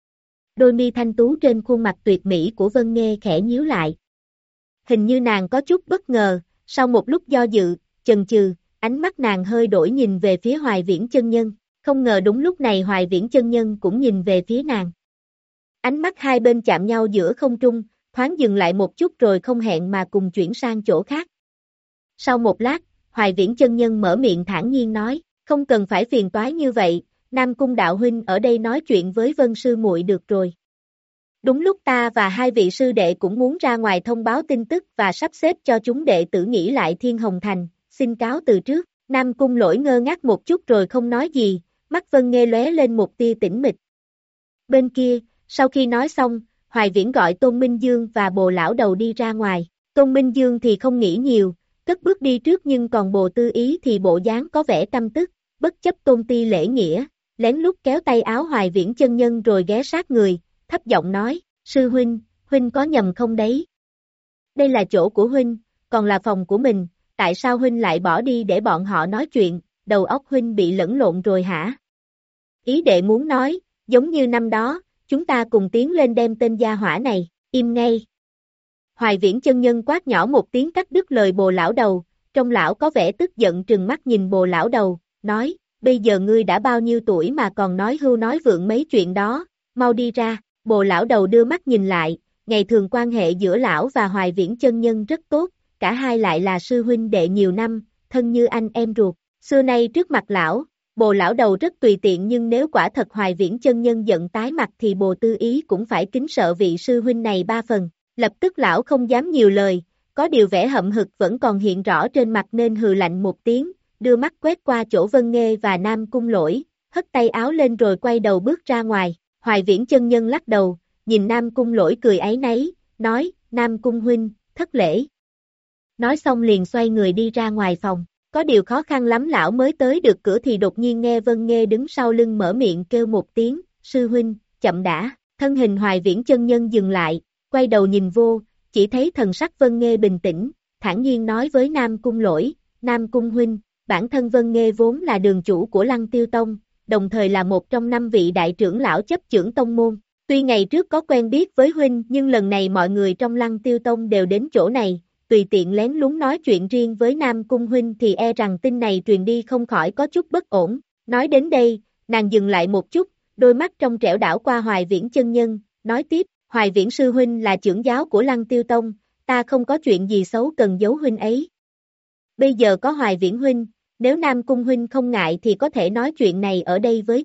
Đôi mi thanh tú trên khuôn mặt tuyệt mỹ của Vân Nghê khẽ nhíu lại. Hình như nàng có chút bất ngờ, sau một lúc do dự, chần chừ, ánh mắt nàng hơi đổi nhìn về phía Hoài Viễn chân nhân, không ngờ đúng lúc này Hoài Viễn chân nhân cũng nhìn về phía nàng. Ánh mắt hai bên chạm nhau giữa không trung, thoáng dừng lại một chút rồi không hẹn mà cùng chuyển sang chỗ khác. Sau một lát, Hoài Viễn chân nhân mở miệng thản nhiên nói, không cần phải phiền toái như vậy, Nam Cung đạo huynh ở đây nói chuyện với Vân sư muội được rồi. Đúng lúc ta và hai vị sư đệ cũng muốn ra ngoài thông báo tin tức và sắp xếp cho chúng đệ tử nghỉ lại Thiên Hồng Thành, xin cáo từ trước. Nam Cung Lỗi ngơ ngác một chút rồi không nói gì, mắt Vân Nghê lóe lên một tia tĩnh mịch. Bên kia, sau khi nói xong, Hoài Viễn gọi Tôn Minh Dương và Bồ lão đầu đi ra ngoài. Tôn Minh Dương thì không nghĩ nhiều, cất bước đi trước, nhưng còn Bồ Tư Ý thì bộ dáng có vẻ căm tức, bất chấp tôn ti lễ nghĩa, lén lút kéo tay áo Hoài Viễn chân nhân rồi ghé sát người, thấp giọng nói, sư huynh, huynh có nhầm không đấy? Đây là chỗ của huynh, còn là phòng của mình, tại sao huynh lại bỏ đi để bọn họ nói chuyện, đầu óc huynh bị lẫn lộn rồi hả? Ý đệ muốn nói, giống như năm đó, chúng ta cùng tiến lên đem tên gia hỏa này, im ngay. Hoài Viễn chân nhân quát nhỏ một tiếng cắt đứt lời Bồ lão đầu, trong lão có vẻ tức giận trừng mắt nhìn Bồ lão đầu, nói, bây giờ ngươi đã bao nhiêu tuổi mà còn nói hưu nói vượng mấy chuyện đó, mau đi ra. Bồ lão đầu đưa mắt nhìn lại, ngày thường quan hệ giữa lão và Hoài Viễn chân nhân rất tốt, cả hai lại là sư huynh đệ nhiều năm, thân như anh em ruột. Xưa nay trước mặt lão, Bồ lão đầu rất tùy tiện, nhưng nếu quả thật Hoài Viễn chân nhân giận tái mặt thì Bồ Tư Ý cũng phải kính sợ vị sư huynh này ba phần. Lập tức lão không dám nhiều lời, có điều vẻ hậm hực vẫn còn hiện rõ trên mặt nên hừ lạnh một tiếng, đưa mắt quét qua chỗ Vân Nghê và Nam Cung Lỗi, hất tay áo lên rồi quay đầu bước ra ngoài. Hoài Viễn chân nhân lắc đầu, nhìn Nam Cung Lỗi cười áy náy, nói, Nam Cung huynh, thất lễ. Nói xong liền xoay người đi ra ngoài phòng, có điều khó khăn lắm lão mới tới được cửa thì đột nhiên nghe Vân Nghê đứng sau lưng mở miệng kêu một tiếng, sư huynh, chậm đã. Thân hình Hoài Viễn chân nhân dừng lại, quay đầu nhìn vô, chỉ thấy thần sắc Vân Nghê bình tĩnh, thản nhiên nói với Nam Cung Lỗi, Nam Cung huynh, bản thân Vân Nghê vốn là đường chủ của Lăng Tiêu Tông, đồng thời là một trong năm vị đại trưởng lão chấp chưởng tông môn. Tuy ngày trước có quen biết với huynh, nhưng lần này mọi người trong Lăng Tiêu Tông đều đến chỗ này, tùy tiện lén lúng nói chuyện riêng với Nam Cung huynh thì e rằng tin này truyền đi không khỏi có chút bất ổn. Nói đến đây, nàng dừng lại một chút, đôi mắt trong trẻo đảo qua Hoài Viễn chân nhân, nói tiếp, Hoài Viễn sư huynh là trưởng giáo của Lăng Tiêu Tông, ta không có chuyện gì xấu cần giấu huynh ấy. Bây giờ có Hoài Viễn huynh, nếu Nam Cung huynh không ngại thì có thể nói chuyện này ở đây với ta.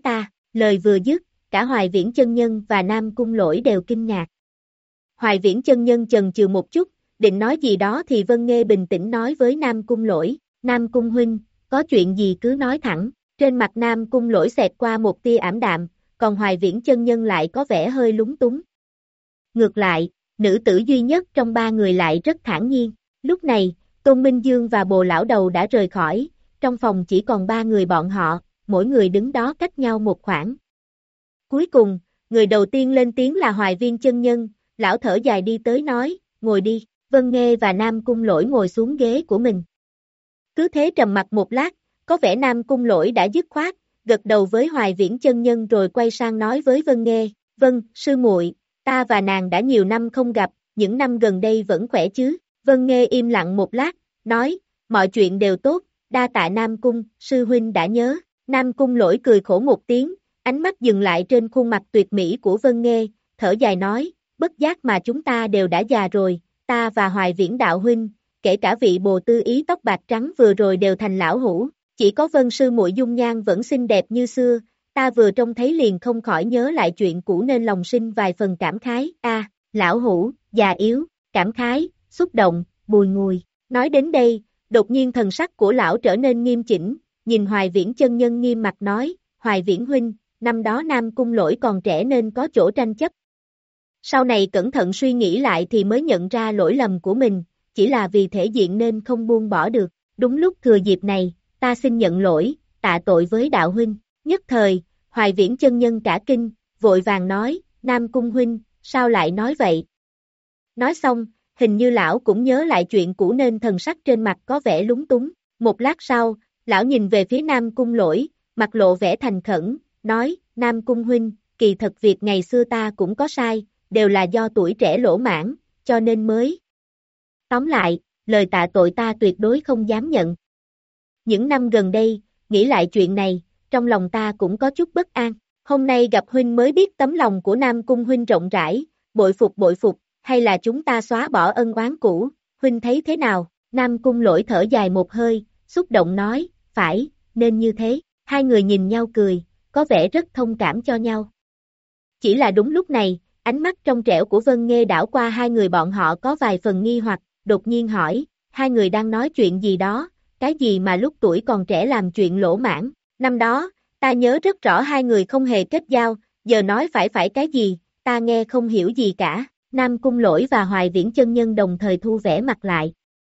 Lời vừa dứt, cả Hoài Viễn chân nhân và Nam Cung Lỗi đều kinh ngạc. Hoài Viễn chân nhân chần chừ một chút, định nói gì đó thì Vân Nghê bình tĩnh nói với Nam Cung Lỗi, Nam Cung huynh, có chuyện gì cứ nói thẳng. Trên mặt Nam Cung Lỗi xẹt qua một tia ảm đạm, còn Hoài Viễn chân nhân lại có vẻ hơi lúng túng. Ngược lại, nữ tử duy nhất trong ba người lại rất thản nhiên. Lúc này, Tôn Minh Dương và Bồ Lão Đầu đã rời khỏi, trong phòng chỉ còn ba người bọn họ, mỗi người đứng đó cách nhau một khoảng. Cuối cùng, người đầu tiên lên tiếng là Hoài Viễn chân nhân, lão thở dài đi tới nói, ngồi đi. Vân Nghê và Nam Cung Lỗi ngồi xuống ghế của mình. Cứ thế trầm mặc một lát, có vẻ Nam Cung Lỗi đã dứt khoát, gật đầu với Hoài Viễn chân nhân rồi quay sang nói với Vân Nghê, vâng, sư muội, ta và nàng đã nhiều năm không gặp, những năm gần đây vẫn khỏe chứ. Vân Nghê im lặng một lát, nói, mọi chuyện đều tốt, đa tạ Nam Cung, sư huynh đã nhớ. Nam Cung Lỗi cười khổ một tiếng, ánh mắt dừng lại trên khuôn mặt tuyệt mỹ của Vân Nghê, thở dài nói, bất giác mà chúng ta đều đã già rồi, ta và Hoài Viễn đạo huynh, kể cả vị bồ tư ý tóc bạc trắng vừa rồi đều thành lão hủ, chỉ có Vân sư muội dung nhan vẫn xinh đẹp như xưa, ta vừa trông thấy liền không khỏi nhớ lại chuyện cũ nên lòng sinh vài phần cảm khái, a, à, lão hủ, già yếu, cảm khái, xúc động, bùi ngùi. Nói đến đây, đột nhiên thần sắc của lão trở nên nghiêm chỉnh, nhìn Hoài Viễn chân nhân nghiêm mặt nói, Hoài Viễn huynh, năm đó Nam Cung Lỗi còn trẻ nên có chỗ tranh chấp. Sau này cẩn thận suy nghĩ lại thì mới nhận ra lỗi lầm của mình, chỉ là vì thể diện nên không buông bỏ được. Đúng lúc thừa dịp này, ta xin nhận lỗi, tạ tội với đạo huynh. Nhất thời, Hoài Viễn chân nhân cả kinh, vội vàng nói, Nam Cung huynh, sao lại nói vậy? Nói xong, hình như lão cũng nhớ lại chuyện cũ nên thần sắc trên mặt có vẻ lúng túng. Một lát sau, lão nhìn về phía Nam Cung Lỗi, mặt lộ vẻ thành khẩn, nói, Nam Cung huynh, kỳ thật việc ngày xưa ta cũng có sai, đều là do tuổi trẻ lỗ mãn, cho nên mới. Tóm lại, lời tạ tội ta tuyệt đối không dám nhận. Những năm gần đây, nghĩ lại chuyện này, trong lòng ta cũng có chút bất an. Hôm nay gặp huynh mới biết tấm lòng của Nam Cung huynh rộng rãi, bội phục bội phục, hay là chúng ta xóa bỏ ân oán cũ, huynh thấy thế nào? Nam Cung Lỗi thở dài một hơi, xúc động nói, phải, nên như thế. Hai người nhìn nhau cười, có vẻ rất thông cảm cho nhau. Chỉ là đúng lúc này, ánh mắt trong trẻo của Vân Nghê đảo qua hai người bọn họ có vài phần nghi hoặc, đột nhiên hỏi, hai người đang nói chuyện gì đó, cái gì mà lúc tuổi còn trẻ làm chuyện lỗ mãn, năm đó, ta nhớ rất rõ hai người không hề kết giao, giờ nói phải phải cái gì, ta nghe không hiểu gì cả. Nam Cung Lỗi và Hoài Viễn chân nhân đồng thời thu vẻ mặt lại.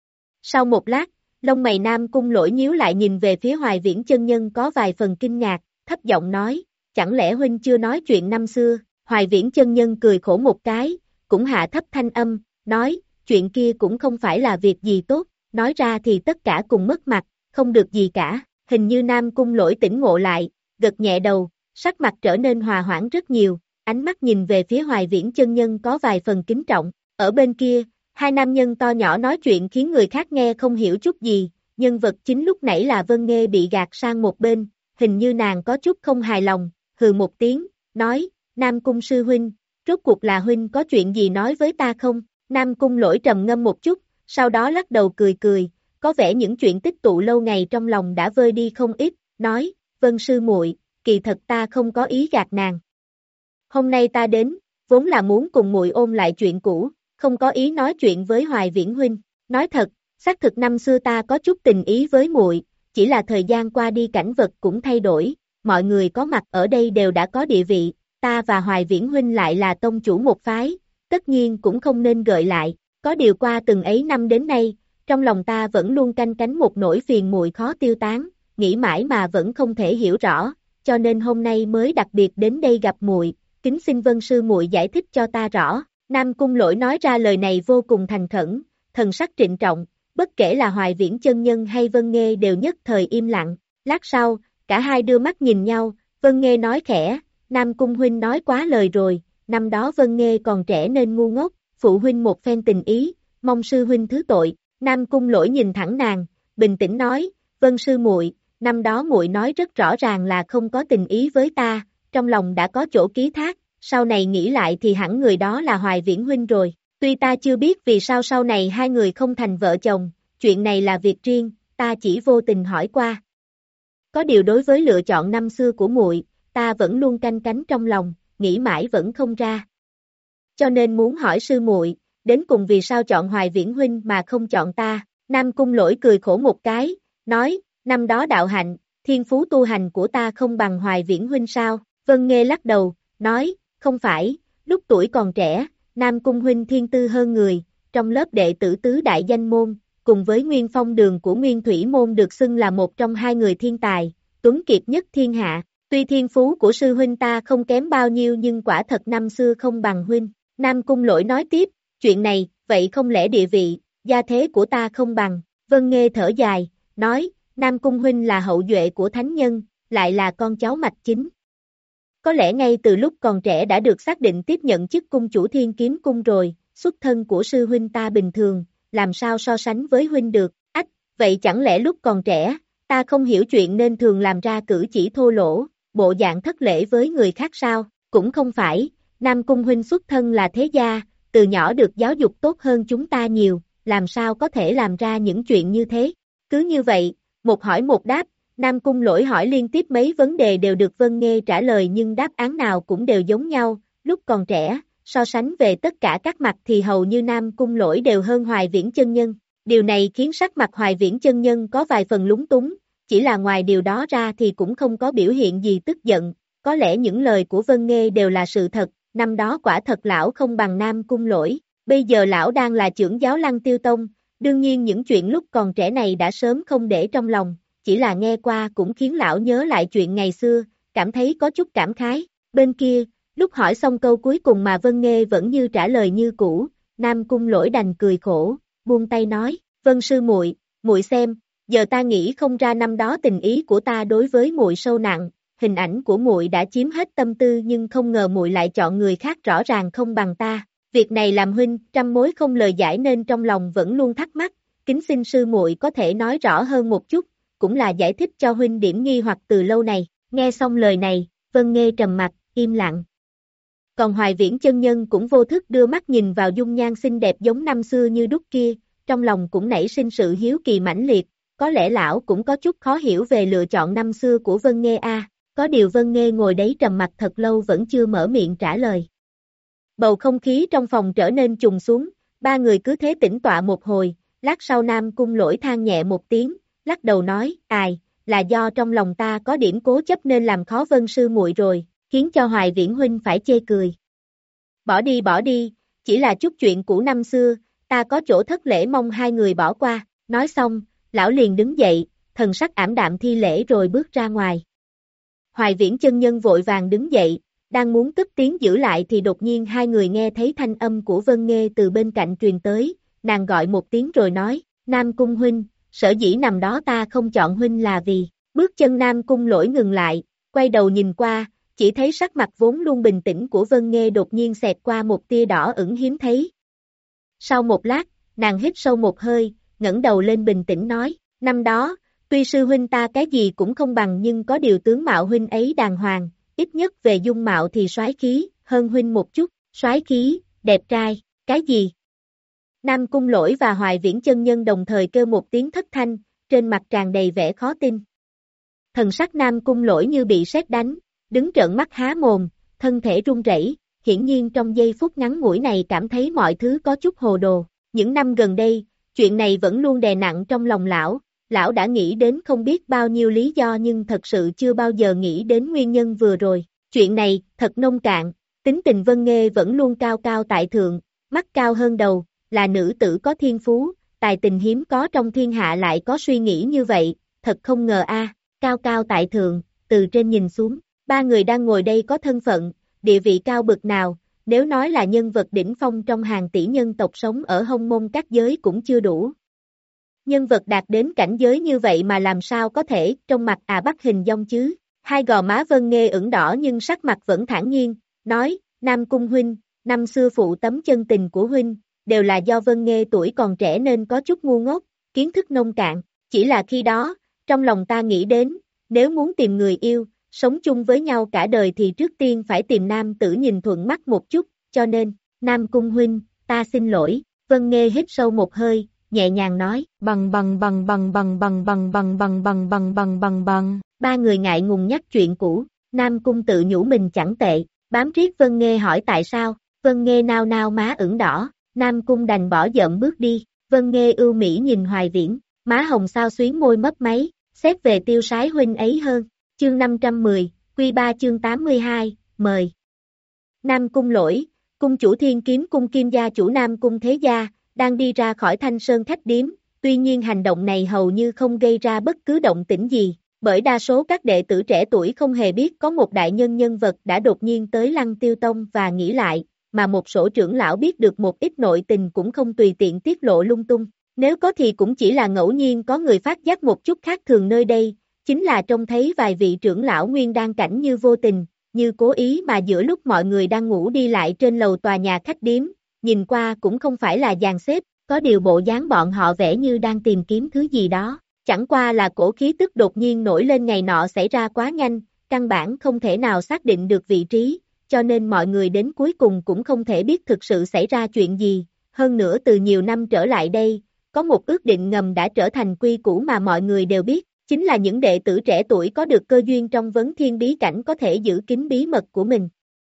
Sau một lát, lông mày Nam Cung Lỗi nhíu lại nhìn về phía Hoài Viễn chân nhân có vài phần kinh ngạc, thấp giọng nói, chẳng lẽ huynh chưa nói chuyện năm xưa? Hoài Viễn chân nhân cười khổ một cái, cũng hạ thấp thanh âm, nói, chuyện kia cũng không phải là việc gì tốt, nói ra thì tất cả cùng mất mặt, không được gì cả. Hình như Nam Cung Lỗi tỉnh ngộ lại, gật nhẹ đầu, sắc mặt trở nên hòa hoãn rất nhiều, ánh mắt nhìn về phía Hoài Viễn chân nhân có vài phần kính trọng. Ở bên kia, hai nam nhân to nhỏ nói chuyện khiến người khác nghe không hiểu chút gì, nhân vật chính lúc nãy là Vân Nghê bị gạt sang một bên, hình như nàng có chút không hài lòng, hừ một tiếng, nói, Nam Cung sư huynh, rốt cuộc là huynh có chuyện gì nói với ta không? Nam Cung Lỗi trầm ngâm một chút, sau đó lắc đầu cười cười, có vẻ những chuyện tích tụ lâu ngày trong lòng đã vơi đi không ít, nói, Vân sư muội, kỳ thật ta không có ý gạt nàng. Hôm nay ta đến, vốn là muốn cùng muội ôn lại chuyện cũ, không có ý nói chuyện với Hoài Viễn huynh. Nói thật, xác thực năm xưa ta có chút tình ý với muội, chỉ là thời gian qua đi cảnh vật cũng thay đổi, mọi người có mặt ở đây đều đã có địa vị, ta và Hoài Viễn huynh lại là tông chủ một phái, tất nhiên cũng không nên gợi lại. Có điều qua từng ấy năm đến nay, trong lòng ta vẫn luôn canh cánh một nỗi phiền muội khó tiêu tán, nghĩ mãi mà vẫn không thể hiểu rõ, cho nên hôm nay mới đặc biệt đến đây gặp muội, kính xin Vân sư muội giải thích cho ta rõ. Nam Cung Lỗi nói ra lời này vô cùng thành khẩn, thần sắc trịnh trọng, bất kể là Hoài Viễn chân nhân hay Vân Nghê đều nhất thời im lặng. Lát sau, cả hai đưa mắt nhìn nhau, Vân Nghê nói khẽ, Nam Cung huynh nói quá lời rồi, năm đó Vân Nghê còn trẻ nên ngu ngốc, phụ huynh một phen tình ý, mong sư huynh thứ tội. Nam Cung Lỗi nhìn thẳng nàng, bình tĩnh nói, Vân sư muội, năm đó muội nói rất rõ ràng là không có tình ý với ta, trong lòng đã có chỗ ký thác, sau này nghĩ lại thì hẳn người đó là Hoài Viễn huynh rồi. Tuy ta chưa biết vì sao sau này hai người không thành vợ chồng, chuyện này là việc riêng, ta chỉ vô tình hỏi qua. Có điều đối với lựa chọn năm xưa của muội, ta vẫn luôn canh cánh trong lòng, nghĩ mãi vẫn không ra. Cho nên muốn hỏi sư muội, đến cùng vì sao chọn Hoài Viễn huynh mà không chọn ta? Nam Cung Lỗi cười khổ một cái, nói, năm đó đạo hạnh, thiên phú tu hành của ta không bằng Hoài Viễn huynh sao? Vân Nghê lắc đầu, nói, không phải, lúc tuổi còn trẻ, Nam Cung huynh thiên tư hơn người, trong lớp đệ tử tứ đại danh môn, cùng với Nguyên Phong Đường của Nguyên Thủy môn được xưng là một trong hai người thiên tài, tuấn kiệt nhất thiên hạ. Tuy thiên phú của sư huynh ta không kém bao nhiêu nhưng quả thật năm xưa không bằng huynh. Nam Cung Lỗi nói tiếp, chuyện này, vậy không lẽ địa vị, gia thế của ta không bằng? Vân Nghê thở dài, nói, Nam Cung huynh là hậu duệ của thánh nhân, lại là con cháu mạch chính. Có lẽ ngay từ lúc còn trẻ đã được xác định tiếp nhận chức cung chủ Thiên Kiếm cung rồi, xuất thân của sư huynh ta bình thường, làm sao so sánh với huynh được? Ách, vậy chẳng lẽ lúc còn trẻ, ta không hiểu chuyện nên thường làm ra cử chỉ thô lỗ, bộ dạng thất lễ với người khác sao? Cũng không phải, Nam Cung huynh xuất thân là thế gia, từ nhỏ được giáo dục tốt hơn chúng ta nhiều, làm sao có thể làm ra những chuyện như thế? Cứ như vậy, một hỏi một đáp, Nam Cung Lỗi hỏi liên tiếp mấy vấn đề đều được Vân Nghê trả lời nhưng đáp án nào cũng đều giống nhau, lúc còn trẻ, so sánh về tất cả các mặt thì hầu như Nam Cung Lỗi đều hơn Hoài Viễn chân nhân. Điều này khiến sắc mặt Hoài Viễn chân nhân có vài phần lúng túng, chỉ là ngoài điều đó ra thì cũng không có biểu hiện gì tức giận, có lẽ những lời của Vân Nghê đều là sự thật, năm đó quả thật lão không bằng Nam Cung Lỗi, bây giờ lão đang là trưởng giáo Lăng Tiêu Tông, đương nhiên những chuyện lúc còn trẻ này đã sớm không để trong lòng, chỉ là nghe qua cũng khiến lão nhớ lại chuyện ngày xưa, cảm thấy có chút cảm khái. Bên kia, lúc hỏi xong câu cuối cùng mà Vân Nghê vẫn như trả lời như cũ, Nam Cung Lỗi đành cười khổ, buông tay nói, Vân sư muội, muội xem, giờ ta nghĩ không ra năm đó tình ý của ta đối với muội sâu nặng, hình ảnh của muội đã chiếm hết tâm tư nhưng không ngờ muội lại chọn người khác rõ ràng không bằng ta. Việc này làm huynh trăm mối không lời giải nên trong lòng vẫn luôn thắc mắc, kính xin sư muội có thể nói rõ hơn một chút, cũng là giải thích cho huynh điểm nghi hoặc từ lâu này. Nghe xong lời này, Vân Nghê trầm mặt, im lặng. Còn Hoài Viễn chân nhân cũng vô thức đưa mắt nhìn vào dung nhan xinh đẹp giống năm xưa như đúc kia, trong lòng cũng nảy sinh sự hiếu kỳ mãnh liệt, có lẽ lão cũng có chút khó hiểu về lựa chọn năm xưa của Vân Nghê a. Có điều Vân Nghê ngồi đấy trầm mặt thật lâu vẫn chưa mở miệng trả lời. Bầu không khí trong phòng trở nên trùng xuống, ba người cứ thế tĩnh tọa một hồi, lát sau Nam Cung Lỗi than nhẹ một tiếng, lắc đầu nói, ai, là do trong lòng ta có điểm cố chấp nên làm khó Vân sư muội rồi, khiến cho Hoài Viễn huynh phải chê cười. Bỏ đi bỏ đi, chỉ là chút chuyện cũ năm xưa, ta có chỗ thất lễ mong hai người bỏ qua. Nói xong, lão liền đứng dậy, thần sắc ảm đạm thi lễ rồi bước ra ngoài. Hoài Viễn chân nhân vội vàng đứng dậy, đang muốn cất tiếng giữ lại thì đột nhiên hai người nghe thấy thanh âm của Vân Nghê từ bên cạnh truyền tới, nàng gọi một tiếng rồi nói, Nam Cung huynh, sở dĩ nằm đó ta không chọn huynh là vì, bước chân Nam Cung Lỗi ngừng lại, quay đầu nhìn qua, chỉ thấy sắc mặt vốn luôn bình tĩnh của Vân Nghê đột nhiên xẹt qua một tia đỏ ửng hiếm thấy. Sau một lát, nàng hít sâu một hơi, ngẩng đầu lên bình tĩnh nói, năm đó, tuy sư huynh ta cái gì cũng không bằng nhưng có điều tướng mạo huynh ấy đàng hoàng, ít nhất về dung mạo thì soái khí, hơn huynh một chút, soái khí, đẹp trai, cái gì? Nam Cung Lỗi và Hoài Viễn chân nhân đồng thời kêu một tiếng thất thanh, trên mặt tràn đầy vẻ khó tin. Thần sắc Nam Cung Lỗi như bị sét đánh, đứng trợn mắt há mồm, thân thể run rẩy, hiển nhiên trong giây phút ngắn ngủi này cảm thấy mọi thứ có chút hồ đồ. Những năm gần đây, chuyện này vẫn luôn đè nặng trong lòng lão, lão đã nghĩ đến không biết bao nhiêu lý do nhưng thật sự chưa bao giờ nghĩ đến nguyên nhân vừa rồi. Chuyện này, thật nông cạn, tính tình Vân Nghê vẫn luôn cao cao tại thượng, mắt cao hơn đầu, là nữ tử có thiên phú, tài tình hiếm có trong thiên hạ lại có suy nghĩ như vậy, thật không ngờ a, cao cao tại thượng, từ trên nhìn xuống, ba người đang ngồi đây có thân phận, địa vị cao bực nào, nếu nói là nhân vật đỉnh phong trong hàng tỷ nhân tộc sống ở Hồng Mông các giới cũng chưa đủ. Nhân vật đạt đến cảnh giới như vậy mà làm sao có thể trong mặt à bắt hình dong chứ, hai gò má Vân Nghê ửng đỏ nhưng sắc mặt vẫn thản nhiên, nói, Nam Cung huynh, năm xưa phụ tấm chân tình của huynh, đều là do Vân Nghê tuổi còn trẻ nên có chút ngu ngốc, kiến thức nông cạn, chỉ là khi đó, trong lòng ta nghĩ đến, nếu muốn tìm người yêu, sống chung với nhau cả đời thì trước tiên phải tìm nam tử nhìn thuận mắt một chút, cho nên, Nam Cung huynh, ta xin lỗi. Vân Nghê hít sâu một hơi, nhẹ nhàng nói, bằng bằng bằng bằng bằng bằng bằng bằng bằng bằng bằng bằng bằng bằng. Ba người ngại ngùng nhắc chuyện cũ, Nam Cung tự nhủ mình chẳng tệ, bám riết Vân Nghê hỏi tại sao, Vân Nghê nao nao má ửng đỏ, Nam Cung đành bỏ giận bước đi, Vân Nghê ưu mỹ nhìn Hoài Viễn, má hồng sao xuyến môi mấp máy, xét về tiêu sái huynh ấy hơn, chương năm trăm mười, quy ba chương tám mươi hai, mời. Nam Cung Lỗi, cung chủ Thiên Kiếm cung Kim gia chủ Nam Cung Thế Gia, đang đi ra khỏi Thanh Sơn khách điếm, tuy nhiên hành động này hầu như không gây ra bất cứ động tĩnh gì, bởi đa số các đệ tử trẻ tuổi không hề biết có một đại nhân nhân vật đã đột nhiên tới Lăng Tiêu Tông và nghĩ lại, mà một số trưởng lão biết được một ít nội tình cũng không tùy tiện tiết lộ lung tung, nếu có thì cũng chỉ là ngẫu nhiên có người phát giác một chút khác thường nơi đây, chính là trông thấy vài vị trưởng lão nguyên đan cảnh như vô tình, như cố ý mà giữa lúc mọi người đang ngủ đi lại trên lầu tòa nhà khách điếm, nhìn qua cũng không phải là dàn xếp, có điều bộ dáng bọn họ vẻ như đang tìm kiếm thứ gì đó, chẳng qua là cổ khí tức đột nhiên nổi lên ngày nọ xảy ra quá nhanh, căn bản không thể nào xác định được vị trí, cho nên mọi người đến cuối cùng cũng không thể biết thực sự xảy ra chuyện gì, hơn nữa từ nhiều năm trở lại đây, có một ước định ngầm đã trở thành quy củ mà mọi người đều biết, chính là những đệ tử trẻ tuổi có được cơ duyên trong vấn thiên bí cảnh có thể giữ kín bí mật của mình.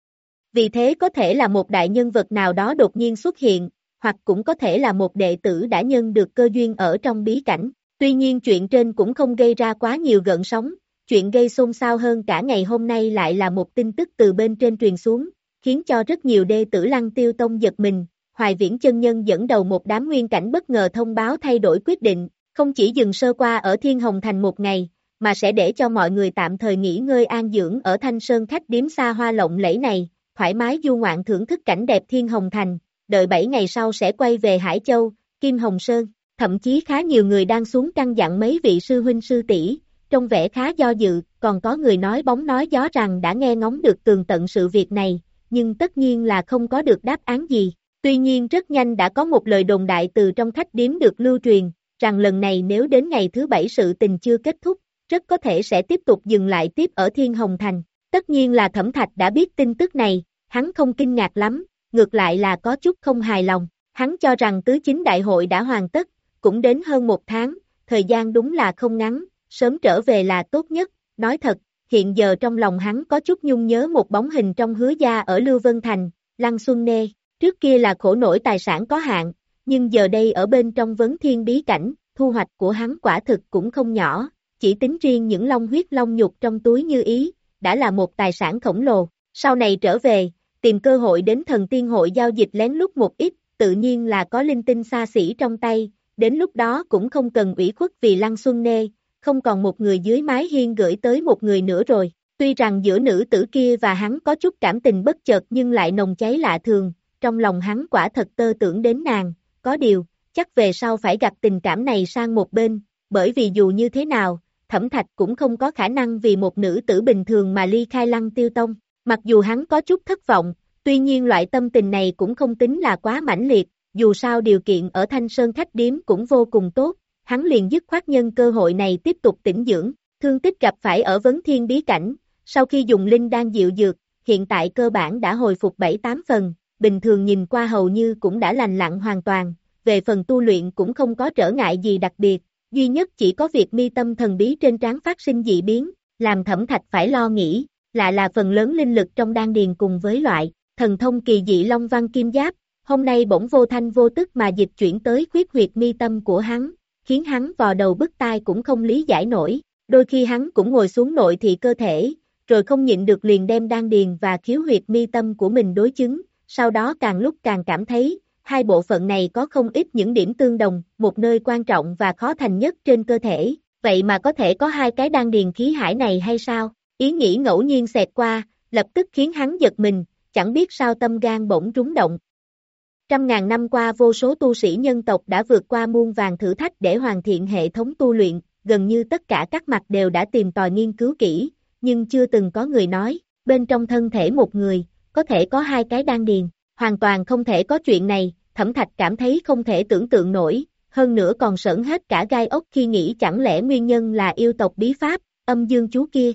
Vì thế có thể là một đại nhân vật nào đó đột nhiên xuất hiện, hoặc cũng có thể là một đệ tử đã nhân được cơ duyên ở trong bí cảnh. Tuy nhiên chuyện trên cũng không gây ra quá nhiều gợn sóng, chuyện gây xôn xao hơn cả ngày hôm nay lại là một tin tức từ bên trên truyền xuống, khiến cho rất nhiều đệ tử Lăng Tiêu Tông giật mình. Hoài Viễn chân nhân dẫn đầu một đám nguyên cảnh bất ngờ thông báo thay đổi quyết định, không chỉ dừng sơ qua ở Thiên Hồng Thành một ngày, mà sẽ để cho mọi người tạm thời nghỉ ngơi an dưỡng ở Thanh Sơn khách điếm xa hoa lộng lẫy này, thoải mái du ngoạn thưởng thức cảnh đẹp Thiên Hồng Thành, đợi bảy ngày sau sẽ quay về Hải Châu, Kim Hồng Sơn. Thậm chí khá nhiều người đang xuống căn dặn mấy vị sư huynh sư tỷ, trông vẻ khá do dự, còn có người nói bóng nói gió rằng đã nghe ngóng được tường tận sự việc này, nhưng tất nhiên là không có được đáp án gì. Tuy nhiên rất nhanh đã có một lời đồn đại từ trong khách điếm được lưu truyền, rằng lần này nếu đến ngày thứ bảy sự tình chưa kết thúc, rất có thể sẽ tiếp tục dừng lại tiếp ở Thiên Hồng Thành. Tất nhiên là Thẩm Thạch đã biết tin tức này, hắn không kinh ngạc lắm, ngược lại là có chút không hài lòng, hắn cho rằng tứ chính đại hội đã hoàn tất, cũng đến hơn một tháng, thời gian đúng là không ngắn, sớm trở về là tốt nhất, nói thật, hiện giờ trong lòng hắn có chút nhung nhớ một bóng hình trong Hứa gia ở Lưu Vân Thành, Lăng Xuân Nê, trước kia là khổ nổi tài sản có hạn, nhưng giờ đây ở bên trong vấn thiên bí cảnh, thu hoạch của hắn quả thực cũng không nhỏ, chỉ tính riêng những long huyết long nhục trong túi như ý, đã là một tài sản khổng lồ, sau này trở về, tìm cơ hội đến thần tiên hội giao dịch lén lút một ít, tự nhiên là có linh tinh xa xỉ trong tay. Đến lúc đó cũng không cần ủy khuất vì Lăng Xuân Nê, không còn một người dưới mái hiên gửi tới một người nữa rồi. Tuy rằng giữa nữ tử kia và hắn có chút cảm tình bất chợt nhưng lại nồng cháy lạ thường, trong lòng hắn quả thật tơ tưởng đến nàng, có điều, chắc về sau phải gạt tình cảm này sang một bên, bởi vì dù như thế nào, Thẩm Thạch cũng không có khả năng vì một nữ tử bình thường mà ly khai Lăng Tiêu Tông. Mặc dù hắn có chút thất vọng, tuy nhiên loại tâm tình này cũng không tính là quá mãnh liệt. Dù sao điều kiện ở Thanh Sơn khách điếm cũng vô cùng tốt, hắn liền dứt khoát nhân cơ hội này tiếp tục tĩnh dưỡng, thương tích gặp phải ở vấn thiên bí cảnh, sau khi dùng linh đan dịu dược, hiện tại cơ bản đã hồi phục bảy tám phần, bình thường nhìn qua hầu như cũng đã lành lặn hoàn toàn, về phần tu luyện cũng không có trở ngại gì đặc biệt, duy nhất chỉ có việc mi tâm thần bí trên trán phát sinh dị biến, làm Thẩm Thạch phải lo nghĩ, lại là phần lớn linh lực trong đan điền cùng với loại thần thông kỳ dị Long Văn Kim Giáp. Hôm nay bỗng vô thanh vô tức mà dịch chuyển tới khuyết huyệt mi tâm của hắn, khiến hắn vò đầu bứt tai cũng không lý giải nổi, đôi khi hắn cũng ngồi xuống nội thị cơ thể, rồi không nhịn được liền đem đan điền và khiếu huyệt mi tâm của mình đối chứng, sau đó càng lúc càng cảm thấy, hai bộ phận này có không ít những điểm tương đồng, một nơi quan trọng và khó thành nhất trên cơ thể, vậy mà có thể có hai cái đan điền khí hải này hay sao? Ý nghĩ ngẫu nhiên xẹt qua, lập tức khiến hắn giật mình, chẳng biết sao tâm gan bỗng rúng động. Trăm ngàn năm qua vô số tu sĩ nhân tộc đã vượt qua muôn vàn thử thách để hoàn thiện hệ thống tu luyện, gần như tất cả các mặt đều đã tìm tòi nghiên cứu kỹ, nhưng chưa từng có người nói, bên trong thân thể một người, có thể có hai cái đan điền, hoàn toàn không thể có chuyện này, Thẩm Thạch cảm thấy không thể tưởng tượng nổi, hơn nữa còn sởn hết cả gai ốc khi nghĩ chẳng lẽ nguyên nhân là yêu tộc bí pháp, âm dương chú kia.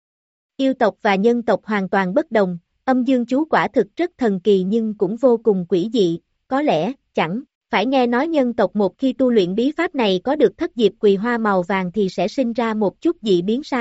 Yêu tộc và nhân tộc hoàn toàn bất đồng, âm dương chú quả thực rất thần kỳ nhưng cũng vô cùng quỷ dị, có lẽ, chẳng, phải nghe nói nhân tộc một khi tu luyện bí pháp này có được thất diệp quỳ hoa màu vàng thì sẽ sinh ra một chút dị biến sao,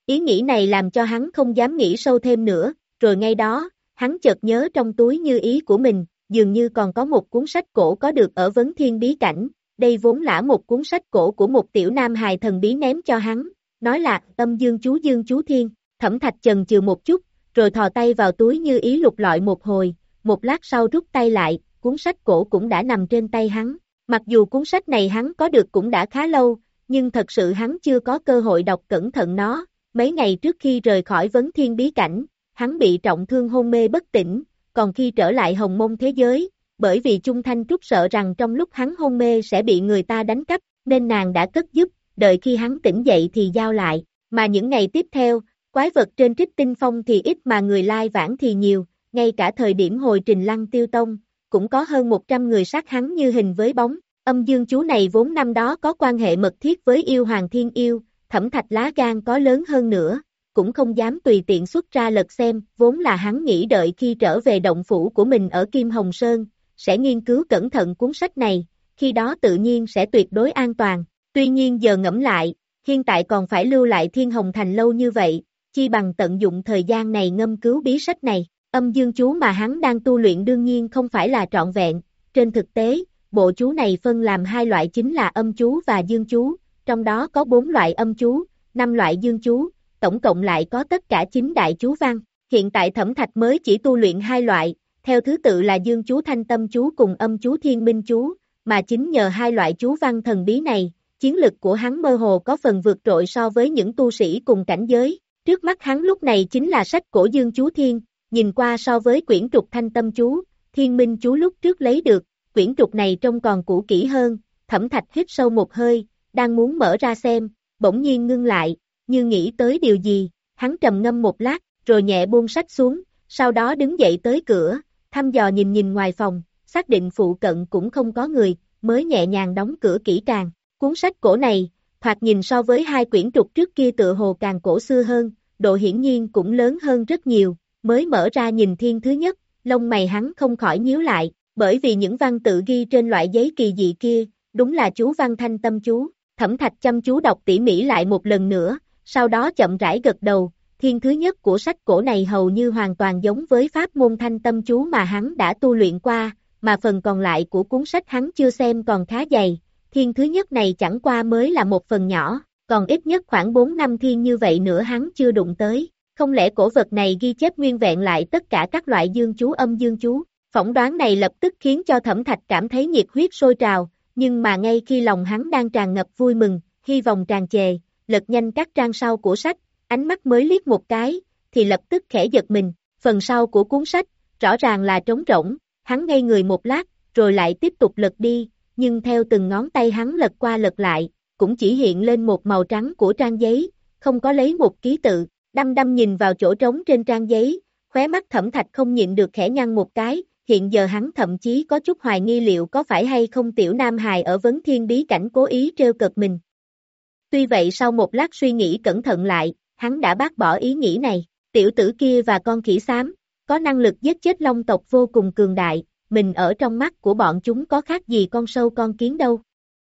Ý nghĩ này làm cho hắn không dám nghĩ sâu thêm nữa, rồi ngay đó, hắn chợt nhớ trong túi như ý của mình, dường như còn có một cuốn sách cổ có được ở Vấn Thiên Bí Cảnh, đây vốn là một cuốn sách cổ của một tiểu nam hài thần bí ném cho hắn, nói là Âm Dương Chú Dương Chú Thiên. Thẩm Thạch chần chừ một chút, rồi thò tay vào túi như ý lục lọi một hồi, một lát sau rút tay lại, cuốn sách cổ cũng đã nằm trên tay hắn. Mặc dù cuốn sách này hắn có được cũng đã khá lâu, nhưng thật sự hắn chưa có cơ hội đọc cẩn thận nó. Mấy ngày trước khi rời khỏi Vấn Thiên Bí Cảnh, hắn bị trọng thương hôn mê bất tỉnh, còn khi trở lại Hồng Mông thế giới, bởi vì Chung Thanh Trúc sợ rằng trong lúc hắn hôn mê sẽ bị người ta đánh cắp, nên nàng đã cất giúp, đợi khi hắn tỉnh dậy thì giao lại. Mà những ngày tiếp theo, quái vật trên Trích Tinh Phong thì ít mà người lai vãng thì nhiều, ngay cả thời điểm hồi trình Lăng Tiêu Tông, cũng có hơn một trăm người sát hắn như hình với bóng. Âm Dương Chú này vốn năm đó có quan hệ mật thiết với yêu hoàng Thiên Yêu, Thẩm Thạch lá gan có lớn hơn nữa, cũng không dám tùy tiện xuất ra lật xem, vốn là hắn nghĩ đợi khi trở về động phủ của mình ở Kim Hồng Sơn, sẽ nghiên cứu cẩn thận cuốn sách này, khi đó tự nhiên sẽ tuyệt đối an toàn. Tuy nhiên giờ ngẫm lại, hiện tại còn phải lưu lại Thiên Hồng Thành lâu như vậy, chi bằng tận dụng thời gian này ngâm cứu bí sách này. Âm Dương Chú mà hắn đang tu luyện đương nhiên không phải là trọn vẹn, trên thực tế, bộ chú này phân làm hai loại chính là âm chú và dương chú, trong đó có bốn loại âm chú, năm loại dương chú, tổng cộng lại có tất cả chín đại chú văn. Hiện tại Thẩm Thạch mới chỉ tu luyện hai loại, theo thứ tự là dương chú Thanh Tâm chú cùng âm chú Thiên Minh chú, mà chính nhờ hai loại chú văn thần bí này, chiến lực của hắn mơ hồ có phần vượt trội so với những tu sĩ cùng cảnh giới. Trước mắt hắn lúc này chính là sách cổ Dương Chú Thiên, nhìn qua so với quyển trục Thanh Tâm Chú, Thiên Minh Chú lúc trước lấy được, quyển trục này trông còn cũ kỹ hơn. Thẩm Thạch hít sâu một hơi, đang muốn mở ra xem, bỗng nhiên ngưng lại, như nghĩ tới điều gì, hắn trầm ngâm một lát, rồi nhẹ buông sách xuống, sau đó đứng dậy tới cửa, thăm dò nhìn nhìn ngoài phòng, xác định phụ cận cũng không có người, mới nhẹ nhàng đóng cửa kỹ càng. Cuốn sách cổ này, thoạt nhìn so với hai quyển trục trước kia tựa hồ càng cổ xưa hơn, độ hiển nhiên cũng lớn hơn rất nhiều, mới mở ra nhìn thiên thứ nhất, lông mày hắn không khỏi nhíu lại, bởi vì những văn tự ghi trên loại giấy kỳ dị kia, đúng là chú văn Thanh Tâm chú. Thẩm Thạch chăm chú đọc tỉ mỉ lại một lần nữa, sau đó chậm rãi gật đầu, thiên thứ nhất của sách cổ này hầu như hoàn toàn giống với pháp môn Thanh Tâm chú mà hắn đã tu luyện qua, mà phần còn lại của cuốn sách hắn chưa xem còn khá dày, thiên thứ nhất này chẳng qua mới là một phần nhỏ, còn ít nhất khoảng bốn năm thiên như vậy nữa hắn chưa đụng tới. Không lẽ cổ vật này ghi chép nguyên vẹn lại tất cả các loại dương chú âm dương chú? Phỏng đoán này lập tức khiến cho Thẩm Thạch cảm thấy nhiệt huyết sôi trào, nhưng mà ngay khi lòng hắn đang tràn ngập vui mừng, hy vọng tràn trề, lật nhanh các trang sau của sách, ánh mắt mới liếc một cái, thì lập tức khẽ giật mình, phần sau của cuốn sách, rõ ràng là trống rỗng, hắn ngây người một lát, rồi lại tiếp tục lật đi, nhưng theo từng ngón tay hắn lật qua lật lại, cũng chỉ hiện lên một màu trắng của trang giấy, không có lấy một ký tự. Đăm đăm nhìn vào chỗ trống trên trang giấy, khóe mắt Thẩm Thạch không nhịn được khẽ nhăn một cái, hiện giờ hắn thậm chí có chút hoài nghi liệu có phải hay không tiểu nam hài ở Vấn Thiên Bí Cảnh cố ý trêu cợt mình. Tuy vậy sau một lát suy nghĩ cẩn thận lại, hắn đã bác bỏ ý nghĩ này, tiểu tử kia và con khỉ xám, có năng lực giết chết long tộc vô cùng cường đại, mình ở trong mắt của bọn chúng có khác gì con sâu con kiến đâu.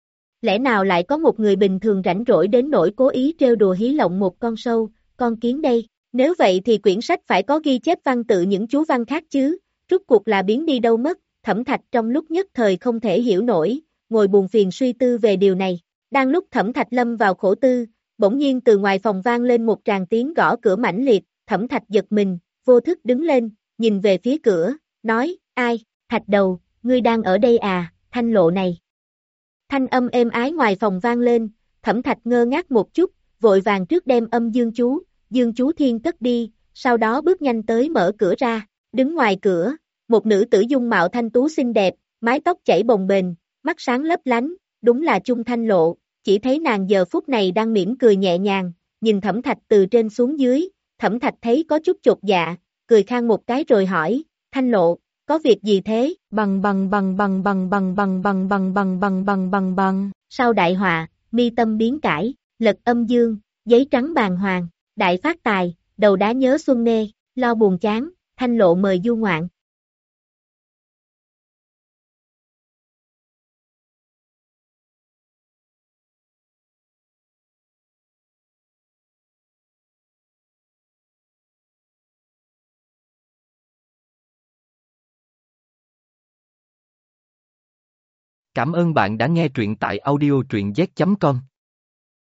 Lẽ nào lại có một người bình thường rảnh rỗi đến nỗi cố ý trêu đùa hí lộng một con sâu, con kiến đây, nếu vậy thì quyển sách phải có ghi chép văn tự những chú văn khác chứ, rốt cuộc là biến đi đâu mất. Thẩm Thạch trong lúc nhất thời không thể hiểu nổi, ngồi buồn phiền suy tư về điều này. Đang lúc Thẩm Thạch lâm vào khổ tư, bỗng nhiên từ ngoài phòng vang lên một tràng tiếng gõ cửa mãnh liệt, Thẩm Thạch giật mình, vô thức đứng lên, nhìn về phía cửa, nói, ai, Thạch Đầu, ngươi đang ở đây à, Thanh Lộ này. Thanh âm êm ái ngoài phòng vang lên, Thẩm Thạch ngơ ngác một chút, vội vàng trước đem âm dương chú, Dương Chú Thiên cất đi, sau đó bước nhanh tới mở cửa ra, đứng ngoài cửa, một nữ tử dung mạo thanh tú xinh đẹp, mái tóc chảy bồng bềnh, mắt sáng lấp lánh, đúng là Chung Thanh Lộ, chỉ thấy nàng giờ phút này đang mỉm cười nhẹ nhàng, nhìn Thẩm Thạch từ trên xuống dưới, Thẩm Thạch thấy có chút chột dạ, cười khan một cái rồi hỏi, Thanh Lộ, có việc gì thế? Bằng bằng bằng bằng bằng bằng bằng bằng bằng bằng bằng bằng bằng bằng, sau đại họa, mi tâm biến cải, lật âm dương, giấy trắng bàng hoàng. Đại phát tài, đầu đá nhớ xuân nê, lo buồn chán, Thanh Lộ mời du ngoạn. Cảm ơn bạn đã nghe truyện tại audio truyện z chấm com.